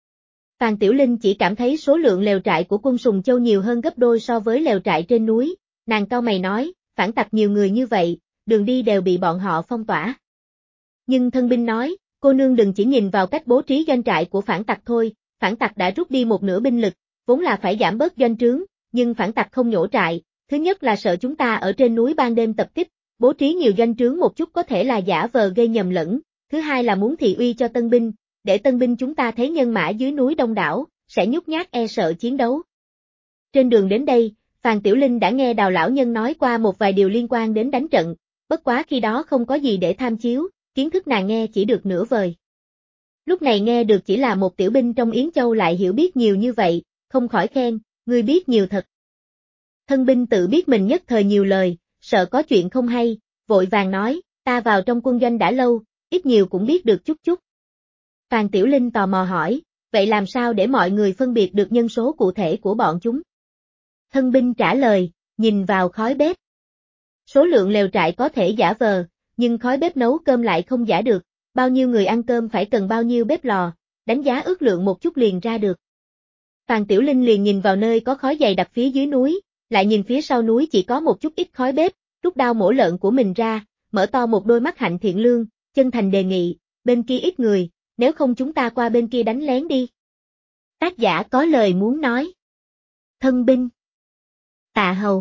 Phàn Tiểu Linh chỉ cảm thấy số lượng lều trại của quân Sùng Châu nhiều hơn gấp đôi so với lều trại trên núi, nàng cau mày nói, phản tặc nhiều người như vậy, đường đi đều bị bọn họ phong tỏa. Nhưng thân binh nói, cô nương đừng chỉ nhìn vào cách bố trí doanh trại của phản tặc thôi, phản tặc đã rút đi một nửa binh lực, vốn là phải giảm bớt doanh trướng, nhưng phản tặc không nhổ trại, thứ nhất là sợ chúng ta ở trên núi ban đêm tập kích, bố trí nhiều doanh trướng một chút có thể là giả vờ gây nhầm lẫn, thứ hai là muốn thị uy cho tân binh, để tân binh chúng ta thấy nhân mã dưới núi đông đảo, sẽ nhút nhát e sợ chiến đấu. Trên đường đến đây, Phàn Tiểu Linh đã nghe Đào lão nhân nói qua một vài điều liên quan đến đánh trận, bất quá khi đó không có gì để tham chiếu, kiến thức nàng nghe chỉ được nửa vời. Lúc này nghe được chỉ là một tiểu binh trong Yến Châu lại hiểu biết nhiều như vậy, không khỏi khen, ngươi biết nhiều thật. Thân binh tự biết mình nhất thời nhiều lời, sợ có chuyện không hay, vội vàng nói, ta vào trong quân doanh đã lâu, ít nhiều cũng biết được chút chút. Phàn Tiểu Linh tò mò hỏi, vậy làm sao để mọi người phân biệt được nhân số cụ thể của bọn chúng? Thân binh trả lời, nhìn vào khói bếp. Số lượng lều trại có thể giả vờ, nhưng khói bếp nấu cơm lại không giả được, bao nhiêu người ăn cơm phải cần bao nhiêu bếp lò, đánh giá ước lượng một chút liền ra được. Phàn Tiểu Linh liền nhìn vào nơi có khói dày đặc phía dưới núi, lại nhìn phía sau núi chỉ có một chút ít khói bếp, rút đao mổ lợn của mình ra, mở to một đôi mắt hạnh thiện lương, chân thành đề nghị, bên kia ít người, nếu không chúng ta qua bên kia đánh lén đi. Tác giả có lời muốn nói. Thân binh. Tạ hầu.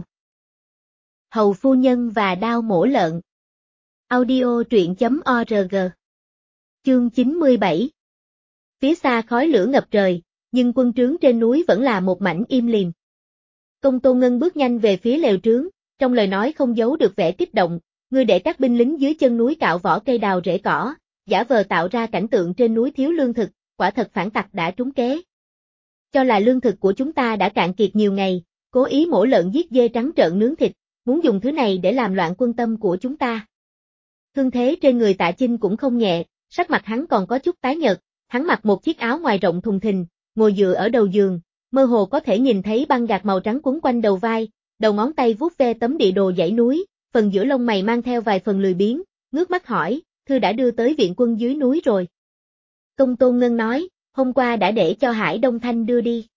Hầu phu nhân và đao mổ lợn. Audio truyện.org. Chương 97. Phía xa khói lửa ngập trời, nhưng quân trướng trên núi vẫn là một mảnh im lìm. Công Tôn Ngân bước nhanh về phía lều trướng, trong lời nói không giấu được vẻ kích động, ngươi để các binh lính dưới chân núi cạo vỏ cây đào rễ cỏ, giả vờ tạo ra cảnh tượng trên núi thiếu lương thực, quả thật phản tặc đã trúng kế. Cho là lương thực của chúng ta đã cạn kiệt nhiều ngày, cố ý mổ lợn giết dê trắng trợn nướng thịt, muốn dùng thứ này để làm loạn quân tâm của chúng ta. Thương thế trên người Tạ Chinh cũng không nhẹ, sắc mặt hắn còn có chút tái nhợt, hắn mặc một chiếc áo ngoài rộng thùng thình, ngồi dựa ở đầu giường, mơ hồ có thể nhìn thấy băng gạc màu trắng quấn quanh đầu vai, đầu ngón tay vuốt ve tấm địa đồ dãy núi, phần giữa lông mày mang theo vài phần lười biếng, ngước mắt hỏi, thư đã đưa tới viện quân dưới núi rồi. Công Tôn Ngân nói, hôm qua đã để cho Hải Đông Thanh đưa đi.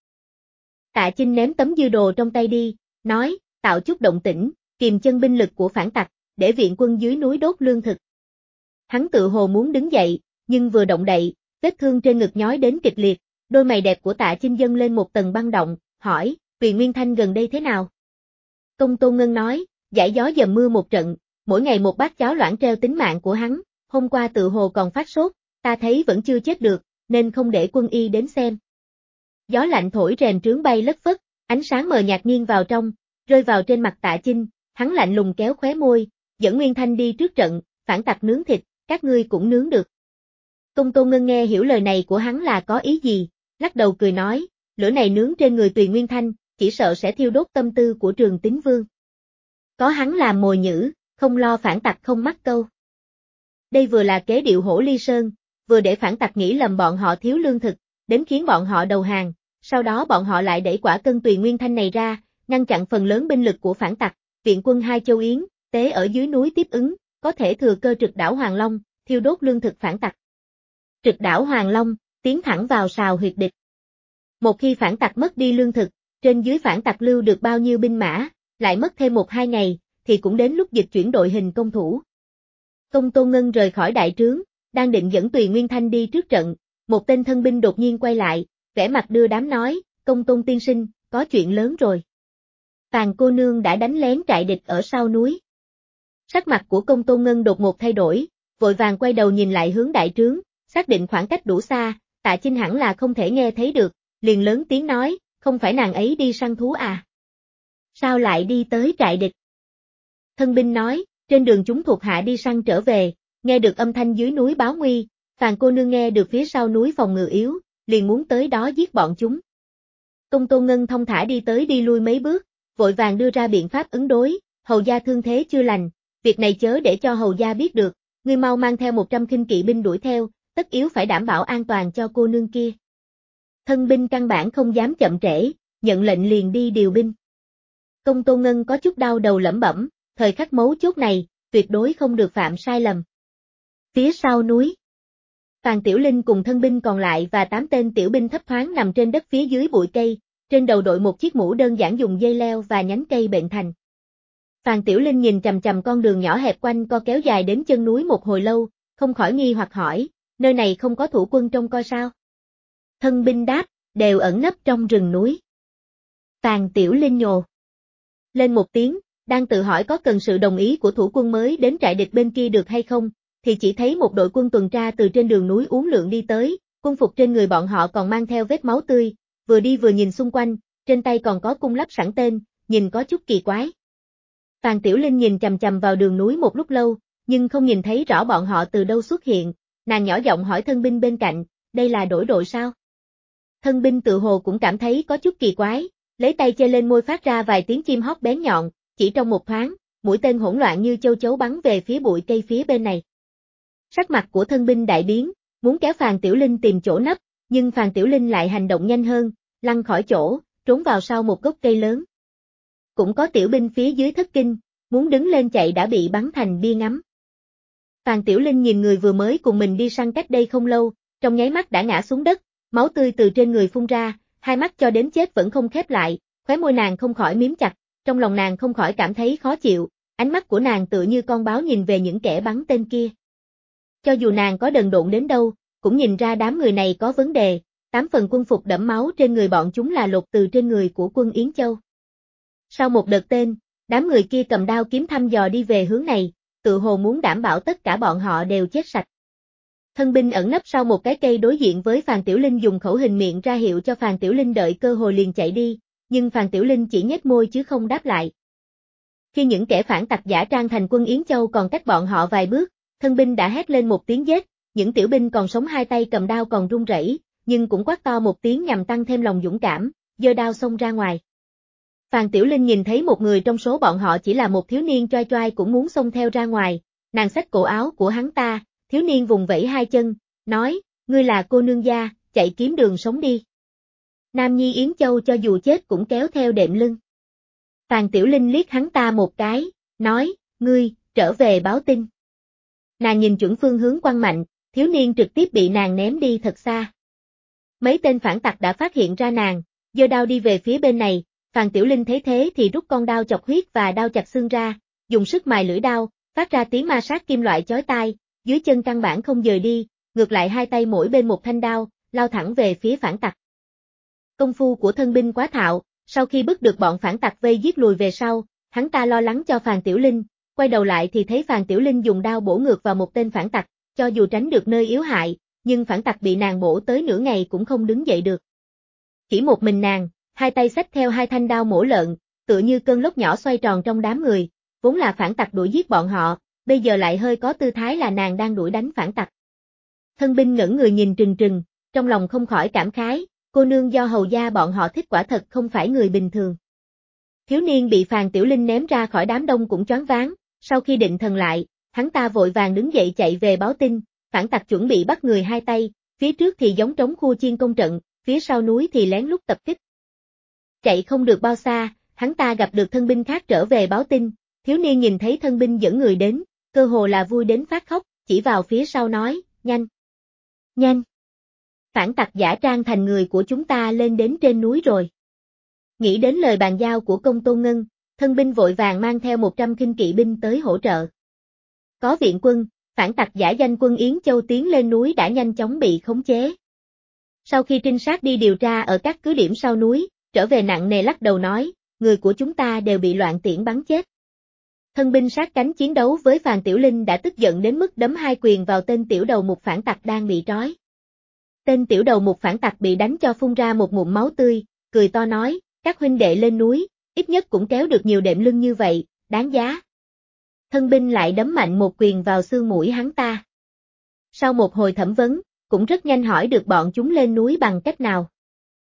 Tạ Chinh ném tấm dư đồ trong tay đi, nói, tạo chút động tĩnh, kìm chân binh lực của phản tặc, để viện quân dưới núi đốt lương thực. Hắn tự hồ muốn đứng dậy, nhưng vừa động đậy, vết thương trên ngực nhói đến kịch liệt, đôi mày đẹp của Tạ Chinh dâng lên một tầng băng động, hỏi, Tùy Nguyên Thanh gần đây thế nào? Công Tôn Ngân nói, giải gió dầm mưa một trận, mỗi ngày một bát cháo loãng treo tính mạng của hắn, hôm qua tự hồ còn phát sốt, ta thấy vẫn chưa chết được, nên không để quân y đến xem. Gió lạnh thổi rèm trướng bay lất phất, ánh sáng mờ nhạt nghiêng vào trong, rơi vào trên mặt Tạ Chinh, hắn lạnh lùng kéo khóe môi, dẫn Nguyên Thanh đi trước trận, phản tặc nướng thịt, các ngươi cũng nướng được. Công Tôn Ngân nghe hiểu lời này của hắn là có ý gì, lắc đầu cười nói, lửa này nướng trên người Tùy Nguyên Thanh, chỉ sợ sẽ thiêu đốt tâm tư của Trường Tín Vương. Có hắn làm mồi nhử, không lo phản tặc không mắc câu. Đây vừa là kế điệu hổ ly sơn, vừa để phản tặc nghĩ lầm bọn họ thiếu lương thực, đến khiến bọn họ đầu hàng, sau đó bọn họ lại đẩy quả cân Tùy Nguyên Thanh này ra, ngăn chặn phần lớn binh lực của phản tặc, viện quân Hai Châu Yến, tế ở dưới núi tiếp ứng, có thể thừa cơ trực đảo Hoàng Long, thiêu đốt lương thực phản tặc. Trực đảo Hoàng Long, tiến thẳng vào sào huyệt địch. Một khi phản tặc mất đi lương thực, trên dưới phản tặc lưu được bao nhiêu binh mã, lại mất thêm 1-2 ngày, thì cũng đến lúc dịch chuyển đội hình công thủ. Công Tôn Ngân rời khỏi đại trướng, đang định dẫn Tùy Nguyên Thanh đi trước trận, một tên thân binh đột nhiên quay lại, vẻ mặt đưa đám nói, Công Tôn tiên sinh, có chuyện lớn rồi. Phàn cô nương đã đánh lén trại địch ở sau núi. Sắc mặt của Công Tôn Ngân đột ngột thay đổi, vội vàng quay đầu nhìn lại hướng đại trướng, xác định khoảng cách đủ xa, Tạ Chinh hẳn là không thể nghe thấy được, liền lớn tiếng nói, không phải nàng ấy đi săn thú à? Sao lại đi tới trại địch? Thân binh nói, trên đường chúng thuộc hạ đi săn trở về, nghe được âm thanh dưới núi báo nguy, Phàn cô nương nghe được phía sau núi phòng ngự yếu, liền muốn tới đó giết bọn chúng. Công Tôn Ngân thông thả đi tới đi lui mấy bước, vội vàng đưa ra biện pháp ứng đối, hầu gia thương thế chưa lành, việc này chớ để cho hầu gia biết được, ngươi mau mang theo 100 khinh kỵ binh đuổi theo, tất yếu phải đảm bảo an toàn cho cô nương kia. Thân binh căn bản không dám chậm trễ, nhận lệnh liền đi điều binh. Công Tôn Ngân có chút đau đầu lẩm bẩm, thời khắc mấu chốt này, tuyệt đối không được phạm sai lầm. Phía sau núi, Phàn Tiểu Linh cùng thân binh còn lại và 8 tên tiểu binh thấp thoáng nằm trên đất phía dưới bụi cây, trên đầu đội một chiếc mũ đơn giản dùng dây leo và nhánh cây bện thành. Phàn Tiểu Linh nhìn chằm chằm con đường nhỏ hẹp quanh co kéo dài đến chân núi một hồi lâu, không khỏi nghi hoặc hỏi, nơi này không có thủ quân trông coi sao? Thân binh đáp, đều ẩn nấp trong rừng núi. Phàn Tiểu Linh nhồ lên một tiếng, đang tự hỏi có cần sự đồng ý của thủ quân mới đến trại địch bên kia được hay không, thì chỉ thấy một đội quân tuần tra từ trên đường núi uốn lượn đi tới, quân phục trên người bọn họ còn mang theo vết máu tươi, vừa đi vừa nhìn xung quanh, trên tay còn có cung lắp sẵn tên, nhìn có chút kỳ quái. Phàn Tiểu Linh nhìn chằm chằm vào đường núi một lúc lâu, nhưng không nhìn thấy rõ bọn họ từ đâu xuất hiện, nàng nhỏ giọng hỏi thân binh bên cạnh, đây là đổi đội sao? Thân binh tự hồ cũng cảm thấy có chút kỳ quái, lấy tay chê lên môi phát ra vài tiếng chim hót bén nhọn, chỉ trong một thoáng, mũi tên hỗn loạn như châu chấu bắn về phía bụi cây phía bên này. Sắc mặt của thân binh đại biến, muốn kéo Phàn Tiểu Linh tìm chỗ nấp, nhưng Phàn Tiểu Linh lại hành động nhanh hơn, lăn khỏi chỗ, trốn vào sau một gốc cây lớn. Cũng có tiểu binh phía dưới thất kinh, muốn đứng lên chạy đã bị bắn thành bia ngắm. Phàn Tiểu Linh nhìn người vừa mới cùng mình đi săn cách đây không lâu, trong nháy mắt đã ngã xuống đất, máu tươi từ trên người phun ra, hai mắt cho đến chết vẫn không khép lại, khóe môi nàng không khỏi miếm chặt, trong lòng nàng không khỏi cảm thấy khó chịu, ánh mắt của nàng tựa như con báo nhìn về những kẻ bắn tên kia. Cho dù nàng có đần độn đến đâu, cũng nhìn ra đám người này có vấn đề, 8 phần quân phục đẫm máu trên người bọn chúng là lột từ trên người của quân Yến Châu. Sau một đợt tên, đám người kia cầm đao kiếm thăm dò đi về hướng này, tự hồ muốn đảm bảo tất cả bọn họ đều chết sạch. Thân binh ẩn nấp sau một cái cây đối diện với Phàn Tiểu Linh dùng khẩu hình miệng ra hiệu cho Phàn Tiểu Linh đợi cơ hội liền chạy đi, nhưng Phàn Tiểu Linh chỉ nhếch môi chứ không đáp lại. Khi những kẻ phản tặc giả trang thành quân Yến Châu còn cách bọn họ vài bước, thân binh đã hét lên một tiếng giết, những tiểu binh còn sống hai tay cầm đao còn run rẩy, nhưng cũng quát to một tiếng nhằm tăng thêm lòng dũng cảm, giơ đao xông ra ngoài. Phàn Tiểu Linh nhìn thấy một người trong số bọn họ chỉ là một thiếu niên choai choai cũng muốn xông theo ra ngoài, nàng xách cổ áo của hắn ta, thiếu niên vùng vẫy hai chân, nói, ngươi là cô nương gia, chạy kiếm đường sống đi. Nam nhi Yến Châu cho dù chết cũng kéo theo đệm lưng. Phàn Tiểu Linh liếc hắn ta một cái, nói, ngươi, trở về báo tin. Nàng nhìn chuẩn phương hướng quăng mạnh, thiếu niên trực tiếp bị nàng ném đi thật xa. Mấy tên phản tặc đã phát hiện ra nàng, giơ đao đi về phía bên này, Phàn Tiểu Linh thấy thế thì rút con đao chọc huyết và đao chặt xương ra, dùng sức mài lưỡi đao, phát ra tiếng ma sát kim loại chói tai, dưới chân căn bản không dời đi, ngược lại hai tay mỗi bên một thanh đao, lao thẳng về phía phản tặc. Công phu của thân binh quá thạo, sau khi bức được bọn phản tặc vây giết lùi về sau, hắn ta lo lắng cho Phàn Tiểu Linh, quay đầu lại thì thấy Phàn Tiểu Linh dùng đao bổ ngược vào một tên phản tặc, cho dù tránh được nơi yếu hại, nhưng phản tặc bị nàng bổ tới nửa ngày cũng không đứng dậy được. Chỉ một mình nàng, hai tay xách theo hai thanh đao mổ lợn, tựa như cơn lốc nhỏ xoay tròn trong đám người, vốn là phản tặc đuổi giết bọn họ, bây giờ lại hơi có tư thái là nàng đang đuổi đánh phản tặc. Thân binh ngẩn người nhìn trừng trừng, trong lòng không khỏi cảm khái, cô nương do hầu gia bọn họ thích quả thật không phải người bình thường. Thiếu niên bị Phàn Tiểu Linh ném ra khỏi đám đông cũng choáng váng, sau khi định thần lại, hắn ta vội vàng đứng dậy chạy về báo tin, phản tặc chuẩn bị bắt người hai tay, phía trước thì giống trống khu chiên công trận, phía sau núi thì lén lút tập kích. Chạy không được bao xa, hắn ta gặp được thân binh khác trở về báo tin, thiếu niên nhìn thấy thân binh dẫn người đến, cơ hồ là vui đến phát khóc, chỉ vào phía sau nói, nhanh, nhanh. Phản tặc giả trang thành người của chúng ta lên đến trên núi rồi. Nghĩ đến lời bàn giao của công tôn ngân, thân binh vội vàng mang theo 100 khinh kỵ binh tới hỗ trợ. Có viện quân, phản tặc giả danh quân Yến Châu tiến lên núi đã nhanh chóng bị khống chế. Sau khi trinh sát đi điều tra ở các cứ điểm sau núi, trở về nặng nề lắc đầu nói, người của chúng ta đều bị loạn tiễn bắn chết. Thân binh sát cánh chiến đấu với Phàn Tiểu Linh đã tức giận đến mức đấm hai quyền vào tên tiểu đầu mục phản tặc đang bị trói. Tên tiểu đầu mục phản tặc bị đánh cho phun ra một ngụm máu tươi, cười to nói, các huynh đệ lên núi, ít nhất cũng kéo được nhiều đệm lưng như vậy, đáng giá. Thân binh lại đấm mạnh một quyền vào xương mũi hắn ta. Sau một hồi thẩm vấn, cũng rất nhanh hỏi được bọn chúng lên núi bằng cách nào.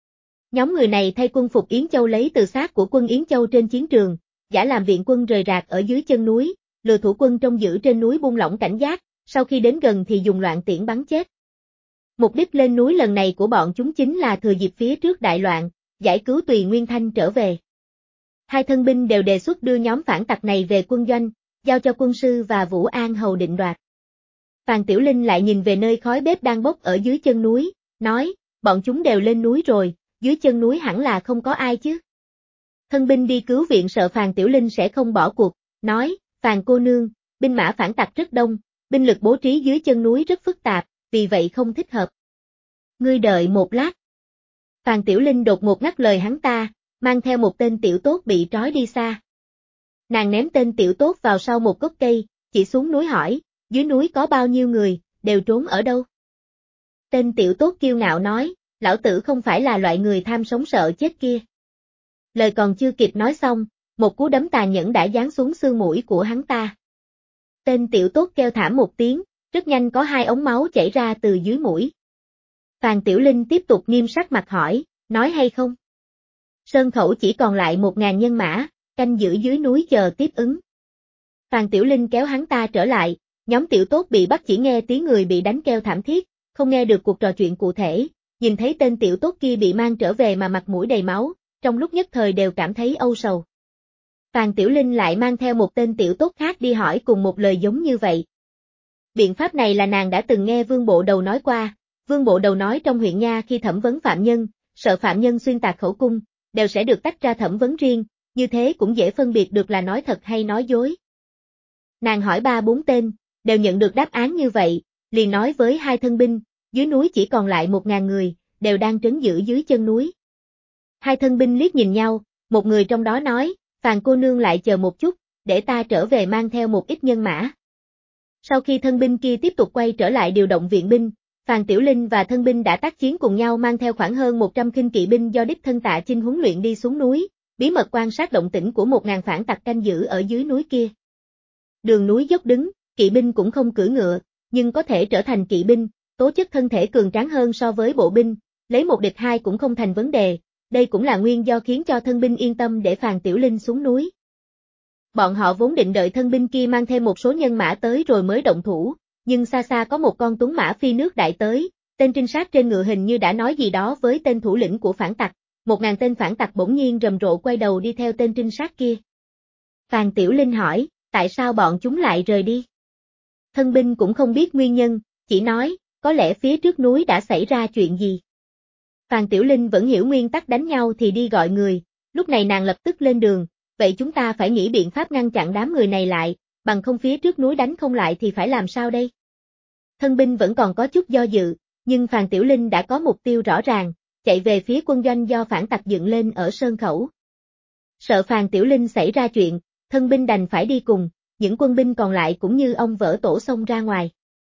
Nhóm người này thay quân phục Yến Châu lấy từ xác của quân Yến Châu trên chiến trường, giả làm viện quân rời rạc ở dưới chân núi, lừa thủ quân trông giữ trên núi buông lỏng cảnh giác, sau khi đến gần thì dùng loạn tiễn bắn chết. Mục đích lên núi lần này của bọn chúng chính là thừa dịp phía trước đại loạn, giải cứu Tùy Nguyên Thanh trở về. Hai thân binh đều đề xuất đưa nhóm phản tặc này về quân doanh, giao cho quân sư và Vũ An Hầu định đoạt. Phàn Tiểu Linh lại nhìn về nơi khói bếp đang bốc ở dưới chân núi, nói, bọn chúng đều lên núi rồi, dưới chân núi hẳn là không có ai chứ. Thân binh đi cứu viện sợ Phàn Tiểu Linh sẽ không bỏ cuộc, nói, Phàn cô nương, binh mã phản tặc rất đông, binh lực bố trí dưới chân núi rất phức tạp, vì vậy không thích hợp. Ngươi đợi một lát. Phàn Tiểu Linh đột ngột ngắt lời hắn ta, mang theo một tên tiểu tốt bị trói đi xa. Nàng ném tên tiểu tốt vào sau một gốc cây, chỉ xuống núi hỏi, dưới núi có bao nhiêu người, đều trốn ở đâu? Tên tiểu tốt kiêu ngạo nói, lão tử không phải là loại người tham sống sợ chết kia. Lời còn chưa kịp nói xong, một cú đấm tàn nhẫn đã giáng xuống xương mũi của hắn ta. Tên tiểu tốt kêu thảm một tiếng, rất nhanh có hai ống máu chảy ra từ dưới mũi. Phàn Tiểu Linh tiếp tục nghiêm sắc mặt hỏi, nói hay không? Sơn khẩu chỉ còn lại 1000 nhân mã, canh giữ dưới núi chờ tiếp ứng. Phàn Tiểu Linh kéo hắn ta trở lại, nhóm tiểu tốt bị bắt chỉ nghe tiếng người bị đánh kêu thảm thiết, không nghe được cuộc trò chuyện cụ thể, nhìn thấy tên tiểu tốt kia bị mang trở về mà mặt mũi đầy máu, trong lúc nhất thời đều cảm thấy âu sầu. Phàn Tiểu Linh lại mang theo một tên tiểu tốt khác đi hỏi cùng một lời giống như vậy. Biện pháp này là nàng đã từng nghe Vương Bộ Đầu nói qua, Vương Bộ Đầu nói trong huyện nha khi thẩm vấn phạm nhân, sợ phạm nhân xuyên tạc khẩu cung, đều sẽ được tách ra thẩm vấn riêng, như thế cũng dễ phân biệt được là nói thật hay nói dối. Nàng hỏi 3-4 tên, đều nhận được đáp án như vậy, liền nói với hai thân binh, dưới núi chỉ còn lại 1000 người, đều đang trấn giữ dưới chân núi. Hai thân binh liếc nhìn nhau, một người trong đó nói, Phàn cô nương lại chờ một chút, để ta trở về mang theo một ít nhân mã. Sau khi thân binh kia tiếp tục quay trở lại điều động viện binh, Phàn Tiểu Linh và thân binh đã tác chiến cùng nhau mang theo khoảng hơn 100 khinh kỵ binh do đích thân Tạ Chinh huấn luyện đi xuống núi, bí mật quan sát động tĩnh của 1000 phản tặc canh giữ ở dưới núi kia. Đường núi dốc đứng, kỵ binh cũng không cưỡi ngựa, nhưng có thể trở thành kỵ binh, tố chất thân thể cường tráng hơn so với bộ binh, lấy một địch hai cũng không thành vấn đề, đây cũng là nguyên do khiến cho thân binh yên tâm để Phàn Tiểu Linh xuống núi. Bọn họ vốn định đợi thân binh kia mang thêm một số nhân mã tới rồi mới động thủ, nhưng xa xa có một con tuấn mã phi nước đại tới, tên trinh sát trên ngựa hình như đã nói gì đó với tên thủ lĩnh của phản tặc, 1000 tên phản tặc bỗng nhiên rầm rộ quay đầu đi theo tên trinh sát kia. Phàn Tiểu Linh hỏi, tại sao bọn chúng lại rời đi? Thân binh cũng không biết nguyên nhân, chỉ nói, có lẽ phía trước núi đã xảy ra chuyện gì. Phàn Tiểu Linh vẫn hiểu nguyên tắc đánh nhau thì đi gọi người, lúc này nàng lập tức lên đường, vậy chúng ta phải nghĩ biện pháp ngăn chặn đám người này lại, bằng không phía trước núi đánh không lại thì phải làm sao đây? Thân binh vẫn còn có chút do dự, nhưng Phàn Tiểu Linh đã có mục tiêu rõ ràng, chạy về phía quân doanh do phản tặc dựng lên ở Sơn Khẩu. Sợ Phàn Tiểu Linh xảy ra chuyện, thân binh đành phải đi cùng, những quân binh còn lại cũng như ông vỡ tổ xông ra ngoài.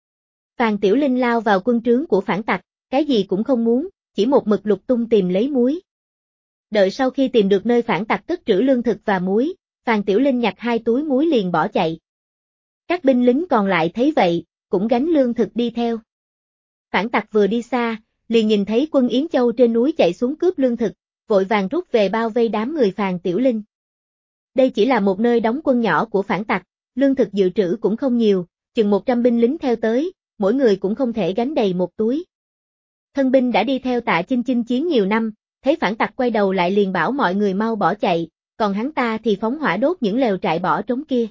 Phàn Tiểu Linh lao vào quân trướng của phản tặc, cái gì cũng không muốn, chỉ một mực lục tung tìm lấy muối. Đợi sau khi tìm được nơi phản tặc cất trữ lương thực và muối, Phàn Tiểu Linh nhặt 2 túi muối liền bỏ chạy. Các binh lính còn lại thấy vậy, cũng gánh lương thực đi theo. Phản tặc vừa đi xa, liền nhìn thấy quân Yến Châu trên núi chạy xuống cướp lương thực, vội vàng rút về bao vây đám người Phàn Tiểu Linh. Đây chỉ là một nơi đóng quân nhỏ của phản tặc, lương thực dự trữ cũng không nhiều, chừng 100 binh lính theo tới, mỗi người cũng không thể gánh đầy một túi. Thân binh đã đi theo Tạ Chinh chinh chiến nhiều năm, thấy phản tặc quay đầu lại liền bảo mọi người mau bỏ chạy, còn hắn ta thì phóng hỏa đốt những lều trại bỏ trống kia.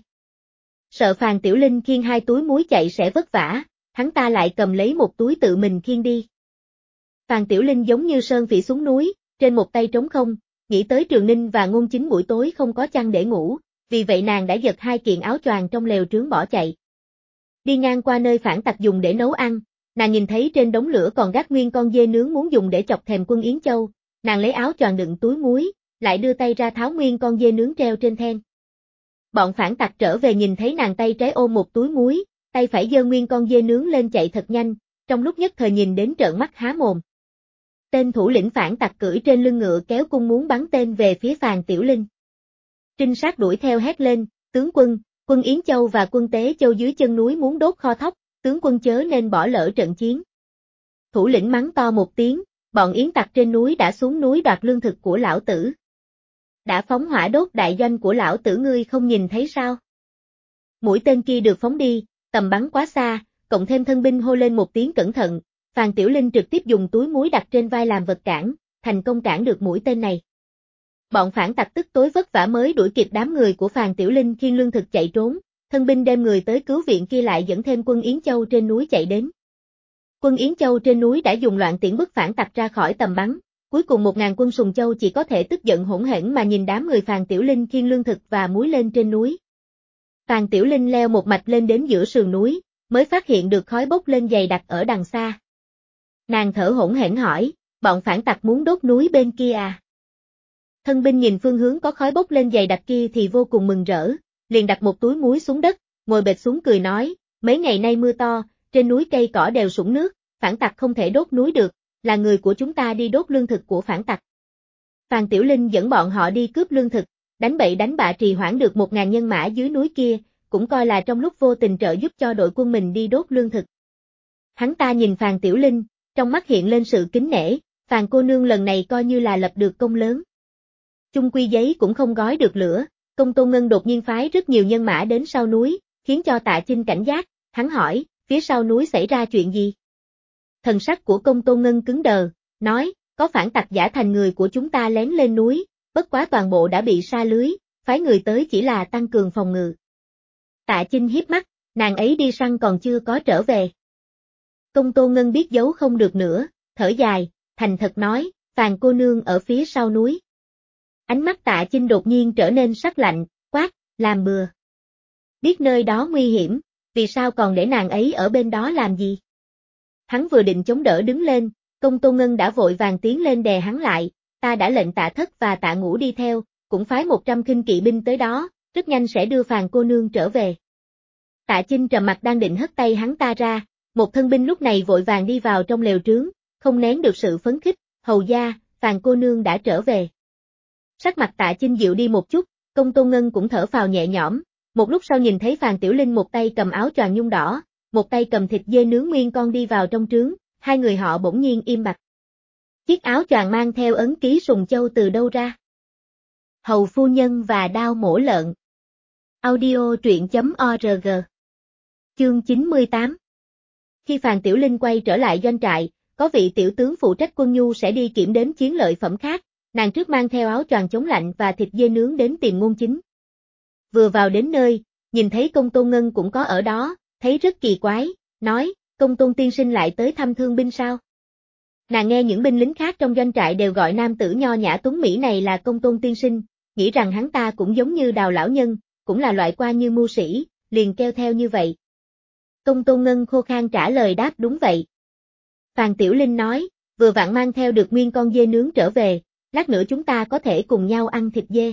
Sợ Phàn Tiểu Linh khiêng 2 túi muối chạy sẽ vất vả, hắn ta lại cầm lấy một túi tự mình khiêng đi. Phàn Tiểu Linh giống như sơn phỉ xuống núi, trên một tay trống không, nghĩ tới Trường Ninh và Ngôn Chính buổi tối không có chăn để ngủ, vì vậy nàng đã giật 2 kiện áo choàng trong lều trướng bỏ chạy. Đi ngang qua nơi phản tặc dùng để nấu ăn, nàng nhìn thấy trên đống lửa còn gác nguyên con dê nướng muốn dùng để chọc thèm quân Yến Châu, nàng lấy áo choàng đựng túi muối, lại đưa tay ra tháo nguyên con dê nướng treo trên then. Bọn phản tặc trở về nhìn thấy nàng tay trái ôm một túi muối, tay phải giơ nguyên con dê nướng lên chạy thật nhanh, trong lúc nhất thời nhìn đến trợn mắt há mồm. Tên thủ lĩnh phản tặc cưỡi trên lưng ngựa kéo cung muốn bắn tên về phía Phàn Tiểu Linh. Trinh sát đuổi theo hét lên, tướng quân, quân Yến Châu và quân Tế Châu dưới chân núi muốn đốt kho thóc, tướng quân chớ nên bỏ lỡ trận chiến. Thủ lĩnh mắng to một tiếng, bọn Yến tặc trên núi đã xuống núi đoạt lương thực của lão tử. Đã phóng hỏa đốt đại doanh của lão tử ngươi không nhìn thấy sao? Mũi tên kia được phóng đi, tầm bắn quá xa, cộng thêm thân binh hô lên một tiếng cẩn thận, Phàn Tiểu Linh trực tiếp dùng túi muối đặt trên vai làm vật cản, thành công cản được mũi tên này. Bọn phản tặc tức tối vất vả mới đuổi kịp đám người của Phàn Tiểu Linh khiêng lương thực chạy trốn, thân binh đem người tới cứu viện kia lại dẫn thêm quân Yến Châu trên núi chạy đến. Quân Yến Châu trên núi đã dùng loạn tiễn bức phản tặc ra khỏi tầm bắn, cuối cùng 1000 quân Sùng Châu chỉ có thể tức giận hỗn hển mà nhìn đám người Phàn Tiểu Linh khiêng lương thực và muối lên trên núi. Phàn Tiểu Linh leo một mạch lên đến giữa sườn núi, mới phát hiện được khói bốc lên dày đặc ở đằng xa. Nàng thở hỗn hển hỏi, bọn phản tặc muốn đốt núi bên kia à? Thân binh nhìn phương hướng có khói bốc lên dày đặc kia thì vô cùng mừng rỡ, liền đặt một túi muối xuống đất, ngồi bệt xuống cười nói, mấy ngày nay mưa to, trên núi cây cỏ đều sũng nước, phản tặc không thể đốt núi được, là người của chúng ta đi đốt lương thực của phản tặc. Phàn Tiểu Linh dẫn bọn họ đi cướp lương thực, đánh bậy đánh bạ trì hoãn được 1000 nhân mã dưới núi kia, cũng coi là trong lúc vô tình trợ giúp cho đội quân mình đi đốt lương thực. Hắn ta nhìn Phàn Tiểu Linh, trong mắt hiện lên sự kính nể, Phàn cô nương lần này coi như là lập được công lớn. Chung quy giấy cũng không gói được lửa, Công Tôn Ngân đột nhiên phái rất nhiều nhân mã đến sau núi, khiến cho Tạ Chinh cảnh giác, hắn hỏi, phía sau núi xảy ra chuyện gì? Thần sắc của Công Tôn Ngân cứng đờ, nói, có phản tặc giả thành người của chúng ta lén lên núi, bất quá toàn bộ đã bị sa lưới, phái người tới chỉ là tăng cường phòng ngự. Tạ Chinh hiếp mắt, nàng ấy đi săn còn chưa có trở về. Công Tôn Ngân biết giấu không được nữa, thở dài, thành thật nói, Phàn cô nương ở phía sau núi. Ánh mắt Tạ Chinh đột nhiên trở nên sắc lạnh, quát, làm bừa. Biết nơi đó nguy hiểm, vì sao còn để nàng ấy ở bên đó làm gì? Hắn vừa định chống đỡ đứng lên, Công Tôn Ngân đã vội vàng tiến lên đè hắn lại, ta đã lệnh Tạ Thất và Tạ Ngũ đi theo, cũng phái 100 khinh kỵ binh tới đó, rất nhanh sẽ đưa Phàn cô nương trở về. Tạ Chinh trầm mặt đang định hất tay hắn ta ra, một thân binh lúc này vội vàng đi vào trong lều trướng, không nén được sự phấn khích, hầu gia, Phàn cô nương đã trở về. Sắc mặt Tạ Chinh dịu đi một chút, Công Tôn Ngân cũng thở phào nhẹ nhõm, một lúc sau nhìn thấy Phàn Tiểu Linh một tay cầm áo choàng nhung đỏ, một tay cầm thịt dê nướng nguyên con đi vào trong trướng, hai người họ bỗng nhiên im bặt. Chiếc áo choàng mang theo ấn ký Sùng Châu từ đâu ra? Hầu phu nhân và đao mổ lợn. Audio truyện.org. Chương 98. Khi Phàn Tiểu Linh quay trở lại doanh trại, có vị tiểu tướng phụ trách quân nhu sẽ đi kiểm đếm chiến lợi phẩm khác, nàng trước mang theo áo choàng chống lạnh và thịt dê nướng đến tìm Ngôn Chính. Vừa vào đến nơi, nhìn thấy Công Tôn Ngân cũng có ở đó, thấy rất kỳ quái, nói, Công Tôn tiên sinh lại tới thăm thương binh sao? Nàng nghe những binh lính khác trong doanh trại đều gọi nam tử nho nhã tuấn Mỹ này là Công Tôn tiên sinh, nghĩ rằng hắn ta cũng giống như Đào lão nhân, cũng là loại quan như mưu sĩ, liền kêu theo như vậy. Công Tôn Ngân khô khan trả lời đáp đúng vậy. Phàn Tiểu Linh nói, vừa vặn mang theo được nguyên con dê nướng trở về, lát nữa chúng ta có thể cùng nhau ăn thịt dê.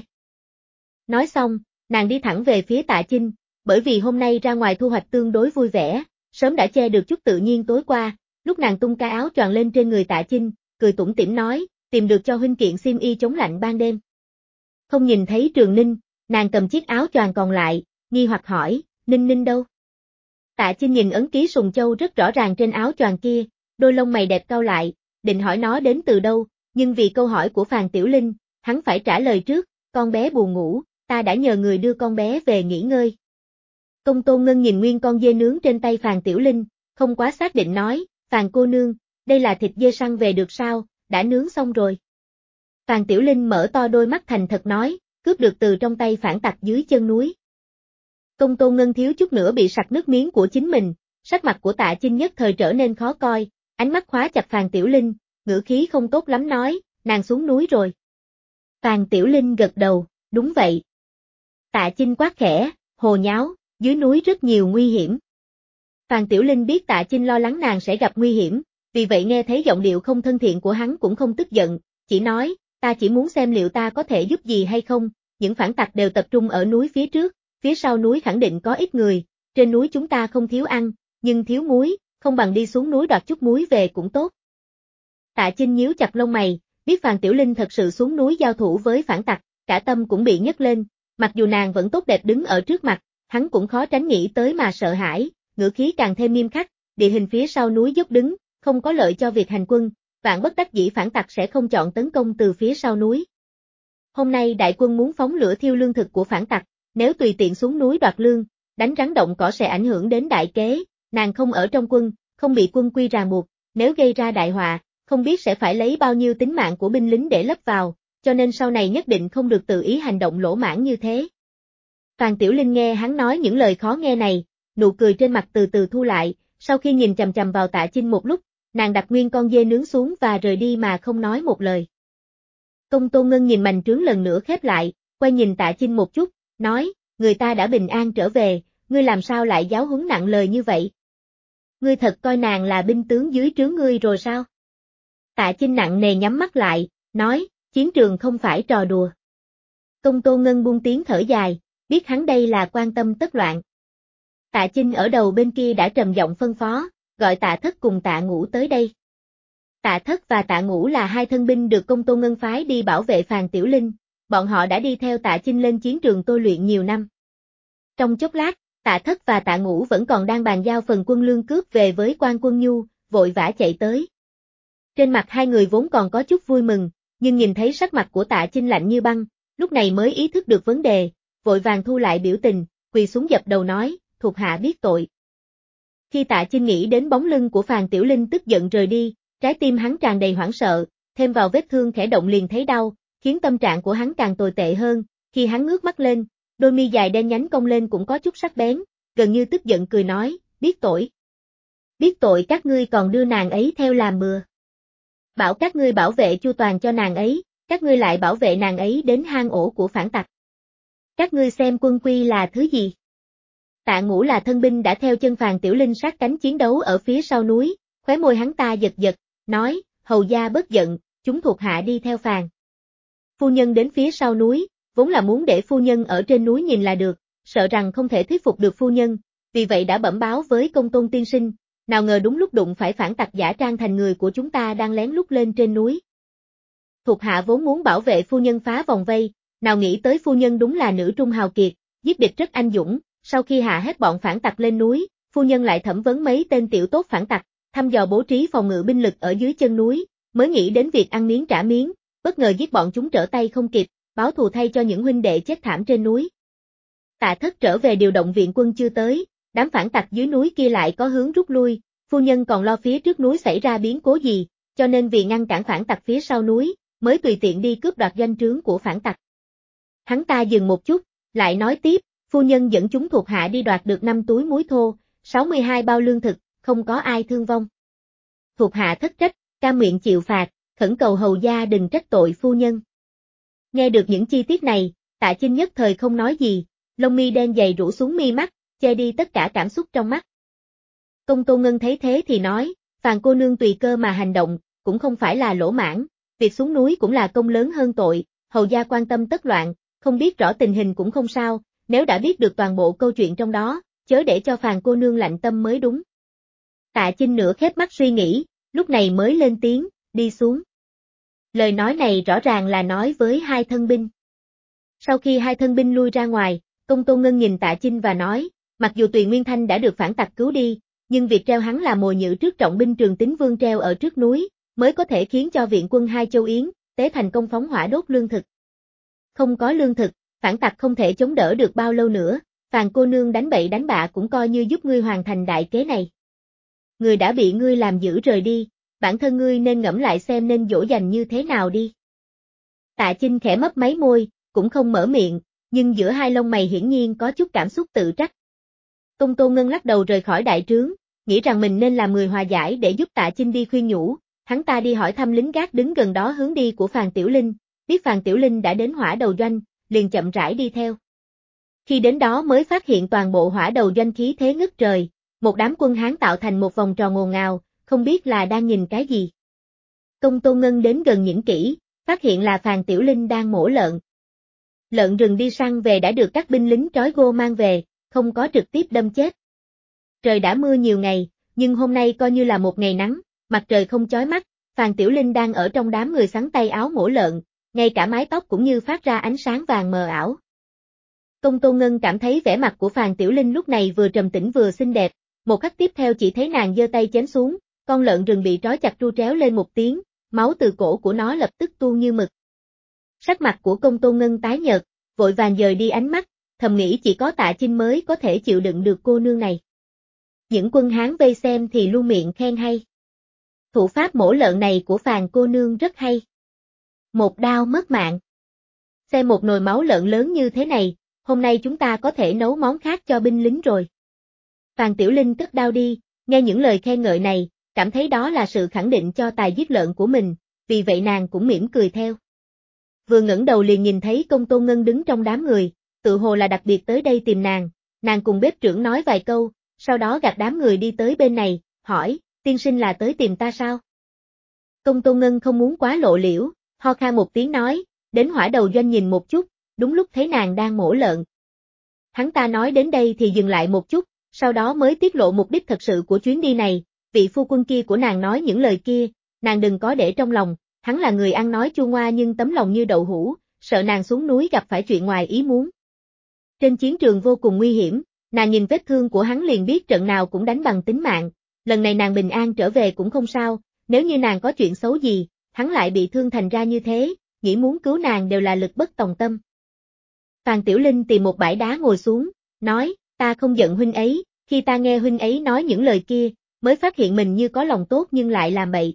Nói xong, nàng đi thẳng về phía Tạ Chinh, bởi vì hôm nay ra ngoài thu hoạch tương đối vui vẻ, sớm đã che được chút tự nhiên tối qua, lúc nàng tung cái áo choàng lên trên người Tạ Chinh, cười tủm tỉm nói, tìm được cho huynh kiện xiêm y chống lạnh ban đêm. Không nhìn thấy Trường Ninh, nàng cầm chiếc áo choàng còn lại, nghi hoặc hỏi, Ninh Ninh đâu? Tạ Chinh nhìn ấn ký Sùng Châu rất rõ ràng trên áo choàng kia, đôi lông mày đẹp cau lại, định hỏi nó đến từ đâu, nhưng vì câu hỏi của Phàn Tiểu Linh, hắn phải trả lời trước, con bé buồn ngủ, ta đã nhờ người đưa con bé về nghỉ ngơi. Công Tôn Ngân nhìn nguyên con dê nướng trên tay Phàn Tiểu Linh, không quá xác định nói, Phàn cô nương, đây là thịt dê săn về được sao, đã nướng xong rồi. Phàn Tiểu Linh mở to đôi mắt thành thật nói, cướp được từ trong tay phản tặc dưới chân núi. Công Tôn Ngân thiếu chút nữa bị sặc nước miếng của chính mình, sắc mặt của Tạ Chinh nhất thời trở nên khó coi, ánh mắt khóa chặt Phàn Tiểu Linh, ngữ khí không tốt lắm nói, nàng xuống núi rồi. Phàn Tiểu Linh gật đầu, đúng vậy. Tạ Chinh quát khẽ, hồ nháo, dưới núi rất nhiều nguy hiểm. Phàn Tiểu Linh biết Tạ Chinh lo lắng nàng sẽ gặp nguy hiểm, vì vậy nghe thấy giọng điệu không thân thiện của hắn cũng không tức giận, chỉ nói, ta chỉ muốn xem liệu ta có thể giúp gì hay không, những phản tặc đều tập trung ở núi phía trước, phía sau núi khẳng định có ít người, trên núi chúng ta không thiếu ăn, nhưng thiếu muối, không bằng đi xuống núi đoạt chút muối về cũng tốt. Tạ Chinh nhíu chặt lông mày, biết Phàn Tiểu Linh thật sự xuống núi giao thủ với phản tặc, cả tâm cũng bị nhấc lên, mặc dù nàng vẫn tốt đẹp đứng ở trước mặt, hắn cũng khó tránh nghĩ tới mà sợ hãi, ngữ khí càng thêm nghiêm khắc, địa hình phía sau núi dốc đứng, không có lợi cho việc hành quân, vạn bất đắc dĩ phản tặc sẽ không chọn tấn công từ phía sau núi. Hôm nay đại quân muốn phóng lửa thiêu lương thực của phản tặc, nếu tùy tiện xuống núi đoạt lương, đánh rắn động cỏ sẽ ảnh hưởng đến đại kế, nàng không ở trong quân, không bị quân quy ràng buộc, nếu gây ra đại họa, không biết sẽ phải lấy bao nhiêu tính mạng của binh lính để lấp vào, cho nên sau này nhất định không được tự ý hành động lỗ mãng như thế. Phàn Tiểu Linh nghe hắn nói những lời khó nghe này, nụ cười trên mặt từ từ thu lại, sau khi nhìn chằm chằm vào Tạ Chinh một lúc, nàng đặt nguyên con dê nướng xuống và rời đi mà không nói một lời. Công Tôn Ngân nhìn mành trướng lần nữa khép lại, quay nhìn Tạ Chinh một chút, nói, người ta đã bình an trở về, ngươi làm sao lại giáo huấn nặng lời như vậy? Ngươi thật coi nàng là binh tướng dưới trướng ngươi rồi sao? Tạ Chinh nặng nề nhắm mắt lại, nói, chiến trường không phải trò đùa. Công Tôn Ngân buông tiếng thở dài, biết hắn đây là quan tâm tất loạn. Tạ Chinh ở đầu bên kia đã trầm giọng phân phó, gọi Tạ Thất cùng Tạ Ngũ tới đây. Tạ Thất và Tạ Ngũ là hai thân binh được Công Tôn Ngân phái đi bảo vệ Phàn Tiểu Linh, bọn họ đã đi theo Tạ Chinh lên chiến trường tôi luyện nhiều năm. Trong chốc lát, Tạ Thất và Tạ Ngũ vẫn còn đang bàn giao phần quân lương cướp về với quan quân nhu, vội vã chạy tới. Trên mặt hai người vốn còn có chút vui mừng, nhưng nhìn thấy sắc mặt của Tạ Chinh lạnh như băng, lúc này mới ý thức được vấn đề, vội vàng thu lại biểu tình, quỳ xuống dập đầu nói, thuộc hạ biết tội. Khi Tạ Chinh nghĩ đến bóng lưng của Phàn Tiểu Linh tức giận rời đi, trái tim hắn tràn đầy hoảng sợ, thêm vào vết thương khẽ động liền thấy đau, khiến tâm trạng của hắn càng tồi tệ hơn, khi hắn ngước mắt lên, đôi mi dài đen nhánh cong lên cũng có chút sắc bén, gần như tức giận cười nói, biết tội. Biết tội các ngươi còn đưa nàng ấy theo làm bừa. Bảo các ngươi bảo vệ chu toàn cho nàng ấy, các ngươi lại bảo vệ nàng ấy đến hang ổ của phản tặc. Các ngươi xem quân quy là thứ gì? Tạ Ngũ là thân binh đã theo chân Phàn Tiểu Linh sát cánh chiến đấu ở phía sau núi, khóe môi hắn ta giật giật, nói, hầu gia bất giận, chúng thuộc hạ đi theo Phàn phu nhân đến phía sau núi, vốn là muốn để phu nhân ở trên núi nhìn là được, sợ rằng không thể thuyết phục được phu nhân, vì vậy đã bẩm báo với Công Tôn tiên sinh, nào ngờ đúng lúc đụng phải phản tặc giả trang thành người của chúng ta đang lén lút lên trên núi. Thuộc hạ vốn muốn bảo vệ phu nhân phá vòng vây, nào nghĩ tới phu nhân đúng là nữ trung hào kiệt, giết địch rất anh dũng, sau khi hạ hết bọn phản tặc lên núi, phu nhân lại thẩm vấn mấy tên tiểu tốt phản tặc, thăm dò bố trí phòng ngự binh lực ở dưới chân núi, mới nghĩ đến việc ăn miếng trả miếng, bất ngờ giết bọn chúng trở tay không kịp, báo thù thay cho những huynh đệ chết thảm trên núi. Tạ Thất trở về điều động viện quân chưa tới, đám phản tặc dưới núi kia lại có hướng rút lui, phu nhân còn lo phía trước núi xảy ra biến cố gì, cho nên vì ngăn cản phản tặc phía sau núi, mới tùy tiện đi cướp đoạt doanh trướng của phản tặc. Hắn ta dừng một chút, lại nói tiếp, phu nhân dẫn chúng thuộc hạ đi đoạt được 5 túi muối thô, 62 bao lương thực, không có ai thương vong. Thuộc hạ thất trách, cam nguyện chịu phạt, khẩn cầu hầu gia đừng trách tội phu nhân. Nghe được những chi tiết này, Tạ Chinh nhất thời không nói gì, lông mi đen dày rủ xuống mi mắt, che đi tất cả cảm xúc trong mắt. Công Tôn Ngân thấy thế thì nói, Phàn cô nương tùy cơ mà hành động, cũng không phải là lỗ mãng, việc xuống núi cũng là công lớn hơn tội, hầu gia quan tâm tất loạn, không biết rõ tình hình cũng không sao, nếu đã biết được toàn bộ câu chuyện trong đó, chớ để cho Phàn cô nương lạnh tâm mới đúng. Tạ Chinh nửa khép mắt suy nghĩ, lúc này mới lên tiếng, đi xuống. Lời nói này rõ ràng là nói với hai thân binh. Sau khi hai thân binh lui ra ngoài, Công Tôn Ngân nhìn Tạ Chinh và nói, mặc dù Tùy Nguyên Thanh đã được phản tặc cứu đi, nhưng việc treo hắn là mồi nhử trước trọng binh Trường Tín Vương treo ở trước núi, mới có thể khiến cho viện quân Hai Châu Yến, tế thành công phóng hỏa đốt lương thực. Không có lương thực, phản tặc không thể chống đỡ được bao lâu nữa, Phàn cô nương đánh bậy đánh bạ cũng coi như giúp ngươi hoàn thành đại kế này. Người đã bị ngươi làm dữ rời đi, bản thân ngươi nên ngẫm lại xem nên dỗ dành như thế nào đi. Tạ Chinh khẽ mấp máy môi, cũng không mở miệng, nhưng giữa hai lông mày hiển nhiên có chút cảm xúc tự trách. Công Tôn Ngân lắc đầu rời khỏi đại trướng, nghĩ rằng mình nên làm người hòa giải để giúp Tạ Chinh đi khuyên nhủ, hắn ta đi hỏi thăm lính gác đứng gần đó hướng đi của Phàn Tiểu Linh, biết Phàn Tiểu Linh đã đến hỏa đầu doanh, liền chậm rãi đi theo. Khi đến đó mới phát hiện toàn bộ hỏa đầu doanh khí thế ngất trời, một đám quân Hán tạo thành một vòng tròn ồn ào, không biết là đang nhìn cái gì. Công Tôn Ngân đến gần những kỹ, phát hiện là Phàn Tiểu Linh đang mổ lợn. Lợn rừng đi săn về đã được các binh lính trói gô mang về, không có trực tiếp đâm chết. Trời đã mưa nhiều ngày, nhưng hôm nay coi như là một ngày nắng, mặt trời không chói mắt, Phàn Tiểu Linh đang ở trong đám người xắn tay áo mổ lợn, ngay cả mái tóc cũng như phát ra ánh sáng vàng mờ ảo. Công Tôn Ngân cảm thấy vẻ mặt của Phàn Tiểu Linh lúc này vừa trầm tĩnh vừa xinh đẹp, một khắc tiếp theo chỉ thấy nàng giơ tay chém xuống, con lợn rừng bị trói chặt tru tréo lên một tiếng, máu từ cổ của nó lập tức tuôn như mực. Sắc mặt của Công Tôn Ngân tái nhợt, vội vàng dời đi ánh mắt, thầm nghĩ chỉ có Tạ Chinh mới có thể chịu đựng được cô nương này. Những quân Hán vây xem thì luôn miệng khen hay. Thủ pháp mổ lợn này của Phàn cô nương rất hay. Một đao mất mạng. Xem một nồi máu lợn lớn như thế này, hôm nay chúng ta có thể nấu món khác cho binh lính rồi. Phàn Tiểu Linh cất đao đi, nghe những lời khen ngợi này, cảm thấy đó là sự khẳng định cho tài giết lợn của mình, vì vậy nàng cũng mỉm cười theo. Vừa ngẩng đầu liền nhìn thấy Công Tôn Ngân đứng trong đám người, tự hồ là đặc biệt tới đây tìm nàng cùng bếp trưởng nói vài câu, sau đó gạt đám người đi tới bên này, hỏi, tiên sinh là tới tìm ta sao? Công Tôn Ngân không muốn quá lộ liễu, ho khan một tiếng nói, đến hỏa đầu doanh nhìn một chút, đúng lúc thấy nàng đang mổ lợn. Hắn ta nói đến đây thì dừng lại một chút, sau đó mới tiết lộ mục đích thật sự của chuyến đi này, vị phu quân kia của nàng nói những lời kia, nàng đừng có để trong lòng, hắn là người ăn nói chua ngoa nhưng tấm lòng như đậu hũ, sợ nàng xuống núi gặp phải chuyện ngoài ý muốn. Trên chiến trường vô cùng nguy hiểm, nàng nhìn vết thương của hắn liền biết trận nào cũng đánh bằng tính mạng, lần này nàng bình an trở về cũng không sao, nếu như nàng có chuyện xấu gì, hắn lại bị thương thành ra như thế, nghĩ muốn cứu nàng đều là lực bất tòng tâm. Phàn Tiểu Linh tìm một bãi đá ngồi xuống, nói, ta không giận huynh ấy, khi ta nghe huynh ấy nói những lời kia, mới phát hiện mình như có lòng tốt nhưng lại làm bậy.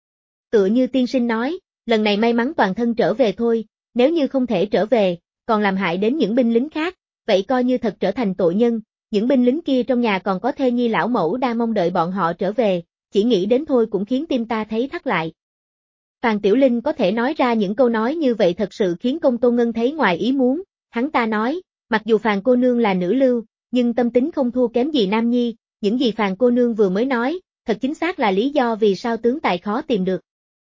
Tựa như tiên sinh nói, lần này may mắn toàn thân trở về thôi, nếu như không thể trở về, còn làm hại đến những binh lính khác, vậy coi như thật trở thành tội nhân, những binh lính kia trong nhà còn có thê nhi lão mẫu đang mong đợi bọn họ trở về, chỉ nghĩ đến thôi cũng khiến tim ta thấy thắt lại. Phàn Tiểu Linh có thể nói ra những câu nói như vậy thật sự khiến Công Tôn Ngân thấy ngoài ý muốn, hắn ta nói, mặc dù Phàn cô nương là nữ lưu, nhưng tâm tính không thua kém gì nam nhi, những gì Phàn cô nương vừa mới nói, thật chính xác là lý do vì sao tướng tài khó tìm được.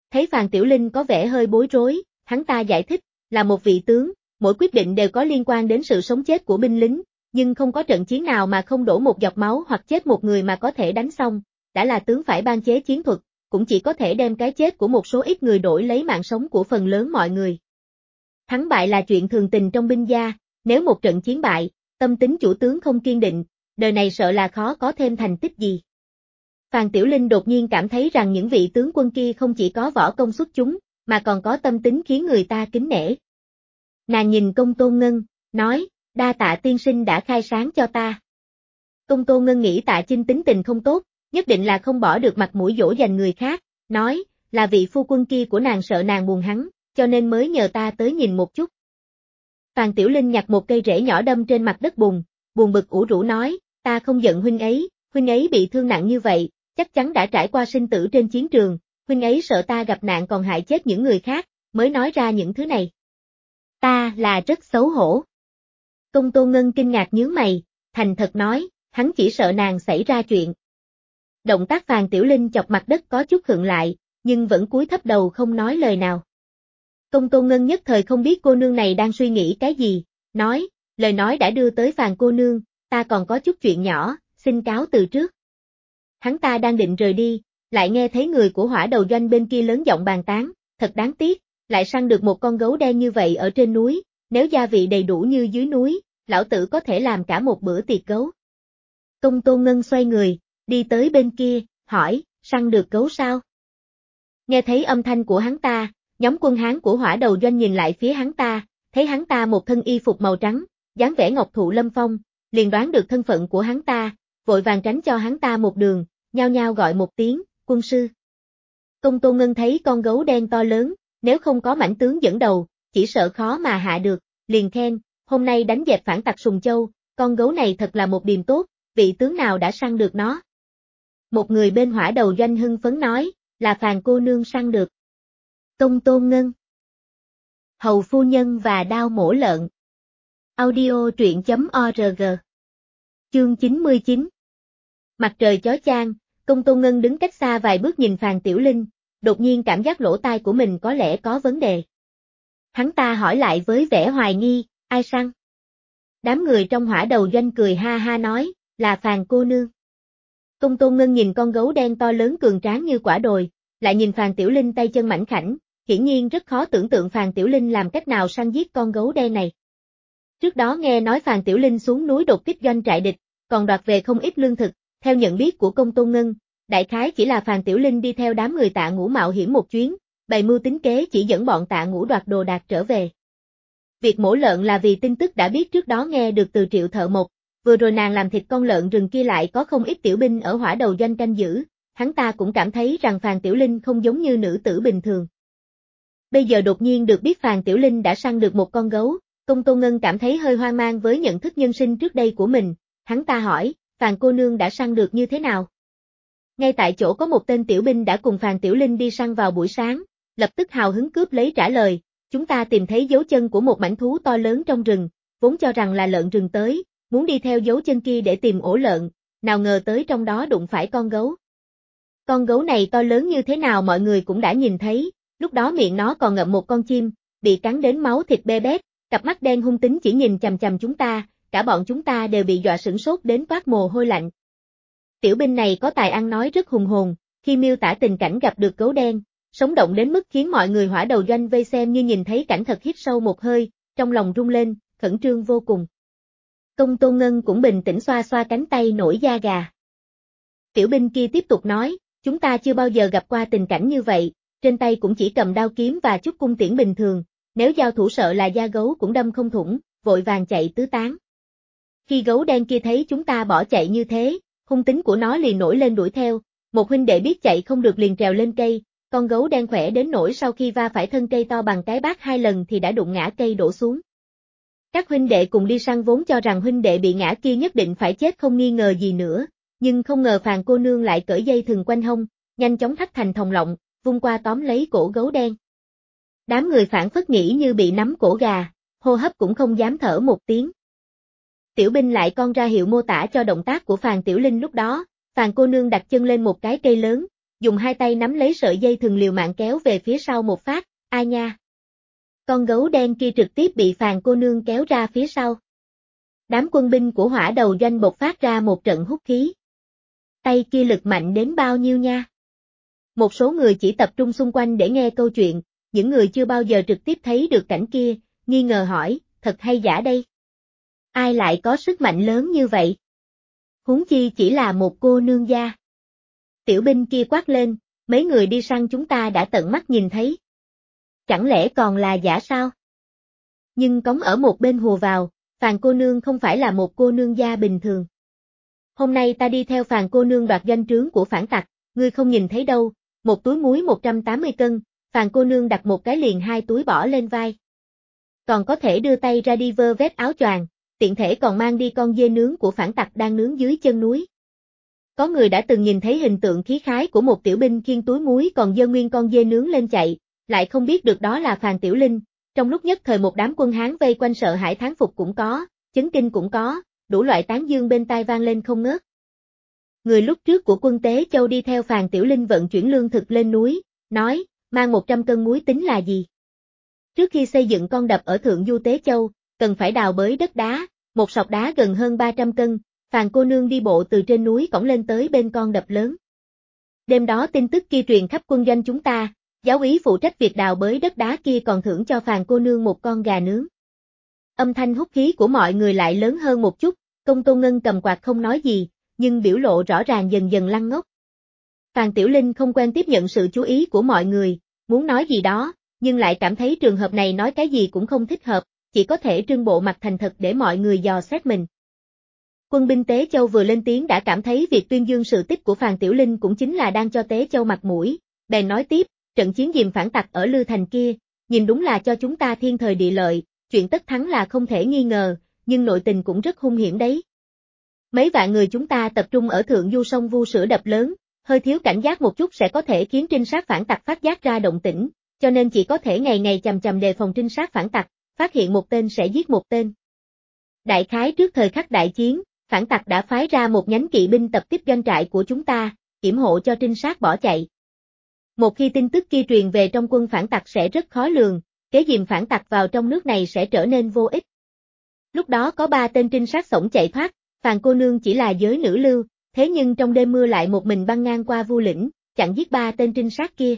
Thấy Phàn Tiểu Linh có vẻ hơi bối rối, hắn ta giải thích, là một vị tướng, mỗi quyết định đều có liên quan đến sự sống chết của binh lính, nhưng không có trận chiến nào mà không đổ một giọt máu hoặc chết một người mà có thể đánh xong, đã là tướng phải ban chế chiến thuật, cũng chỉ có thể đem cái chết của một số ít người đổi lấy mạng sống của phần lớn mọi người. Thắng bại là chuyện thường tình trong binh gia, nếu một trận chiến bại, tâm tính chủ tướng không kiên định, đời này sợ là khó có thêm thành tích gì. Phàn Tiểu Linh đột nhiên cảm thấy rằng những vị tướng quân kia không chỉ có võ công xuất chúng, mà còn có tâm tính khiến người ta kính nể. Nàng nhìn Công Tôn Ngân, nói, đa tạ tiên sinh đã khai sáng cho ta. Công Tôn Ngân nghĩ Tạ Chinh tính tình không tốt, nhất định là không bỏ được mặt mũi dỗ dành người khác, nói, là vị phu quân kia của nàng sợ nàng buồn hắn, cho nên mới nhờ ta tới nhìn một chút. Phàn Tiểu Linh nhặt một cây rễ nhỏ đâm trên mặt đất buồn bực ủ rũ nói, ta không giận huynh ấy bị thương nặng như vậy, chắc chắn đã trải qua sinh tử trên chiến trường, huynh ấy sợ ta gặp nạn còn hại chết những người khác, mới nói ra những thứ này. Ta là rất xấu hổ. Công Tôn Ngân kinh ngạc nhướng mày, thành thật nói, hắn chỉ sợ nàng xảy ra chuyện. Động tác Phàn Tiểu Linh chọc mặt đất có chút khựng lại, nhưng vẫn cúi thấp đầu không nói lời nào. Công Tôn Ngân nhất thời không biết cô nương này đang suy nghĩ cái gì, nói, lời nói đã đưa tới Phàn cô nương, ta còn có chút chuyện nhỏ, xin cáo từ trước. Hắn ta đang định rời đi, lại nghe thấy người của Hỏa Đầu Doanh bên kia lớn giọng bàn tán, thật đáng tiếc, lại săn được một con gấu đen như vậy ở trên núi, nếu gia vị đầy đủ như dưới núi, lão tử có thể làm cả một bữa tiệc gấu. Công Tôn Ngân xoay người, đi tới bên kia, hỏi, săn được gấu sao? Nghe thấy âm thanh của hắn ta, nhóm quân Hán của Hỏa Đầu Doanh nhìn lại phía hắn ta, thấy hắn ta một thân y phục màu trắng, dáng vẻ ngọc thụ lâm phong, liền đoán được thân phận của hắn ta, vội vàng tránh cho hắn ta một đường, nhao nhao gọi một tiếng, quân sư. Công Tôn Ngân thấy con gấu đen to lớn, nếu không có mãnh tướng dẫn đầu, chỉ sợ khó mà hạ được, liền khen, hôm nay đánh dẹp phản tặc Sùng Châu, con gấu này thật là một điềm tốt, vị tướng nào đã săn được nó? Một người bên Hỏa Đầu Doanh hưng phấn nói, là Phàn cô nương săn được. Công Tôn Ngân. Hầu phu nhân và đao mổ lợn. Audio truyện.org. Chương 99. Mặt trời chói chang, Công Tôn Ngân đứng cách xa vài bước nhìn Phàn Tiểu Linh, đột nhiên cảm giác lỗ tai của mình có lẽ có vấn đề. Hắn ta hỏi lại với vẻ hoài nghi, ai săn? Đám người trong Hỏa Đầu Doanh cười ha ha nói, là Phàn cô nương. Công Tôn Ngân nhìn con gấu đen to lớn cường tráng như quả đồi, lại nhìn Phàn Tiểu Linh tay chân mảnh khảnh, hiển nhiên rất khó tưởng tượng Phàn Tiểu Linh làm cách nào săn giết con gấu đen này. Trước đó nghe nói Phàn Tiểu Linh xuống núi đột kích doanh trại địch, còn đoạt về không ít lương thực, theo nhận biết của Công Tôn Ngân, đại khái chỉ là Phàn Tiểu Linh đi theo đám người Tạ Ngũ mạo hiểm một chuyến, bày mưu tính kế chỉ dẫn bọn Tạ Ngũ đoạt đồ đạc trở về. Việc mổ lợn là vì tin tức đã biết trước đó nghe được từ Triệu Thợ Mộc, vừa rồi nàng làm thịt con lợn rừng kia lại có không ít tiểu binh ở Hỏa Đầu Doanh canh giữ, hắn ta cũng cảm thấy rằng Phàn Tiểu Linh không giống như nữ tử bình thường. Bây giờ đột nhiên được biết Phàn Tiểu Linh đã săn được một con gấu, Công Tôn Ngân cảm thấy hơi hoang mang với nhận thức nhân sinh trước đây của mình, hắn ta hỏi, Phàn cô nương đã săn được như thế nào? Ngay tại chỗ có một tên tiểu binh đã cùng Phàn Tiểu Linh đi săn vào buổi sáng, lập tức hào hứng cướp lấy trả lời, chúng ta tìm thấy dấu chân của một mãnh thú to lớn trong rừng, vốn cho rằng là lợn rừng tới, muốn đi theo dấu chân kia để tìm ổ lợn, nào ngờ tới trong đó đụng phải con gấu. Con gấu này to lớn như thế nào mọi người cũng đã nhìn thấy, lúc đó miệng nó còn ngậm một con chim, bị cắn đến máu thịt be bét, cặp mắt đen hung tính chỉ nhìn chằm chằm chúng ta, cả bọn chúng ta đều bị dọa sửng sốt đến toát mồ hôi lạnh. Tiểu binh này có tài ăn nói rất hùng hồn, khi miêu tả tình cảnh gặp được gấu đen, sống động đến mức khiến mọi người Hỏa Đầu Doanh vây xem như nhìn thấy cảnh thật hít sâu một hơi, trong lòng rung lên, khẩn trương vô cùng. Công Tôn Ngân cũng bình tĩnh xoa xoa cánh tay nổi da gà. Tiểu binh kia tiếp tục nói, chúng ta chưa bao giờ gặp qua tình cảnh như vậy, trên tay cũng chỉ cầm đao kiếm và chút cung tiễn bình thường, nếu giao thủ sợ là da gấu cũng đâm không thủng, vội vàng chạy tứ tán. Khi gấu đen kia thấy chúng ta bỏ chạy như thế, hung tính của nó liền nổi lên đuổi theo, một huynh đệ biết chạy không được liền trèo lên cây, con gấu đen khỏe đến nỗi sau khi va phải thân cây to bằng cái bát 2 lần thì đã đụng ngã cây đổ xuống. Các huynh đệ cùng đi săn vốn cho rằng huynh đệ bị ngã kia nhất định phải chết không nghi ngờ gì nữa, nhưng không ngờ Phàn cô nương lại cởi dây thừng quanh hông, nhanh chóng thắt thành thòng lọng, vung qua tóm lấy cổ gấu đen. Đám người phảng phất nghĩ như bị nắm cổ gà, hô hấp cũng không dám thở một tiếng. Tiểu binh lại con ra hiệu mô tả cho động tác của Phàn Tiểu Linh lúc đó, Phàn cô nương đặt chân lên một cái cây lớn, dùng hai tay nắm lấy sợi dây thừng liều mạng kéo về phía sau một phát, ai nha. Con gấu đen kia trực tiếp bị Phàn cô nương kéo ra phía sau. Đám quân binh của Hỏa Đầu Doanh bộc phát ra một trận hút khí. Tay kia lực mạnh đến bao nhiêu nha? Một số người chỉ tập trung xung quanh để nghe câu chuyện, những người chưa bao giờ trực tiếp thấy được cảnh kia, nghi ngờ hỏi, thật hay giả đây? Ai lại có sức mạnh lớn như vậy? Huống chi chỉ là một cô nương gia. Tiểu binh kia quát lên, mấy người đi săn chúng ta đã tận mắt nhìn thấy. Chẳng lẽ còn là giả sao? Nhưng cống ở một bên hùa vào, Phàn cô nương không phải là một cô nương gia bình thường. Hôm nay ta đi theo Phàn cô nương đoạt doanh trướng của phản tặc, ngươi không nhìn thấy đâu, một túi muối 180 cân, Phàn cô nương đặt một cái liền hai túi bỏ lên vai. Còn có thể đưa tay ra đi vơ vét áo choàng, tiện thể còn mang đi con dê nướng của phản tặc đang nướng dưới chân núi. Có người đã từng nhìn thấy hình tượng khí khái của một tiểu binh khiêng túi muối còn giơ nguyên con dê nướng lên chạy, lại không biết được đó là Phàn Tiểu Linh. Trong lúc nhất thời một đám quân Hán vây quanh sợ hãi thán phục cũng có, chấn kinh cũng có, đủ loại tán dương bên tai vang lên không ngớt. Người lúc trước của quân Tế Châu đi theo Phàn Tiểu Linh vận chuyển lương thực lên núi, nói, mang 100 cân muối tính là gì? Trước khi xây dựng con đập ở Thượng Du Tế Châu, cần phải đào bới đất đá, một sọt đá gần hơn 300 cân, Phàn cô nương đi bộ từ trên núi cõng lên tới bên con đập lớn. Đêm đó tin tức kia truyền khắp quân doanh chúng ta, giáo úy phụ trách việc đào bới đất đá kia còn thưởng cho Phàn cô nương một con gà nướng. Âm thanh hút khí của mọi người lại lớn hơn một chút, Công Tôn Ngân cầm quạt không nói gì, nhưng biểu lộ rõ ràng dần dần lăng ngốc. Phàn Tiểu Linh không quen tiếp nhận sự chú ý của mọi người, muốn nói gì đó, nhưng lại cảm thấy trường hợp này nói cái gì cũng không thích hợp, chỉ có thể trưng bộ mặt thành thật để mọi người dò xét mình. Quân binh Tế Châu vừa lên tiếng đã cảm thấy việc tuyên dương sự tích của Phàn Tiểu Linh cũng chính là đang cho Tế Châu mặt mũi, bèn nói tiếp, trận chiến diềm phản tặc ở Lư Thành kia, nhìn đúng là cho chúng ta thiên thời địa lợi, chuyện tất thắng là không thể nghi ngờ, nhưng nội tình cũng rất hung hiểm đấy. Mấy vạn người chúng ta tập trung ở Thượng Du sông Vu sữa đập lớn, hơi thiếu cảnh giác một chút sẽ có thể khiến trinh sát phản tặc phát giác ra động tĩnh, cho nên chỉ có thể ngày ngày chằm chằm đề phòng trinh sát phản tặc, phát hiện một tên sẽ giết một tên. Đại khái trước thời khắc đại chiến, phản tặc đã phái ra một nhánh kỵ binh tập kích doanh trại của chúng ta, yểm hộ cho trinh sát bỏ chạy. Một khi tin tức kia truyền về trong quân phản tặc sẽ rất khó lường, kế dìm phản tặc vào trong nước này sẽ trở nên vô ích. Lúc đó có 3 tên trinh sát xổng chạy thoát, Phàn cô nương chỉ là giới nữ lưu, thế nhưng trong đêm mưa lại một mình băng ngang qua Vu Lĩnh, chặn giết 3 tên trinh sát kia.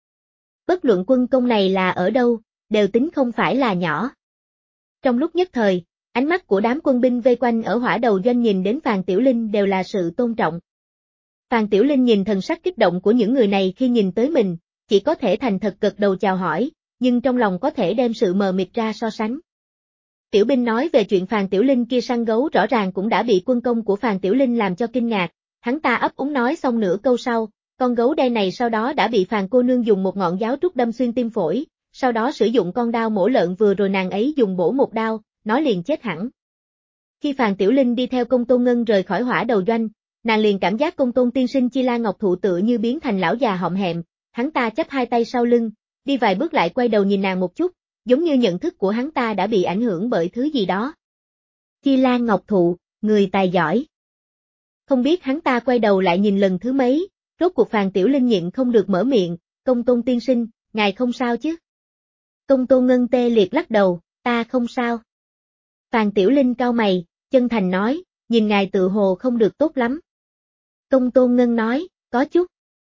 Bất luận quân công này là ở đâu, đều tính không phải là nhỏ. Trong lúc nhất thời, ánh mắt của đám quân binh vây quanh ở Hỏa Đầu Doanh nhìn đến Phàn Tiểu Linh đều là sự tôn trọng. Phàn Tiểu Linh nhìn thần sắc kích động của những người này khi nhìn tới mình, chỉ có thể thành thật gật đầu chào hỏi, nhưng trong lòng có thể đem sự mờ mịt ra so sánh. Tiểu binh nói về chuyện Phàn Tiểu Linh kia săn gấu rõ ràng cũng đã bị quân công của Phàn Tiểu Linh làm cho kinh ngạc, hắn ta ấp úng nói xong nửa câu sau, con gấu đen này sau đó đã bị Phàn cô nương dùng một ngọn giáo trúc đâm xuyên tim phổi, sau đó sử dụng con đao mổ lợn vừa rồi nàng ấy dùng bổ một đao, nó liền chết hẳn. Khi Phàn Tiểu Linh đi theo Công Tôn Ngân rời khỏi Hỏa Đầu Doanh, nàng liền cảm giác Công Tôn tiên sinh Chi La Ngọc Thụ tựa như biến thành lão già hõm hẹm, hắn ta chắp hai tay sau lưng, đi vài bước lại quay đầu nhìn nàng một chút, giống như nhận thức của hắn ta đã bị ảnh hưởng bởi thứ gì đó. Chi La Ngọc Thụ, người tài giỏi. Không biết hắn ta quay đầu lại nhìn lần thứ mấy, rốt cuộc Phàn Tiểu Linh nhịn không được mở miệng, Công Tôn tiên sinh, ngài không sao chứ? Công Tôn Ngân tê liệt lắc đầu, ta không sao. Phàn Tiểu Linh cau mày, chân thành nói, nhìn ngài tự hồ không được tốt lắm. Công Tôn Ngân nói, có chút.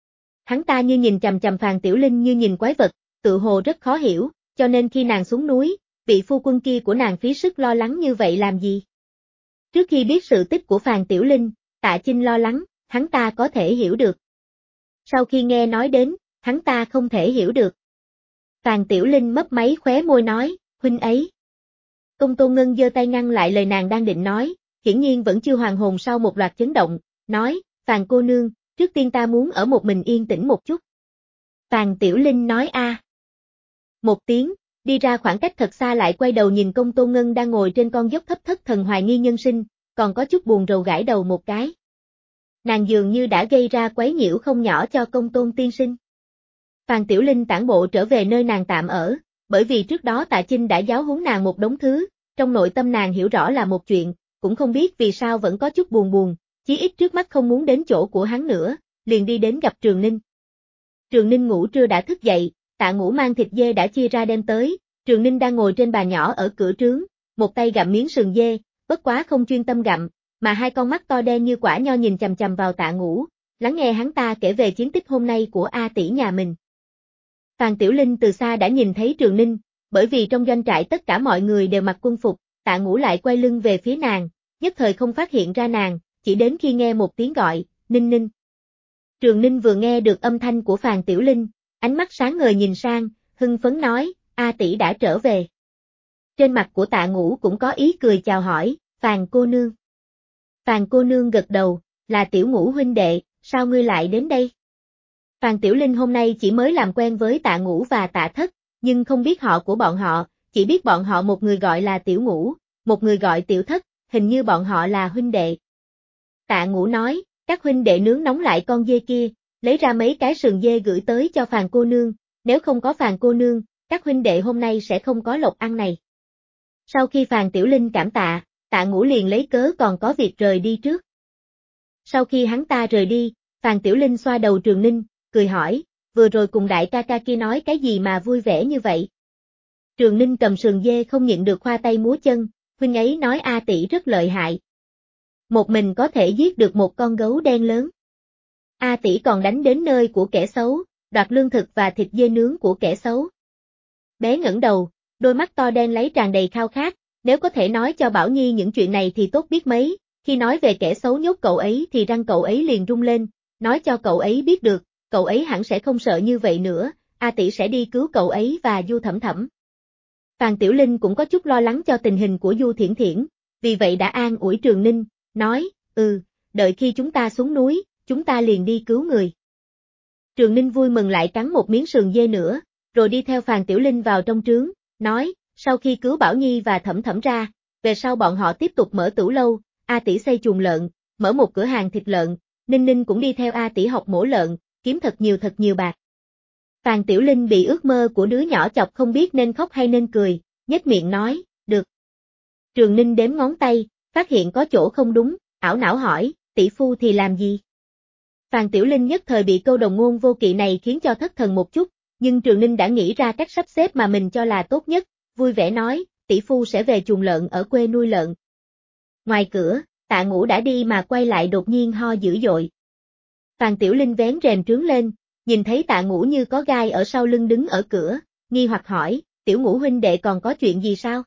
Hắn ta như nhìn chằm chằm Phàn Tiểu Linh như nhìn quái vật, tự hồ rất khó hiểu, cho nên khi nàng xuống núi, vị phu quân kia của nàng phí sức lo lắng như vậy làm gì? Trước khi biết sự tích của Phàn Tiểu Linh, Tạ Chinh lo lắng, hắn ta có thể hiểu được. Sau khi nghe nói đến, hắn ta không thể hiểu được. Phàn Tiểu Linh mấp máy khóe môi nói, huynh ấy. Công Tôn Ngân giơ tay ngăn lại lời nàng đang định nói, hiển nhiên vẫn chưa hoàn hồn sau một loạt chấn động, nói, Phàn cô nương, trước tiên ta muốn ở một mình yên tĩnh một chút. Phàn Tiểu Linh nói a. Một tiếng, đi ra khoảng cách thật xa lại quay đầu nhìn Công Tôn Ngân đang ngồi trên con dốc thấp thất thần hoài nghi nhân sinh, còn có chút buồn rầu gãi đầu một cái. Nàng dường như đã gây ra quấy nhiễu không nhỏ cho Công Tôn tiên sinh. Phàn Tiểu Linh tản bộ trở về nơi nàng tạm ở, bởi vì trước đó Tạ Chinh đã giáo huấn nàng một đống thứ, trong nội tâm nàng hiểu rõ là một chuyện, cũng không biết vì sao vẫn có chút buồn buồn, chí ít trước mắt không muốn đến chỗ của hắn nữa, liền đi đến gặp Trường Ninh. Trường Ninh ngủ trưa đã thức dậy, Tạ Ngũ mang thịt dê đã chia ra đem tới, Trường Ninh đang ngồi trên bàn nhỏ ở cửa trướng, một tay gặm miếng sườn dê, bất quá không chuyên tâm gặm, mà hai con mắt to đen như quả nho nhìn chằm chằm vào Tạ Ngũ, lắng nghe hắn ta kể về chiến tích hôm nay của A tỷ nhà mình. Phàn Tiểu Linh từ xa đã nhìn thấy Trường Ninh, bởi vì trong doanh trại tất cả mọi người đều mặc quân phục, Tạ Ngũ lại quay lưng về phía nàng, nhất thời không phát hiện ra nàng, chỉ đến khi nghe một tiếng gọi, Ninh Ninh. Trường Ninh vừa nghe được âm thanh của Phàn Tiểu Linh, ánh mắt sáng ngời nhìn sang, hưng phấn nói, A tỷ đã trở về. Trên mặt của Tạ Ngũ cũng có ý cười chào hỏi, Phàn cô nương. Phàn cô nương gật đầu, là Tiểu Ngũ huynh đệ, sao ngươi lại đến đây? Phàn Tiểu Linh hôm nay chỉ mới làm quen với Tạ Ngũ và Tạ Thất, nhưng không biết họ của bọn họ, chỉ biết bọn họ một người gọi là Tiểu Ngũ, một người gọi Tiểu Thất, hình như bọn họ là huynh đệ. Tạ Ngũ nói, các huynh đệ nướng nóng lại con dê kia, lấy ra mấy cái sườn dê gửi tới cho Phàn cô nương, nếu không có Phàn cô nương, các huynh đệ hôm nay sẽ không có lộc ăn này. Sau khi Phàn Tiểu Linh cảm tạ, Tạ Ngũ liền lấy cớ còn có việc rời đi trước. Sau khi hắn ta rời đi, Phàn Tiểu Linh xoa đầu Trường Ninh, cười hỏi, vừa rồi cùng đại ca ca kia nói cái gì mà vui vẻ như vậy? Trường Ninh cầm sườn dê không nhịn được khoa tay múa chân, huynh ấy nói A tỷ rất lợi hại. Một mình có thể giết được một con gấu đen lớn. A tỷ còn đánh đến nơi của kẻ xấu, đoạt lương thực và thịt dê nướng của kẻ xấu. Bé ngẩng đầu, đôi mắt to đen lấy tràn đầy khao khát, nếu có thể nói cho Bảo Nhi những chuyện này thì tốt biết mấy, khi nói về kẻ xấu nhốt cậu ấy thì răng cậu ấy liền rung lên, nói cho cậu ấy biết được, cậu ấy hẳn sẽ không sợ như vậy nữa, A tỷ sẽ đi cứu cậu ấy và Du Thẩm Thẩm. Phàn Tiểu Linh cũng có chút lo lắng cho tình hình của Du Thiển Thiển, vì vậy đã an ủi Trường Ninh, nói, đợi khi chúng ta xuống núi, chúng ta liền đi cứu người. Trường Ninh vui mừng lại cắn một miếng sườn dê nữa, rồi đi theo Phàn Tiểu Linh vào trong trướng, nói, sau khi cứu Bảo Nhi và Thẩm Thẩm ra, về sau bọn họ tiếp tục mở tửu lâu, A tỷ xây chuồng lợn, mở một cửa hàng thịt lợn, Ninh Ninh cũng đi theo A tỷ học mổ lợn, kiếm thật nhiều bạc. Phàn Tiểu Linh bị ước mơ của đứa nhỏ chọc không biết nên khóc hay nên cười, nhếch miệng nói, được. Trường Ninh đếm ngón tay, phát hiện có chỗ không đúng, ảo não hỏi, tỷ phu thì làm gì? Phàn Tiểu Linh nhất thời bị câu đồng ngôn vô kỵ này khiến cho thất thần một chút, nhưng Trường Ninh đã nghĩ ra cách sắp xếp mà mình cho là tốt nhất, vui vẻ nói, tỷ phu sẽ về chuồng lợn ở quê nuôi lợn. Ngoài cửa, Tạ Ngũ đã đi mà quay lại đột nhiên ho dữ dội. Phàn Tiểu Linh vén rèm trướng lên, nhìn thấy Tạ Ngũ như có gai ở sau lưng đứng ở cửa, nghi hoặc hỏi, Tiểu Ngũ huynh đệ còn có chuyện gì sao?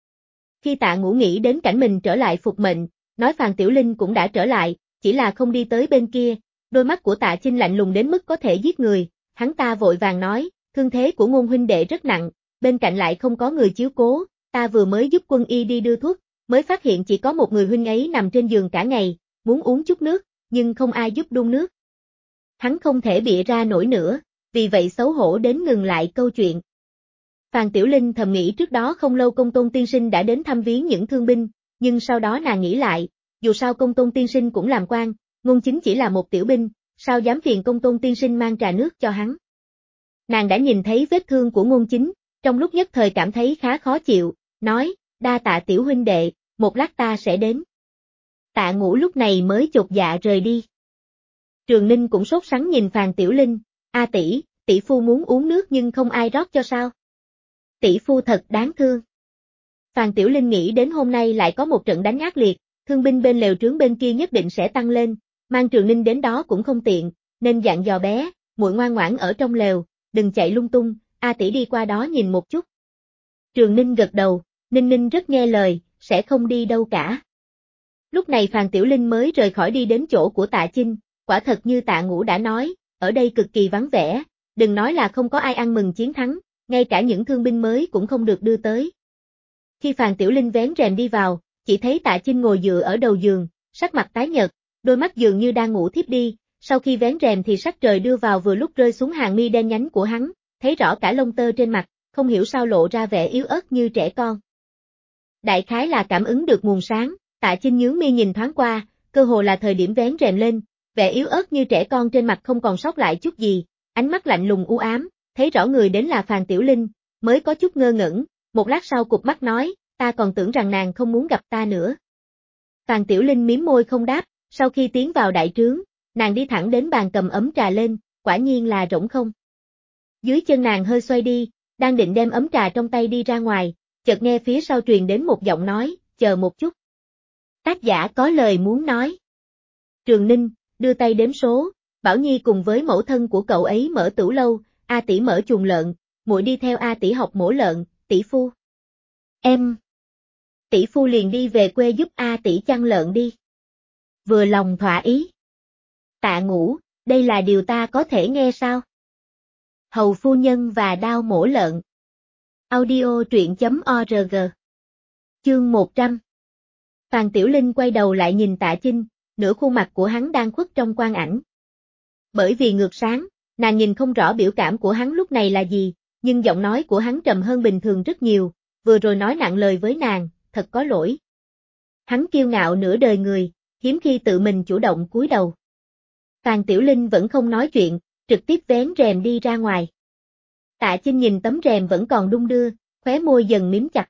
Khi Tạ Ngũ nghĩ đến cảnh mình trở lại phục mệnh, nói Phàn Tiểu Linh cũng đã trở lại, chỉ là không đi tới bên kia, đôi mắt của Tạ Chinh lạnh lùng đến mức có thể giết người, hắn ta vội vàng nói, thương thế của Ngôn huynh đệ rất nặng, bên cạnh lại không có người chiếu cố, ta vừa mới giúp quân y đi đưa thuốc, mới phát hiện chỉ có một người huynh ấy nằm trên giường cả ngày, muốn uống chút nước, nhưng không ai giúp đun nước. Hắn không thể bịa ra nổi nữa, vì vậy xấu hổ đến ngừng lại câu chuyện. Phàn Tiểu Linh thầm nghĩ trước đó không lâu Công Tôn tiên sinh đã đến thăm viếng những thương binh, nhưng sau đó nàng nghĩ lại, dù sao Công Tôn tiên sinh cũng làm quan, Ngôn Chính chỉ là một tiểu binh, sao dám phiền Công Tôn tiên sinh mang trà nước cho hắn. Nàng đã nhìn thấy vết thương của Ngôn Chính, trong lúc nhất thời cảm thấy khá khó chịu, nói, đa tạ tiểu huynh đệ, một lát ta sẽ đến. Tạ Ngũ lúc này mới chột dạ rời đi. Trường Ninh cũng sốt sắng nhìn Phàn Tiểu Linh, A tỷ, tỷ phu muốn uống nước nhưng không ai rót cho sao? Tỷ phu thật đáng thương. Phàn Tiểu Linh nghĩ đến hôm nay lại có một trận đánh ác liệt, thương binh bên lều trướng bên kia nhất định sẽ tăng lên, mang Trường Ninh đến đó cũng không tiện, nên dặn dò bé, muội ngoan ngoãn ở trong lều, đừng chạy lung tung, A tỷ đi qua đó nhìn một chút. Trường Ninh gật đầu, Ninh Ninh rất nghe lời, sẽ không đi đâu cả. Lúc này Phàn Tiểu Linh mới rời khỏi đi đến chỗ của Tạ Chinh, quả thật như Tạ Ngũ đã nói, ở đây cực kỳ vắng vẻ, đừng nói là không có ai ăn mừng chiến thắng, ngay cả những thương binh mới cũng không được đưa tới. Khi Phàn Tiểu Linh vén rèm đi vào, chỉ thấy Tạ Chinh ngồi dựa ở đầu giường, sắc mặt tái nhợt, đôi mắt dường như đang ngủ thiếp đi, sau khi vén rèm thì sắc trời đưa vào vừa lúc rơi xuống hàng mi đen nhánh của hắn, thấy rõ cả lông tơ trên mặt, không hiểu sao lộ ra vẻ yếu ớt như trẻ con. Đại khái là cảm ứng được nguồn sáng, Tạ Chinh nhướng mi nhìn thoáng qua, cơ hồ là thời điểm vén rèm lên, vẻ yếu ớt như trẻ con trên mặt không còn sót lại chút gì, ánh mắt lạnh lùng u ám, thấy rõ người đến là Phàn Tiểu Linh, mới có chút ngơ ngẩn, một lát sau cụp mắt nói, ta còn tưởng rằng nàng không muốn gặp ta nữa. Phàn Tiểu Linh mím môi không đáp, sau khi tiến vào đại trướng, nàng đi thẳng đến bàn cầm ấm trà lên, quả nhiên là rỗng không. Dưới chân nàng hơi xoay đi, đang định đem ấm trà trong tay đi ra ngoài, chợt nghe phía sau truyền đến một giọng nói, chờ một chút. Tác giả có lời muốn nói. Trường Ninh, đưa tay đếm số, Bảo Nhi cùng với mẫu thân của cậu ấy mở tửu lâu, A tỷ mở chuồng lợn, muội đi theo A tỷ học mổ lợn, tỷ phu. Em. Tỷ phu liền đi về quê giúp A tỷ chăn lợn đi. Vừa lòng thỏa ý. Tạ Ngũ, đây là điều ta có thể nghe sao? Hầu phu nhân và đao mổ lợn. Audio truyện.org. Chương 100. Phàn Tiểu Linh quay đầu lại nhìn Tạ Chinh, nửa khuôn mặt của hắn đang khuất trong quang ảnh. Bởi vì ngược sáng, nàng nhìn không rõ biểu cảm của hắn lúc này là gì, nhưng giọng nói của hắn trầm hơn bình thường rất nhiều, vừa rồi nói nặng lời với nàng, thật có lỗi. Hắn kiêu ngạo nửa đời người, hiếm khi tự mình chủ động cúi đầu. Phàn Tiểu Linh vẫn không nói chuyện, trực tiếp vén rèm đi ra ngoài. Tạ Chinh nhìn tấm rèm vẫn còn đung đưa, khóe môi dần mím chặt.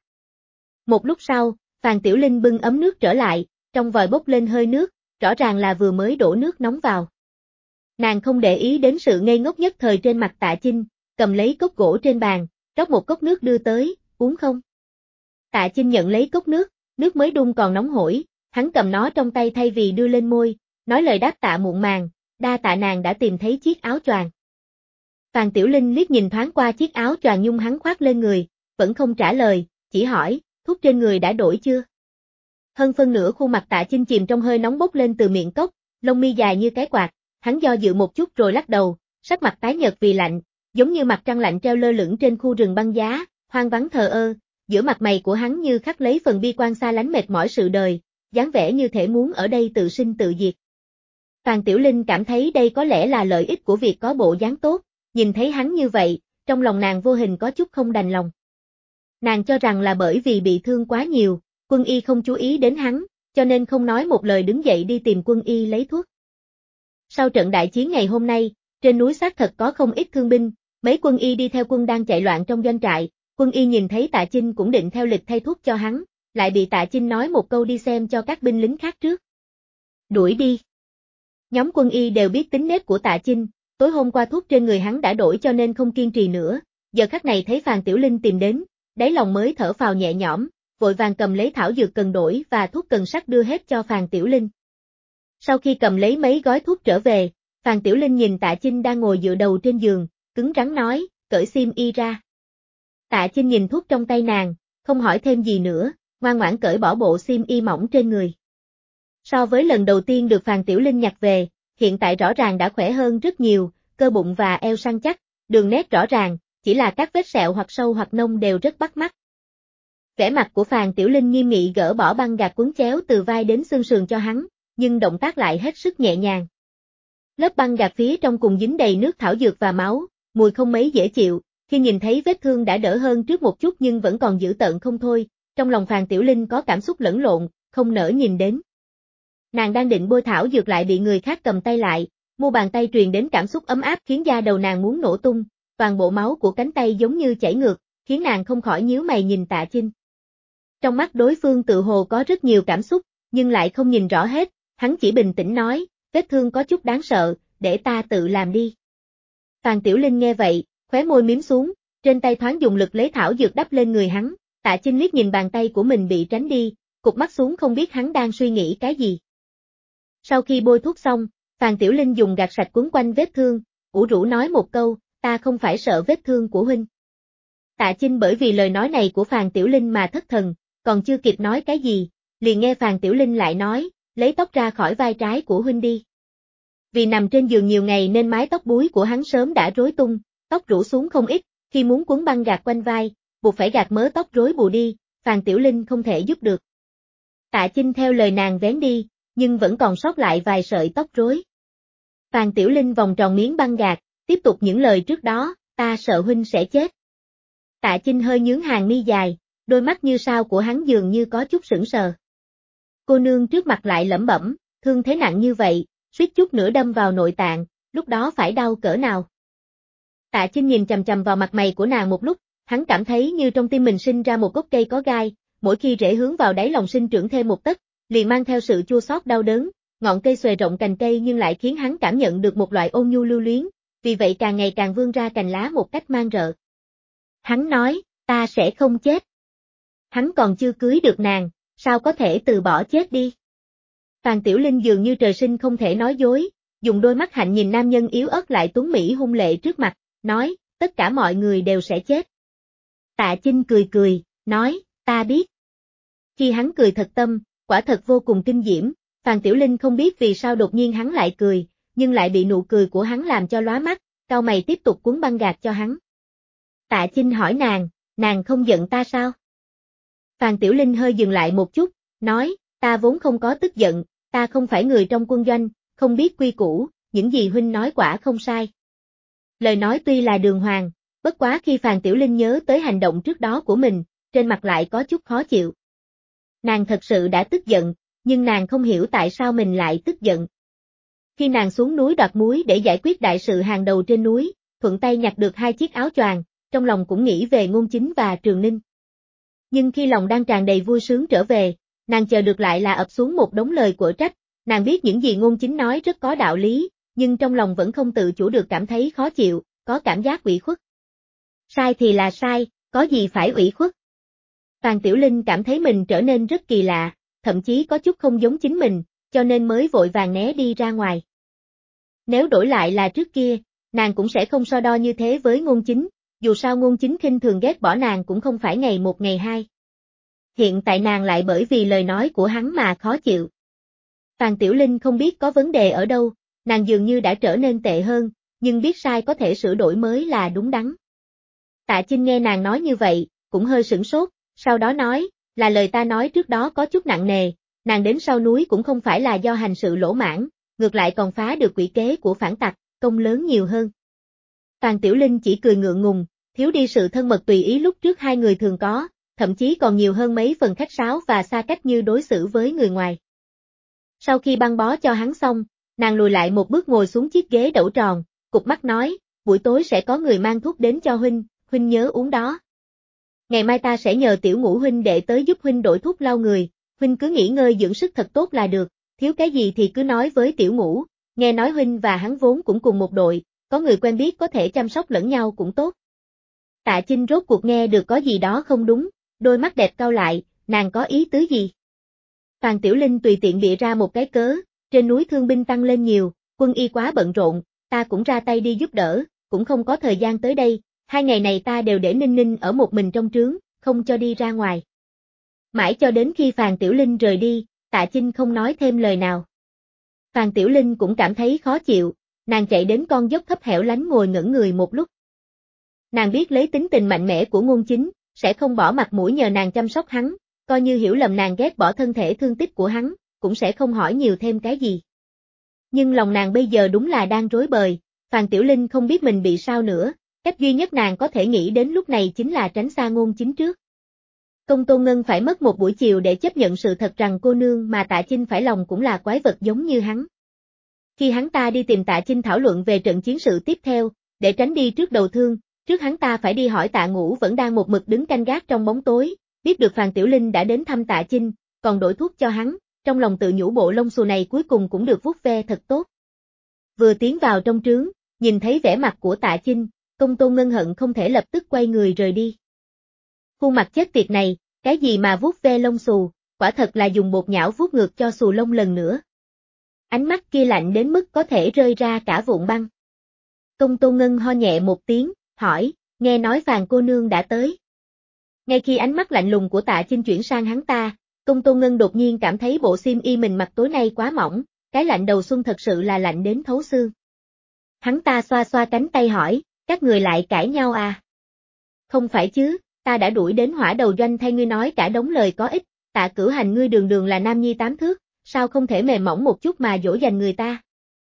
Một lúc sau, Phàn Tiểu Linh bưng ấm nước trở lại, trong vòi bốc lên hơi nước, rõ ràng là vừa mới đổ nước nóng vào. Nàng không để ý đến sự ngây ngốc nhất thời trên mặt Tạ Chinh, cầm lấy cốc gỗ trên bàn, rót một cốc nước đưa tới, uống không? Tạ Chinh nhận lấy cốc nước mới đun còn nóng hổi, hắn cầm nó trong tay thay vì đưa lên môi, nói lời đáp tạ muộn màng, đa tạ nàng đã tìm thấy chiếc áo choàng. Phàn Tiểu Linh liếc nhìn thoáng qua chiếc áo choàng nhung hắn khoác lên người, vẫn không trả lời, chỉ hỏi, thuốc trên người đã đổi chưa? Hơn phân nửa khuôn mặt Tạ Chinh chìm trong hơi nóng bốc lên từ miệng cốc, lông mi dài như cái quạt, hắn do dự một chút rồi lắc đầu, sắc mặt tái nhợt vì lạnh, giống như mặt trăng lạnh treo lơ lửng trên khu rừng băng giá, hoang vắng thờ ơ, giữa mặt mày của hắn như khắc lấy phần bi quan xa lánh mệt mỏi sự đời, dáng vẻ như thể muốn ở đây tự sinh tự diệt. Phàn Tiểu Linh cảm thấy đây có lẽ là lợi ích của việc có bộ dáng tốt, nhìn thấy hắn như vậy, trong lòng nàng vô hình có chút không đành lòng. Nàng cho rằng là bởi vì bị thương quá nhiều, Quân Y không chú ý đến hắn, cho nên không nói một lời đứng dậy đi tìm Quân Y lấy thuốc. Sau trận đại chiến ngày hôm nay, trên núi xác thật có không ít thương binh, mấy Quân Y đi theo quân đang chạy loạn trong doanh trại, Quân Y nhìn thấy Tạ Chinh cũng định theo lịch thay thuốc cho hắn, lại bị Tạ Chinh nói một câu đi xem cho các binh lính khác trước. Đuổi đi. Nhóm Quân Y đều biết tính nết của Tạ Chinh, tối hôm qua thuốc trên người hắn đã đổi cho nên không kiên trì nữa, giờ khắc này thấy Phàn Tiểu Linh tìm đến, đáy lòng mới thở phào nhẹ nhõm, vội vàng cầm lấy thảo dược cần đổi và thuốc cần sắt đưa hết cho Phàn Tiểu Linh. Sau khi cầm lấy mấy gói thuốc trở về, Phàn Tiểu Linh nhìn Tạ Chinh đang ngồi dựa đầu trên giường, cứng rắn nói, cởi xiêm y ra. Tạ Chinh nhìn thuốc trong tay nàng, không hỏi thêm gì nữa, ngoan ngoãn cởi bỏ bộ xiêm y mỏng trên người. So với lần đầu tiên được Phàn Tiểu Linh nhặt về, hiện tại rõ ràng đã khỏe hơn rất nhiều, cơ bụng và eo săn chắc, đường nét rõ ràng, chỉ là các vết sẹo hoặc sâu hoặc nông đều rất bắt mắt. Vẻ mặt của Phàn Tiểu Linh nghiêm nghị gỡ bỏ băng gạc quấn chéo từ vai đến xương sườn cho hắn, nhưng động tác lại hết sức nhẹ nhàng. Lớp băng gạc phía trong cùng dính đầy nước thảo dược và máu, mùi không mấy dễ chịu, khi nhìn thấy vết thương đã đỡ hơn trước một chút nhưng vẫn còn dữ tợn không thôi, trong lòng Phàn Tiểu Linh có cảm xúc lẫn lộn, không nỡ nhìn đến. Nàng đang định bôi thảo dược lại bị người khác cầm tay lại, mu bàn tay truyền đến cảm xúc ấm áp khiến da đầu nàng muốn nổ tung, toàn bộ máu của cánh tay giống như chảy ngược, khiến nàng không khỏi nhíu mày nhìn Tạ Chinh. Trong mắt đối phương tự hồ có rất nhiều cảm xúc, nhưng lại không nhìn rõ hết, hắn chỉ bình tĩnh nói, vết thương có chút đáng sợ, để ta tự làm đi. Phàn Tiểu Linh nghe vậy, khóe môi mím xuống, trên tay thoáng dùng lực lấy thảo dược đắp lên người hắn, Tạ Chinh liếc nhìn bàn tay của mình bị tránh đi, cụp mắt xuống không biết hắn đang suy nghĩ cái gì. Sau khi bôi thuốc xong, Phàn Tiểu Linh dùng gạt sạch quấn quanh vết thương, ủ rũ nói một câu, ta không phải sợ vết thương của huynh. Tạ Chinh bởi vì lời nói này của Phàn Tiểu Linh mà thất thần, còn chưa kịp nói cái gì, liền nghe Phàn Tiểu Linh lại nói, lấy tóc ra khỏi vai trái của huynh đi. Vì nằm trên giường nhiều ngày nên mái tóc búi của hắn sớm đã rối tung, tóc rủ xuống không ít, khi muốn quấn băng gạc quanh vai, buộc phải gạt mớ tóc rối bù đi, Phàn Tiểu Linh không thể giúp được. Tạ Chinh theo lời nàng vén đi, nhưng vẫn còn sót lại vài sợi tóc rối. Phàn Tiểu Linh vòng tròn miếng băng gạc, tiếp tục những lời trước đó, ta sợ huynh sẽ chết. Tạ Chinh hơi nhướng hàng mi dài, đôi mắt như sao của hắn dường như có chút sững sờ. Cô nương trước mặt lại lẩm bẩm, thương thế nặng như vậy, suýt chút nữa đâm vào nội tạng, lúc đó phải đau cỡ nào. Tạ Chinh nhìn chằm chằm vào mặt mày của nàng một lúc, hắn cảm thấy như trong tim mình sinh ra một gốc cây có gai, mỗi khi rễ hướng vào đáy lòng sinh trưởng thêm một tấc, liền mang theo sự chua xót đau đớn, ngọn cây xòe rộng cành cây nhưng lại khiến hắn cảm nhận được một loại ôn nhu lưu luyến, vì vậy càng ngày càng vươn ra cành lá một cách man rợ. Hắn nói, ta sẽ không chết. Hắn còn chưa cưới được nàng, sao có thể từ bỏ chết đi. Phàn Tiểu Linh dường như trời sinh không thể nói dối, dùng đôi mắt hạnh nhìn nam nhân yếu ớt lại tuấn mỹ hung lệ trước mặt, nói, tất cả mọi người đều sẽ chết. Tạ Chinh cười cười, nói, ta biết. Khi hắn cười thật tâm, quả thật vô cùng kinh diễm, Phàn Tiểu Linh không biết vì sao đột nhiên hắn lại cười, nhưng lại bị nụ cười của hắn làm cho lóa mắt, cau mày tiếp tục cuốn băng gạc cho hắn. Tạ Chinh hỏi nàng không giận ta sao? Phàn Tiểu Linh hơi dừng lại một chút, nói, ta vốn không có tức giận, ta không phải người trong quân doanh, không biết quy củ, những gì huynh nói quả không sai. Lời nói tuy là đường hoàng, bất quá khi Phàn Tiểu Linh nhớ tới hành động trước đó của mình, trên mặt lại có chút khó chịu. Nàng thật sự đã tức giận, nhưng nàng không hiểu tại sao mình lại tức giận. Khi nàng xuống núi đoạt muối để giải quyết đại sự hàng đầu trên núi, thuận tay nhặt được 2 chiếc áo choàng, trong lòng cũng nghĩ về Ngôn Chính và Trường Ninh. Nhưng khi lòng đang tràn đầy vui sướng trở về, nàng chờ được lại là ập xuống một đống lời quở trách, nàng biết những gì Ngôn Chính nói rất có đạo lý, nhưng trong lòng vẫn không tự chủ được cảm thấy khó chịu, có cảm giác ủy khuất. Sai thì là sai, có gì phải ủy khuất. Phàn Tiểu Linh cảm thấy mình trở nên rất kỳ lạ, thậm chí có chút không giống chính mình, cho nên mới vội vàng né đi ra ngoài. Nếu đổi lại là trước kia, nàng cũng sẽ không so đo như thế với Ngôn Chính, dù sao Ngôn Chính khinh thường ghét bỏ nàng cũng không phải ngày một ngày hai. Hiện tại nàng lại bởi vì lời nói của hắn mà khó chịu. Phàn Tiểu Linh không biết có vấn đề ở đâu, nàng dường như đã trở nên tệ hơn, nhưng biết sai có thể sửa đổi mới là đúng đắn. Tạ Chinh nghe nàng nói như vậy, cũng hơi sửng sốt, sau đó nói, là lời ta nói trước đó có chút nặng nề, nàng đến sau núi cũng không phải là do hành sự lỗ mãn, ngược lại còn phá được quỷ kế của phản tặc, công lớn nhiều hơn. Phàn Tiểu Linh chỉ cười ngượng ngùng, thiếu đi sự thân mật tùy ý lúc trước hai người thường có, thậm chí còn nhiều hơn mấy phần khách sáo và xa cách như đối xử với người ngoài. Sau khi băng bó cho hắn xong, nàng lùi lại một bước ngồi xuống chiếc ghế đẩu tròn, cụp mắt nói, buổi tối sẽ có người mang thuốc đến cho huynh nhớ uống đó. Ngày mai ta sẽ nhờ Tiểu Ngũ huynh đệ tới giúp huynh đổi thuốc lau người, huynh cứ nghỉ ngơi dưỡng sức thật tốt là được, thiếu cái gì thì cứ nói với Tiểu Ngũ, nghe nói huynh và hắn vốn cũng cùng một đội, có người quen biết có thể chăm sóc lẫn nhau cũng tốt. Tạ Chinh rốt cuộc nghe được có gì đó không đúng, đôi mắt đẹp cau lại, nàng có ý tứ gì? Phàn Tiểu Linh tùy tiện bịa ra một cái cớ, trên núi thương binh tăng lên nhiều, quân y quá bận rộn, ta cũng ra tay đi giúp đỡ, cũng không có thời gian tới đây, 2 ngày này ta đều để Ninh Ninh ở một mình trong trướng, không cho đi ra ngoài. Mãi cho đến khi Phàn Tiểu Linh rời đi, Tạ Chinh không nói thêm lời nào. Phàn Tiểu Linh cũng cảm thấy khó chịu, nàng chạy đến con dốc thấp hẻo lánh ngồi ngẩn người một lúc. Nàng biết lấy tính tình mạnh mẽ của Ngôn Chính, sẽ không bỏ mặt mũi nhờ nàng chăm sóc hắn, coi như hiểu lầm nàng ghét bỏ thân thể thương tích của hắn, cũng sẽ không hỏi nhiều thêm cái gì. Nhưng lòng nàng bây giờ đúng là đang rối bời, Phàn Tiểu Linh không biết mình bị sao nữa, cách duy nhất nàng có thể nghĩ đến lúc này chính là tránh xa Ngôn Chính trước. Công Tôn Ngân phải mất một buổi chiều để chấp nhận sự thật rằng cô nương mà Tạ Chinh phải lòng cũng là quái vật giống như hắn. Khi hắn ta đi tìm Tạ Chinh thảo luận về trận chiến sự tiếp theo, để tránh đi trước đầu thương, trước hắn ta phải đi hỏi Tạ Ngũ vẫn đang một mực đứng canh gác trong bóng tối, biết được Phàn Tiểu Linh đã đến thăm Tạ Chinh, còn đổi thuốc cho hắn, trong lòng tự nhủ bộ lông xù này cuối cùng cũng được vuốt ve thật tốt. Vừa tiến vào trong trướng, nhìn thấy vẻ mặt của Tạ Chinh, Công Tôn Ngân hận không thể lập tức quay người rời đi. Khuôn mặt chết tiệt này, cái gì mà vuốt ve lông xù, quả thật là dùng bột nhão vuốt ngược cho xù lông lần nữa. Ánh mắt kia lạnh đến mức có thể rơi ra cả vụn băng. Công Tôn Ngân ho nhẹ một tiếng, hỏi, nghe nói Phàn cô nương đã tới. Ngay khi ánh mắt lạnh lùng của Tạ Chinh chuyển sang hắn ta, Công Tôn Ngân đột nhiên cảm thấy bộ xiêm y mình mặc tối nay quá mỏng, cái lạnh đầu xuân thật sự là lạnh đến thấu xương. Hắn ta xoa xoa cánh tay hỏi, các người lại cãi nhau à? Không phải chứ, ta đã đuổi đến Hỏa Đầu Doanh thay ngươi nói cả đống lời có ích, Tạ Cửu Hành ngươi đường đường là nam nhi 8 thước, sao không thể mềm mỏng một chút mà dỗ dành người ta?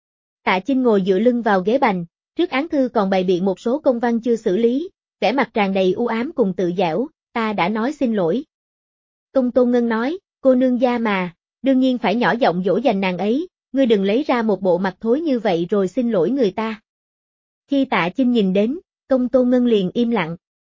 Tạ Chinh ngồi dựa lưng vào ghế bành, trước án thư còn bày biện một số công văn chưa xử lý, vẻ mặt tràn đầy u ám cùng tự giễu, ta đã nói xin lỗi. Công Tôn Ngân nói, cô nương gia mà, đương nhiên phải nhỏ giọng dỗ dành nàng ấy, ngươi đừng lấy ra một bộ mặt thối như vậy rồi xin lỗi người ta. Khi Tạ Chinh nhìn đến, Công Tôn Ngân liền im lặng.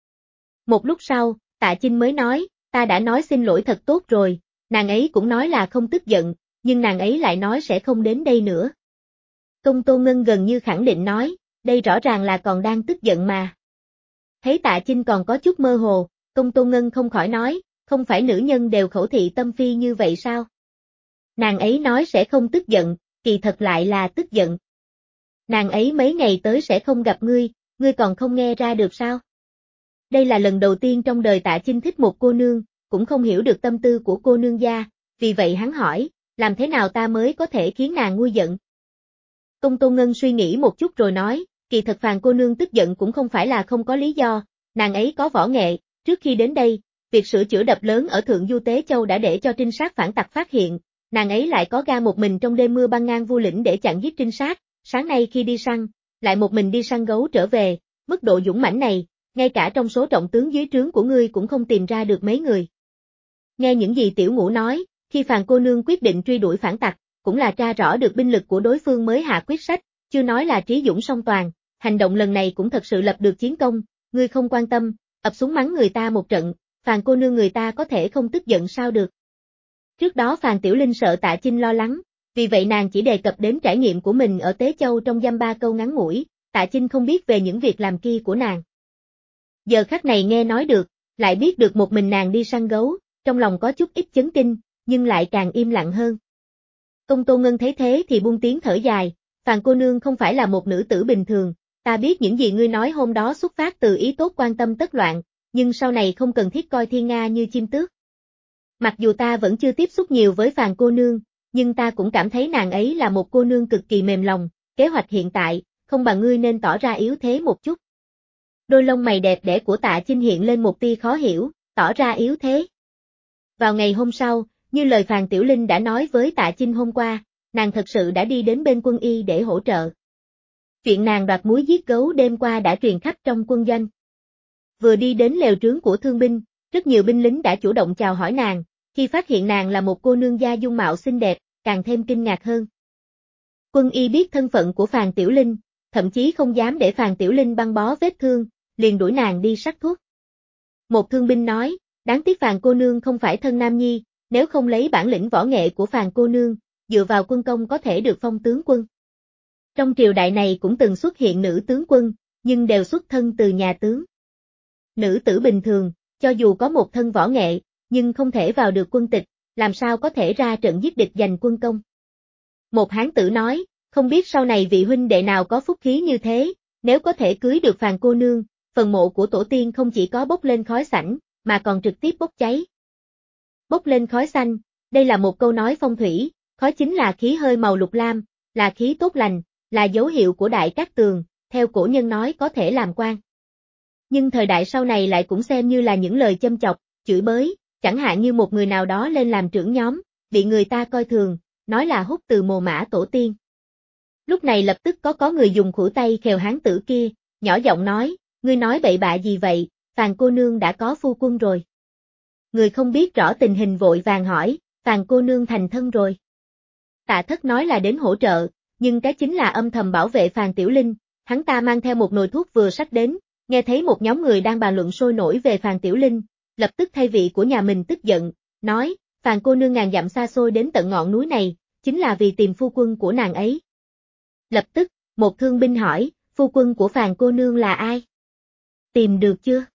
Một lúc sau, Tạ Chinh mới nói, ta đã nói xin lỗi thật tốt rồi, nàng ấy cũng nói là không tức giận, nhưng nàng ấy lại nói sẽ không đến đây nữa. Công Tôn Ngân gần như khẳng định nói, đây rõ ràng là còn đang tức giận mà. Thấy Tạ Chinh còn có chút mơ hồ, Công Tôn Ngân không khỏi nói, không phải nữ nhân đều khẩu thị tâm phi như vậy sao? Nàng ấy nói sẽ không tức giận, kỳ thật lại là tức giận. Nàng ấy mấy ngày tới sẽ không gặp ngươi còn không nghe ra được sao? Đây là lần đầu tiên trong đời Tạ Chinh thích một cô nương, cũng không hiểu được tâm tư của cô nương gia, vì vậy hắn hỏi, làm thế nào ta mới có thể khiến nàng nguôi giận? Công Tôn Ngân suy nghĩ một chút rồi nói, kỳ thật Phàn cô nương tức giận cũng không phải là không có lý do, nàng ấy có võ nghệ, trước khi đến đây, việc sửa chữa đập lớn ở Thượng Du Tế Châu đã để cho trinh sát phản tặc phát hiện, nàng ấy lại có gan một mình trong đêm mưa băng ngang Vu Lĩnh để chặn giết trinh sát, sáng nay khi đi săn, lại một mình đi săn gấu trở về, mức độ dũng mãnh này, ngay cả trong số trọng tướng dưới trướng của ngươi cũng không tìm ra được mấy người. Nghe những gì Tiểu Ngũ nói, khi Phàn cô nương quyết định truy đuổi phản tặc, cũng là tra rõ được binh lực của đối phương mới hạ quyết sách, chưa nói là trí dũng song toàn, hành động lần này cũng thật sự lập được chiến công, ngươi không quan tâm, ập xuống mắng người ta một trận, Phàn cô nương người ta có thể không tức giận sao được. Trước đó Phàn Tiểu Linh sợ Tạ Chinh lo lắng, vì vậy nàng chỉ đề cập đến trải nghiệm của mình ở Tế Châu trong dăm ba câu ngắn ngủi, Tạ Chinh không biết về những việc làm kia của nàng. Giờ khắc này nghe nói được, lại biết được một mình nàng đi săn gấu, trong lòng có chút ít chấn kinh, nhưng lại càng im lặng hơn. Công Tôn Ngân thấy thế thì buông tiếng thở dài, Phàn cô nương không phải là một nữ tử bình thường, ta biết những gì ngươi nói hôm đó xuất phát từ ý tốt quan tâm tất loạn, nhưng sau này không cần thiết coi Thiên Nga như chim tước. Mặc dù ta vẫn chưa tiếp xúc nhiều với Phàn cô nương, nhưng ta cũng cảm thấy nàng ấy là một cô nương cực kỳ mềm lòng, kế hoạch hiện tại, không bằng ngươi nên tỏ ra yếu thế một chút. Đôi lông mày đẹp đẽ của Tạ Chinh hiện lên một tia khó hiểu, tỏ ra yếu thế. Vào ngày hôm sau, như lời Phàn Tiểu Linh đã nói với Tạ Chinh hôm qua, nàng thật sự đã đi đến bên Quân Y để hỗ trợ. Chuyện nàng đoạt múi giết gấu đêm qua đã truyền khắp trong quân doanh. Vừa đi đến lều trướng của thương binh, rất nhiều binh lính đã chủ động chào hỏi nàng, khi phát hiện nàng là một cô nương gia dung mạo xinh đẹp, càng thêm kinh ngạc hơn. Quân Y biết thân phận của Phàn Tiểu Linh, thậm chí không dám để Phàn Tiểu Linh băng bó vết thương, liền đuổi nàng đi sắc thuốc. Một thương binh nói, đáng tiếc Phàn cô nương không phải thân nam nhi, nếu không lấy bản lĩnh võ nghệ của Phàn cô nương, dựa vào quân công có thể được phong tướng quân. Trong triều đại này cũng từng xuất hiện nữ tướng quân, nhưng đều xuất thân từ nhà tướng. Nữ tử bình thường, cho dù có một thân võ nghệ, nhưng không thể vào được quân tịch, làm sao có thể ra trận giết địch giành quân công. Một hán tử nói, không biết sau này vị huynh đệ nào có phúc khí như thế, nếu có thể cưới được Phàn cô nương, phần mộ của tổ tiên không chỉ có bốc lên khói sảnh, mà còn trực tiếp bốc cháy. Bốc lên khói xanh, đây là một câu nói phong thủy, khói chính là khí hơi màu lục lam, là khí tốt lành, là dấu hiệu của Đại Cát Tường, theo cổ nhân nói có thể làm quan. Nhưng thời đại sau này lại cũng xem như là những lời châm chọc, chửi bới, chẳng hạn như một người nào đó lên làm trưởng nhóm, bị người ta coi thường, nói là hút từ mồ mã tổ tiên. Lúc này lập tức có người dùng khuỷu tay khều hán tử kia, nhỏ giọng nói, ngươi nói bậy bạ gì vậy, Phàn cô nương đã có phu quân rồi. Người không biết rõ tình hình vội vàng hỏi, Phàn cô nương thành thân rồi. Tạ Thất nói là đến hỗ trợ, nhưng cái chính là âm thầm bảo vệ Phàn Tiểu Linh, hắn ta mang theo một nồi thuốc vừa xách đến, nghe thấy một nhóm người đang bàn luận sôi nổi về Phàn Tiểu Linh, lập tức thay vị của nhà mình tức giận, nói, Phàn cô nương ngàn dặm xa xôi đến tận ngọn núi này, chính là vì tìm phu quân của nàng ấy. Lập tức, một thương binh hỏi, phu quân của Phàn cô nương là ai? Tìm được chưa?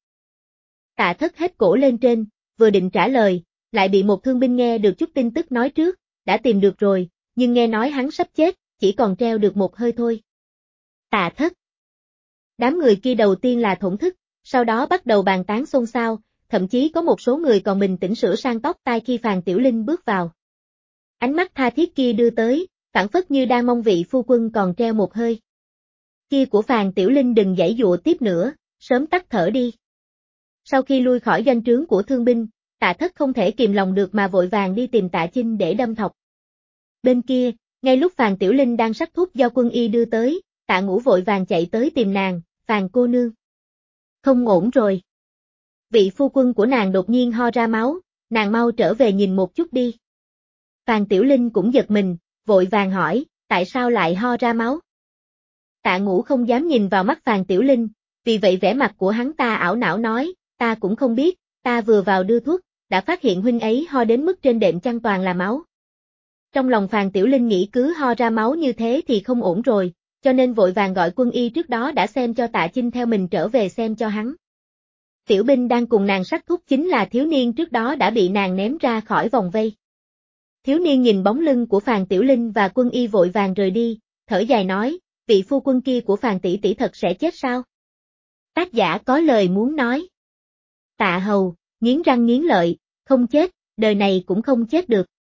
Tạ Thất hết cổ lên trên, vừa định trả lời, lại bị một thương binh nghe được chút tin tức nói trước, đã tìm được rồi, nhưng nghe nói hắn sắp chết, chỉ còn treo được một hơi thôi. Tạ Thất. Đám người kia đầu tiên là thổn thức, sau đó bắt đầu bàn tán xôn xao, thậm chí có một số người còn bình tĩnh sửa sang tóc tai khi Phàn Tiểu Linh bước vào. Ánh mắt tha thiết kia đưa tới, phảng phất như đang mong vị phu quân còn treo một hơi. Kia của Phàn Tiểu Linh đừng giãy dụa tiếp nữa, sớm tắt thở đi. Sau khi lui khỏi doanh trướng của thương binh, Tạ Thất không thể kìm lòng được mà vội vàng đi tìm Tạ Chinh để đâm thọc. Bên kia, ngay lúc Phàn Tiểu Linh đang sắc thuốc do Quân Y đưa tới, Tạ Ngũ vội vàng chạy tới tìm nàng, Phàn cô nương. Không ổn rồi. Vị phu quân của nàng đột nhiên ho ra máu, nàng mau trở về nhìn một chút đi. Phàn Tiểu Linh cũng giật mình, vội vàng hỏi, tại sao lại ho ra máu? Tạ Ngũ không dám nhìn vào mắt Phàn Tiểu Linh, vì vậy vẻ mặt của hắn ta ảo não nói, ta cũng không biết, ta vừa vào đưa thuốc, đã phát hiện huynh ấy ho đến mức trên đệm chăn toàn là máu. Trong lòng Phàn Tiểu Linh nghĩ cứ ho ra máu như thế thì không ổn rồi, cho nên vội vàng gọi quân y trước đó đã xem cho Tạ Chinh theo mình trở về xem cho hắn. Tiểu binh đang cùng nàng sắc thuốc chính là thiếu niên trước đó đã bị nàng ném ra khỏi vòng vây. Thiếu niên nhìn bóng lưng của Phàn Tiểu Linh và quân y vội vàng rời đi, thở dài nói, vị phu quân kia của Phàn tỷ tỷ thật sẽ chết sao? Tác giả có lời muốn nói. Tạ Hầu, nghiến răng nghiến lợi, không chết, đời này cũng không chết được.